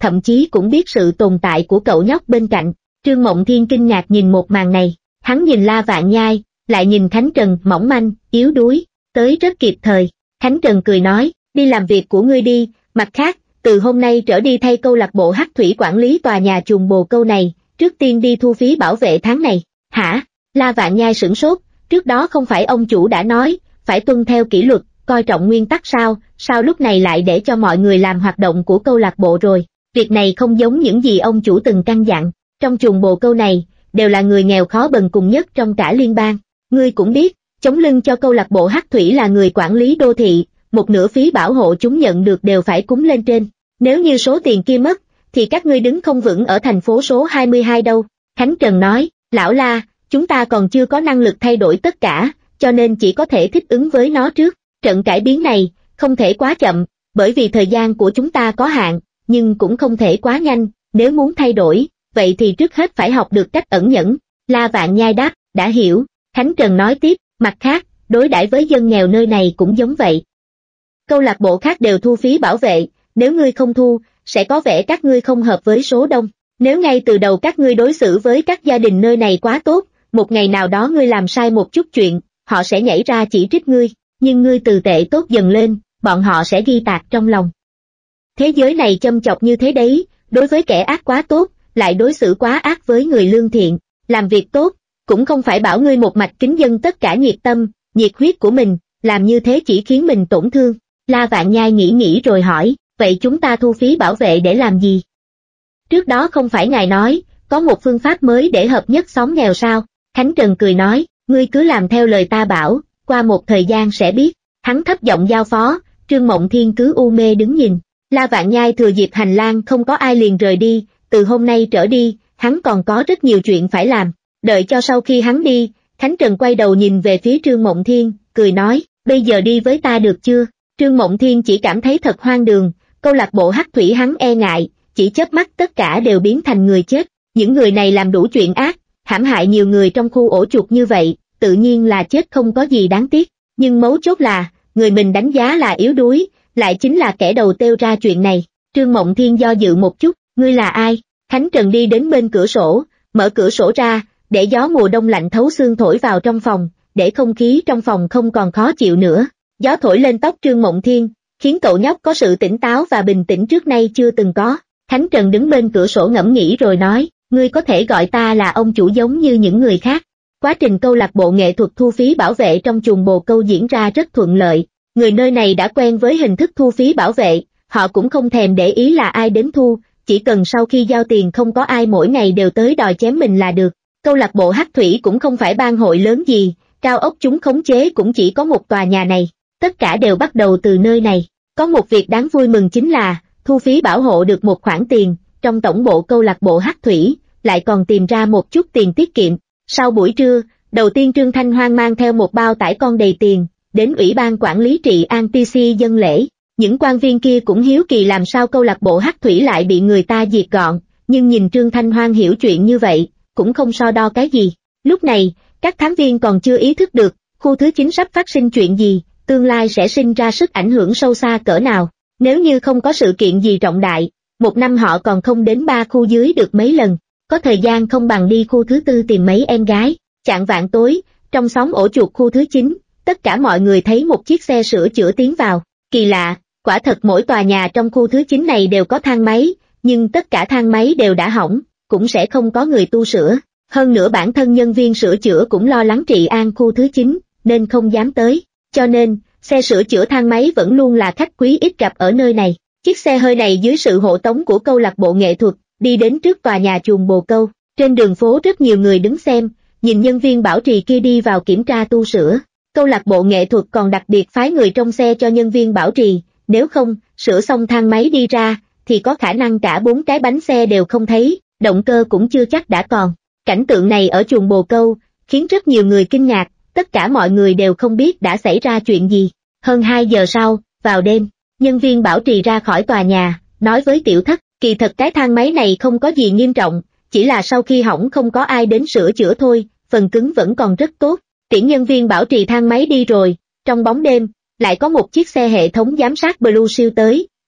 thậm chí cũng biết sự tồn tại của cậu nhóc bên cạnh. Trương Mộng Thiên kinh ngạc nhìn một màn này, hắn nhìn La Vạn Nhai, lại nhìn Khánh Trần mỏng manh, yếu đuối, tới rất kịp thời. Khánh Trần cười nói, đi làm việc của ngươi đi, mặt khác, từ hôm nay trở đi thay câu lạc bộ Hắc Thủy quản lý tòa nhà chuồng bồ câu này, trước tiên đi thu phí bảo vệ tháng này. Hả? La Vạn Nhai sửng sốt, trước đó không phải ông chủ đã nói, phải tuân theo kỷ luật, coi trọng nguyên tắc sao, sao lúc này lại để cho mọi người làm hoạt động của câu lạc bộ rồi? Việc này không giống những gì ông chủ từng căn dặn, trong chuồng bồ câu này, đều là người nghèo khó bần cùng nhất trong cả liên bang. Ngươi cũng biết, chống lưng cho câu lạc bộ Hắc Thủy là người quản lý đô thị, một nửa phí bảo hộ chúng nhận được đều phải cúng lên trên. Nếu như số tiền kia mất, thì các ngươi đứng không vững ở thành phố số hai mươi hai đâu. Khánh Trần nói, lão La, chúng ta còn chưa có năng lực thay đổi tất cả, cho nên chỉ có thể thích ứng với nó trước. Trận cải biến này, không thể quá chậm, bởi vì thời gian của chúng ta có hạn, nhưng cũng không thể quá nhanh, nếu muốn thay đổi, vậy thì trước hết phải học được cách ẩn nhẫn. La Vạn Nhai đáp, đã hiểu. Khánh Trần nói tiếp, mặt khác, đối đãi với dân nghèo nơi này cũng giống vậy. Câu lạc bộ khác đều thu phí bảo vệ, nếu ngươi không thu, sẽ có vẻ các ngươi không hợp với số đông. Nếu ngay từ đầu các ngươi đối xử với các gia đình nơi này quá tốt, một ngày nào đó ngươi làm sai một chút chuyện, họ sẽ nhảy ra chỉ trích ngươi, nhưng ngươi từ tệ tốt dần lên, bọn họ sẽ ghi tạc trong lòng. Thế giới này châm chọc như thế đấy, đối với kẻ ác quá tốt, lại đối xử quá ác với người lương thiện. Làm việc tốt, cũng không phải bảo ngươi một mạch kính dân tất cả nhiệt tâm, nhiệt huyết của mình, làm như thế chỉ khiến mình tổn thương. La Vạn Nhai nghĩ nghĩ rồi hỏi, vậy chúng ta thu phí bảo vệ để làm gì? Trước đó không phải ngài nói, có một phương pháp mới để hợp nhất xóm nghèo sao? Khánh Trần cười nói, ngươi cứ làm theo lời ta bảo, qua một thời gian sẽ biết. Hắn thấp giọng giao phó, Trương Mộng Thiên cứ u mê đứng nhìn. La Vạn Nhai thừa dịp hành lang không có ai liền rời đi, từ hôm nay trở đi, hắn còn có rất nhiều chuyện phải làm. Đợi cho sau khi hắn đi, Khánh Trần quay đầu nhìn về phía Trương Mộng Thiên, cười nói, bây giờ đi với ta được chưa? Trương Mộng Thiên chỉ cảm thấy thật hoang đường, câu lạc bộ Hắc Thủy hắn e ngại, chỉ chớp mắt tất cả đều biến thành người chết. Những người này làm đủ chuyện ác, hãm hại nhiều người trong khu ổ chuột như vậy, tự nhiên là chết không có gì đáng tiếc. Nhưng mấu chốt là, người mình đánh giá là yếu đuối, lại chính là kẻ đầu têu ra chuyện này. Trương Mộng Thiên do dự một chút, ngươi là ai? Khánh Trần đi đến bên cửa sổ, mở cửa sổ ra, để gió mùa đông lạnh thấu xương thổi vào trong phòng, để không khí trong phòng không còn khó chịu nữa. Gió thổi lên tóc Trương Mộng Thiên, khiến cậu nhóc có sự tỉnh táo và bình tĩnh trước nay chưa từng có. Khánh Trần đứng bên cửa sổ ngẫm nghĩ rồi nói, ngươi có thể gọi ta là ông chủ giống như những người khác. Quá trình câu lạc bộ nghệ thuật thu phí bảo vệ trong chuồng bồ câu diễn ra rất thuận lợi. Người nơi này đã quen với hình thức thu phí bảo vệ, họ cũng không thèm để ý là ai đến thu, chỉ cần sau khi giao tiền không có ai mỗi ngày đều tới đòi chém mình là được. Câu lạc bộ Hắc Thủy cũng không phải bang hội lớn gì, cao ốc chúng khống chế cũng chỉ có một tòa nhà này, tất cả đều bắt đầu từ nơi này. Có một việc đáng vui mừng chính là, thu phí bảo hộ được một khoản tiền, trong tổng bộ câu lạc bộ Hắc Thủy, lại còn tìm ra một chút tiền tiết kiệm. Sau buổi trưa, đầu tiên Trương Thanh Hoang mang theo một bao tải con đầy tiền, đến Ủy ban Quản lý Trị An tê xê dân lễ. Những quan viên kia cũng hiếu kỳ làm sao câu lạc bộ Hắc Thủy lại bị người ta diệt gọn, nhưng nhìn Trương Thanh Hoang hiểu chuyện như vậy, cũng không so đo cái gì. Lúc này, các thám viên còn chưa ý thức được, khu thứ chín sắp phát sinh chuyện gì, tương lai sẽ sinh ra sức ảnh hưởng sâu xa cỡ nào. Nếu như không có sự kiện gì trọng đại, một năm họ còn không đến ba khu dưới được mấy lần, có thời gian không bằng đi khu thứ tư tìm mấy em gái. Chạng vạng tối, trong xóm ổ chuột khu thứ chín, tất cả mọi người thấy một chiếc xe sửa chữa tiến vào. Kỳ lạ, quả thật mỗi tòa nhà trong khu thứ chín này đều có thang máy, nhưng tất cả thang máy đều đã hỏng, cũng sẽ không có người tu sửa. Hơn nữa bản thân nhân viên sửa chữa cũng lo lắng trị an khu thứ chín, nên không dám tới. Cho nên, xe sửa chữa thang máy vẫn luôn là khách quý ít gặp ở nơi này. Chiếc xe hơi này dưới sự hộ tống của câu lạc bộ nghệ thuật, đi đến trước tòa nhà chuồng bồ câu. Trên đường phố rất nhiều người đứng xem, nhìn nhân viên bảo trì kia đi vào kiểm tra tu sửa. Câu lạc bộ nghệ thuật còn đặc biệt phái người trong xe cho nhân viên bảo trì, nếu không, sửa xong thang máy đi ra, thì có khả năng cả bốn cái bánh xe đều không thấy, động cơ cũng chưa chắc đã còn. Cảnh tượng này ở chuồng bồ câu, khiến rất nhiều người kinh ngạc, tất cả mọi người đều không biết đã xảy ra chuyện gì. Hơn hai giờ sau, vào đêm, nhân viên bảo trì ra khỏi tòa nhà, nói với tiểu thất, kỳ thật cái thang máy này không có gì nghiêm trọng, chỉ là sau khi hỏng không có ai đến sửa chữa thôi, phần cứng vẫn còn rất tốt. Tiễn nhân viên bảo trì thang máy đi rồi, trong bóng đêm, lại có một chiếc xe hệ thống giám sát Blue Shield tới,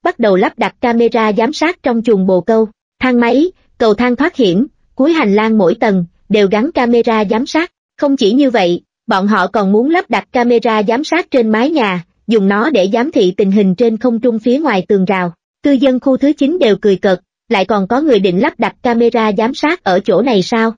bắt đầu lắp đặt camera giám sát trong chuồng bồ câu, thang máy, cầu thang thoát hiểm, cuối hành lang mỗi tầng, đều gắn camera giám sát. Không chỉ như vậy, bọn họ còn muốn lắp đặt camera giám sát trên mái nhà, dùng nó để giám thị tình hình trên không trung phía ngoài tường rào. Cư dân khu thứ chín đều cười cợt, lại còn có người định lắp đặt camera giám sát ở chỗ này sao?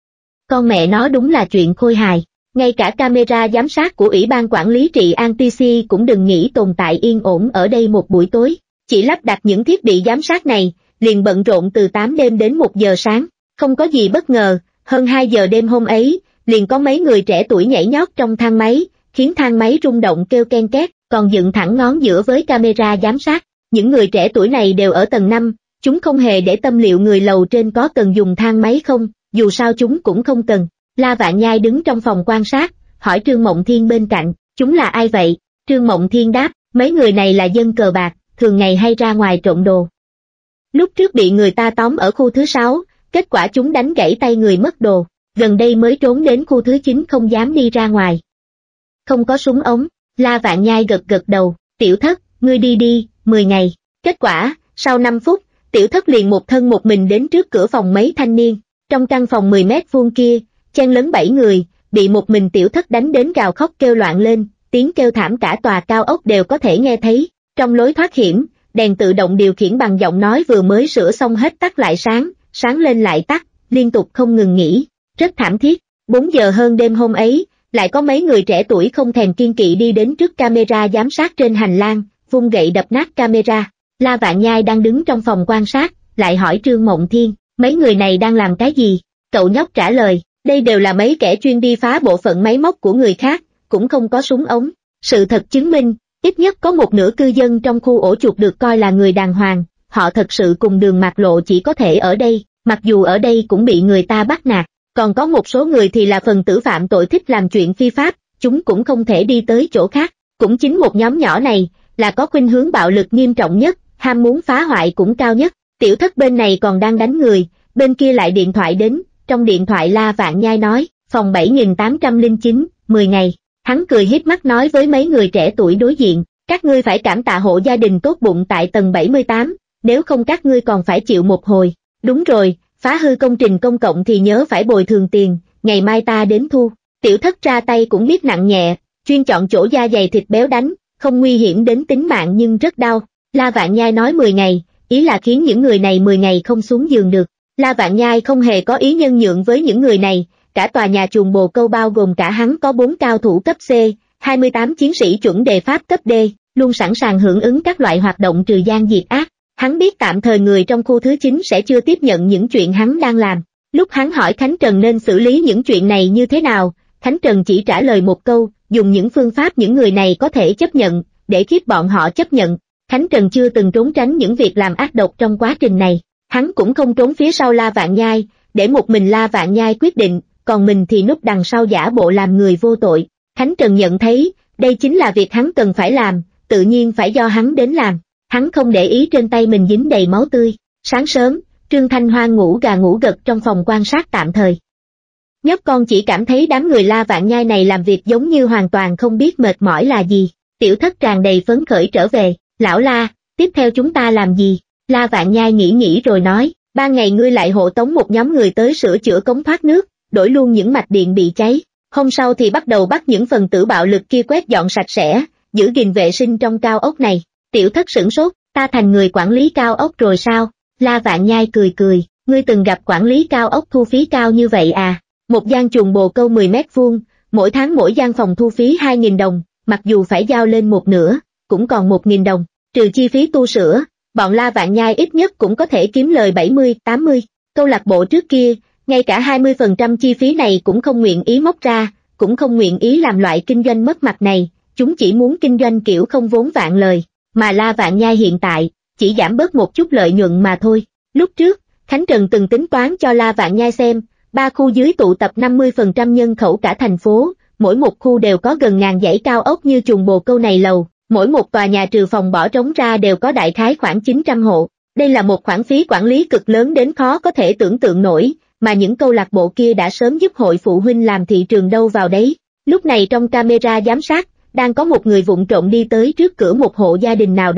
Con mẹ nó đúng là chuyện khôi hài. Ngay cả camera giám sát của Ủy ban Quản lý Trị an tê xê cũng đừng nghĩ tồn tại yên ổn ở đây một buổi tối. Chỉ lắp đặt những thiết bị giám sát này, liền bận rộn từ tám đêm đến một giờ sáng. Không có gì bất ngờ, hơn hai giờ đêm hôm ấy, liền có mấy người trẻ tuổi nhảy nhót trong thang máy, khiến thang máy rung động kêu ken két, còn dựng thẳng ngón giữa với camera giám sát. Những người trẻ tuổi này đều ở tầng năm, chúng không hề để tâm liệu người lầu trên có cần dùng thang máy không, dù sao chúng cũng không cần. La Vạn Nhai đứng trong phòng quan sát, hỏi Trương Mộng Thiên bên cạnh, chúng là ai vậy? Trương Mộng Thiên đáp, mấy người này là dân cờ bạc, thường ngày hay ra ngoài trộm đồ. Lúc trước bị người ta tóm ở khu thứ sáu, kết quả chúng đánh gãy tay người mất đồ, gần đây mới trốn đến khu thứ chín không dám đi ra ngoài. Không có súng ống, La Vạn Nhai gật gật đầu, Tiểu Thất, ngươi đi đi, mười ngày. Kết quả, sau năm phút, Tiểu Thất liền một thân một mình đến trước cửa phòng mấy thanh niên, trong căn phòng mười mét vuông kia, chen lấn bảy người, bị một mình Tiểu Thất đánh đến gào khóc kêu loạn lên, tiếng kêu thảm cả tòa cao ốc đều có thể nghe thấy. Trong lối thoát hiểm, đèn tự động điều khiển bằng giọng nói vừa mới sửa xong hết tắt lại sáng, sáng lên lại tắt, liên tục không ngừng nghỉ, rất thảm thiết. Bốn giờ hơn đêm hôm ấy, lại có mấy người trẻ tuổi không thèm kiên kỵ đi đến trước camera giám sát trên hành lang, vung gậy đập nát camera. La Vạn Nhai đang đứng trong phòng quan sát, lại hỏi Trương Mộng Thiên, mấy người này đang làm cái gì? Cậu nhóc trả lời, đây đều là mấy kẻ chuyên đi phá bộ phận máy móc của người khác, cũng không có súng ống. Sự thật chứng minh, ít nhất có một nửa cư dân trong khu ổ chuột được coi là người đàng hoàng, họ thật sự cùng đường mạt lộ chỉ có thể ở đây, mặc dù ở đây cũng bị người ta bắt nạt. Còn có một số người thì là phần tử phạm tội thích làm chuyện phi pháp, chúng cũng không thể đi tới chỗ khác. Cũng chính một nhóm nhỏ này, là có khuynh hướng bạo lực nghiêm trọng nhất, ham muốn phá hoại cũng cao nhất. Tiểu Thất bên này còn đang đánh người, bên kia lại điện thoại đến, trong điện thoại La Vạn Nhai nói, phòng bảy nghìn tám trăm lẻ chín, mười ngày. Hắn cười híp mắt nói với mấy người trẻ tuổi đối diện, các ngươi phải cảm tạ hộ gia đình tốt bụng tại tầng bảy mươi tám, nếu không các ngươi còn phải chịu một hồi. Đúng rồi, phá hư công trình công cộng thì nhớ phải bồi thường tiền, ngày mai ta đến thu. Tiểu Thất ra tay cũng biết nặng nhẹ, chuyên chọn chỗ da dày thịt béo đánh, không nguy hiểm đến tính mạng nhưng rất đau. La Vạn Nhai nói mười ngày, ý là khiến những người này mười ngày không xuống giường được. La Vạn Nhai không hề có ý nhân nhượng với những người này, cả tòa nhà chuồng bồ câu bao gồm cả hắn có bốn cao thủ cấp C, hai mươi tám chiến sĩ chuẩn đề pháp cấp D, luôn sẵn sàng hưởng ứng các loại hoạt động trừ gian diệt ác. Hắn biết tạm thời người trong khu thứ chín sẽ chưa tiếp nhận những chuyện hắn đang làm. Lúc hắn hỏi Khánh Trần nên xử lý những chuyện này như thế nào, Khánh Trần chỉ trả lời một câu, dùng những phương pháp những người này có thể chấp nhận, để khiếp bọn họ chấp nhận. Khánh Trần chưa từng trốn tránh những việc làm ác độc trong quá trình này. Hắn cũng không trốn phía sau La Vạn Nhai, để một mình La Vạn Nhai quyết định, còn mình thì núp đằng sau giả bộ làm người vô tội. Khánh Trần nhận thấy, đây chính là việc hắn cần phải làm, tự nhiên phải do hắn đến làm. Hắn không để ý trên tay mình dính đầy máu tươi. Sáng sớm, Trương Thanh Hoan ngủ gà ngủ gật trong phòng quan sát tạm thời. Nhóc con chỉ cảm thấy đám người La Vạn Nhai này làm việc giống như hoàn toàn không biết mệt mỏi là gì. Tiểu Thất tràn đầy phấn khởi trở về, lão La, tiếp theo chúng ta làm gì? La Vạn Nhai nghĩ nghĩ rồi nói, ban ngày ngươi lại hộ tống một nhóm người tới sửa chữa cống thoát nước, đổi luôn những mạch điện bị cháy. Hôm sau thì bắt đầu bắt những phần tử bạo lực kia quét dọn sạch sẽ, giữ gìn vệ sinh trong cao ốc này. Tiểu Thất sửng sốt, ta thành người quản lý cao ốc rồi sao? La Vạn Nhai cười cười, ngươi từng gặp quản lý cao ốc thu phí cao như vậy à? Một gian chuồng bồ câu mười mét vuông, mỗi tháng mỗi gian phòng thu phí hai nghìn đồng, mặc dù phải giao lên một nửa, cũng còn một nghìn đồng, trừ chi phí tu sửa, bọn La Vạn Nhai ít nhất cũng có thể kiếm lời bảy mươi, tám mươi. Câu lạc bộ trước kia, ngay cả hai mươi phần trăm chi phí này cũng không nguyện ý móc ra, cũng không nguyện ý làm loại kinh doanh mất mặt này, chúng chỉ muốn kinh doanh kiểu không vốn vạn lời. Mà La Vạn Nhai hiện tại, chỉ giảm bớt một chút lợi nhuận mà thôi. Lúc trước, Khánh Trần từng tính toán cho La Vạn Nhai xem, ba khu dưới tụ tập năm mươi phần trăm nhân khẩu cả thành phố, mỗi một khu đều có gần ngàn dãy cao ốc như chuồng bồ câu này lầu, mỗi một tòa nhà trừ phòng bỏ trống ra đều có đại khái khoảng chín trăm hộ. Đây là một khoản phí quản lý cực lớn đến khó có thể tưởng tượng nổi, mà những câu lạc bộ kia đã sớm giúp hội phụ huynh làm thị trường đâu vào đấy. Lúc này trong camera giám sát, đang có một người vụng trộm đi tới trước cửa một hộ gia đình nào đó,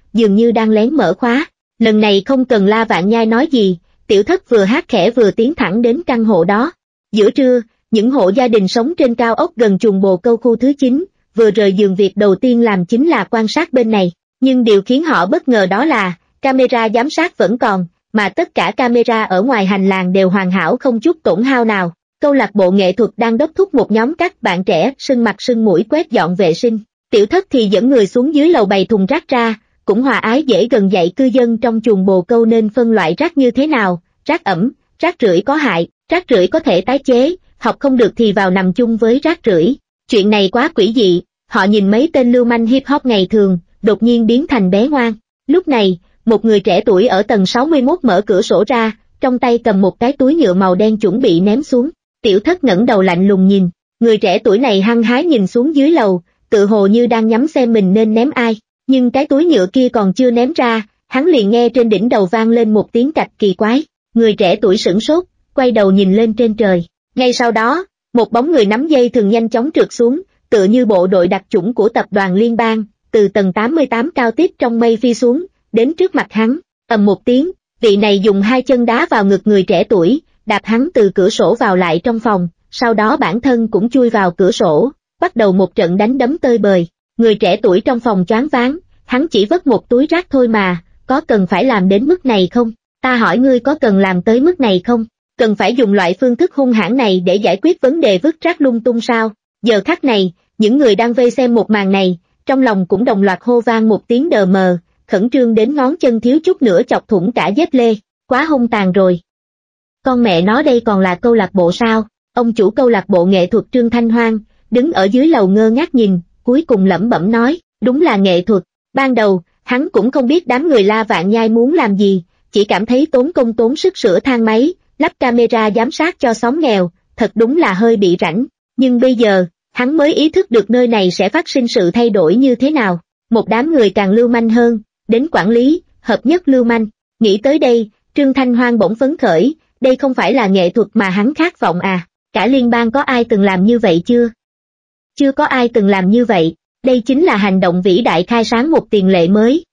dường như đang lén mở khóa. Lần này không cần La Vạn Nhai nói gì, tiểu thất vừa hát khẽ vừa tiến thẳng đến căn hộ đó. Giữa trưa, những hộ gia đình sống trên cao ốc gần chuồng bồ câu khu thứ chín, vừa rời giường việc đầu tiên làm chính là quan sát bên này. Nhưng điều khiến họ bất ngờ đó là, camera giám sát vẫn còn, mà tất cả camera ở ngoài hành lang đều hoàn hảo không chút tổn hao nào. Câu lạc bộ nghệ thuật đang đốc thúc một nhóm các bạn trẻ sưng mặt sưng mũi quét dọn vệ sinh. Tiểu thất thì dẫn người xuống dưới lầu bày thùng rác ra, cũng hòa ái dễ gần dạy cư dân trong chuồng bồ câu nên phân loại rác như thế nào, rác ẩm, rác rưởi có hại, rác rưởi có thể tái chế, học không được thì vào nằm chung với rác rưởi. Chuyện này quá quỷ dị, họ nhìn mấy tên lưu manh hip hop ngày thường, đột nhiên biến thành bé ngoan. Lúc này, một người trẻ tuổi ở tầng sáu mươi mốt mở cửa sổ ra, trong tay cầm một cái túi nhựa màu đen chuẩn bị ném xuống. Tiểu thất ngẩng đầu lạnh lùng nhìn, người trẻ tuổi này hăng hái nhìn xuống dưới lầu, tự hồ như đang nhắm xem mình nên ném ai, nhưng cái túi nhựa kia còn chưa ném ra, hắn liền nghe trên đỉnh đầu vang lên một tiếng cạch kỳ quái. Người trẻ tuổi sửng sốt, quay đầu nhìn lên trên trời. Ngay sau đó, một bóng người nắm dây thường nhanh chóng trượt xuống, tựa như bộ đội đặc chủng của tập đoàn liên bang, từ tầng tám mươi tám cao tiếp trong mây phi xuống, đến trước mặt hắn. Ầm một tiếng, vị này dùng hai chân đá vào ngực người trẻ tuổi, đạp hắn từ cửa sổ vào lại trong phòng, sau đó bản thân cũng chui vào cửa sổ, bắt đầu một trận đánh đấm tơi bời. Người trẻ tuổi trong phòng choáng váng, hắn chỉ vất một túi rác thôi mà, có cần phải làm đến mức này không? Ta hỏi ngươi có cần làm tới mức này không? Cần phải dùng loại phương thức hung hãn này để giải quyết vấn đề vứt rác lung tung sao? Giờ khắc này, những người đang vây xem một màn này, trong lòng cũng đồng loạt hô vang một tiếng đờ mờ, khẩn trương đến ngón chân thiếu chút nữa chọc thủng cả dép lê, quá hung tàn rồi. Con mẹ nó đây còn là câu lạc bộ sao? Ông chủ câu lạc bộ nghệ thuật Trương Thanh Hoang, đứng ở dưới lầu ngơ ngác nhìn, cuối cùng lẩm bẩm nói, đúng là nghệ thuật. Ban đầu, hắn cũng không biết đám người La Vạn Nhai muốn làm gì, chỉ cảm thấy tốn công tốn sức sửa thang máy, lắp camera giám sát cho xóm nghèo, thật đúng là hơi bị rảnh. Nhưng bây giờ, hắn mới ý thức được nơi này sẽ phát sinh sự thay đổi như thế nào. Một đám người càng lưu manh hơn, đến quản lý, hợp nhất lưu manh. Nghĩ tới đây, Trương Thanh Hoang bỗng phấn khởi, đây không phải là nghệ thuật mà hắn khát vọng à, cả liên bang có ai từng làm như vậy chưa? Chưa có ai từng làm như vậy, đây chính là hành động vĩ đại khai sáng một tiền lệ mới.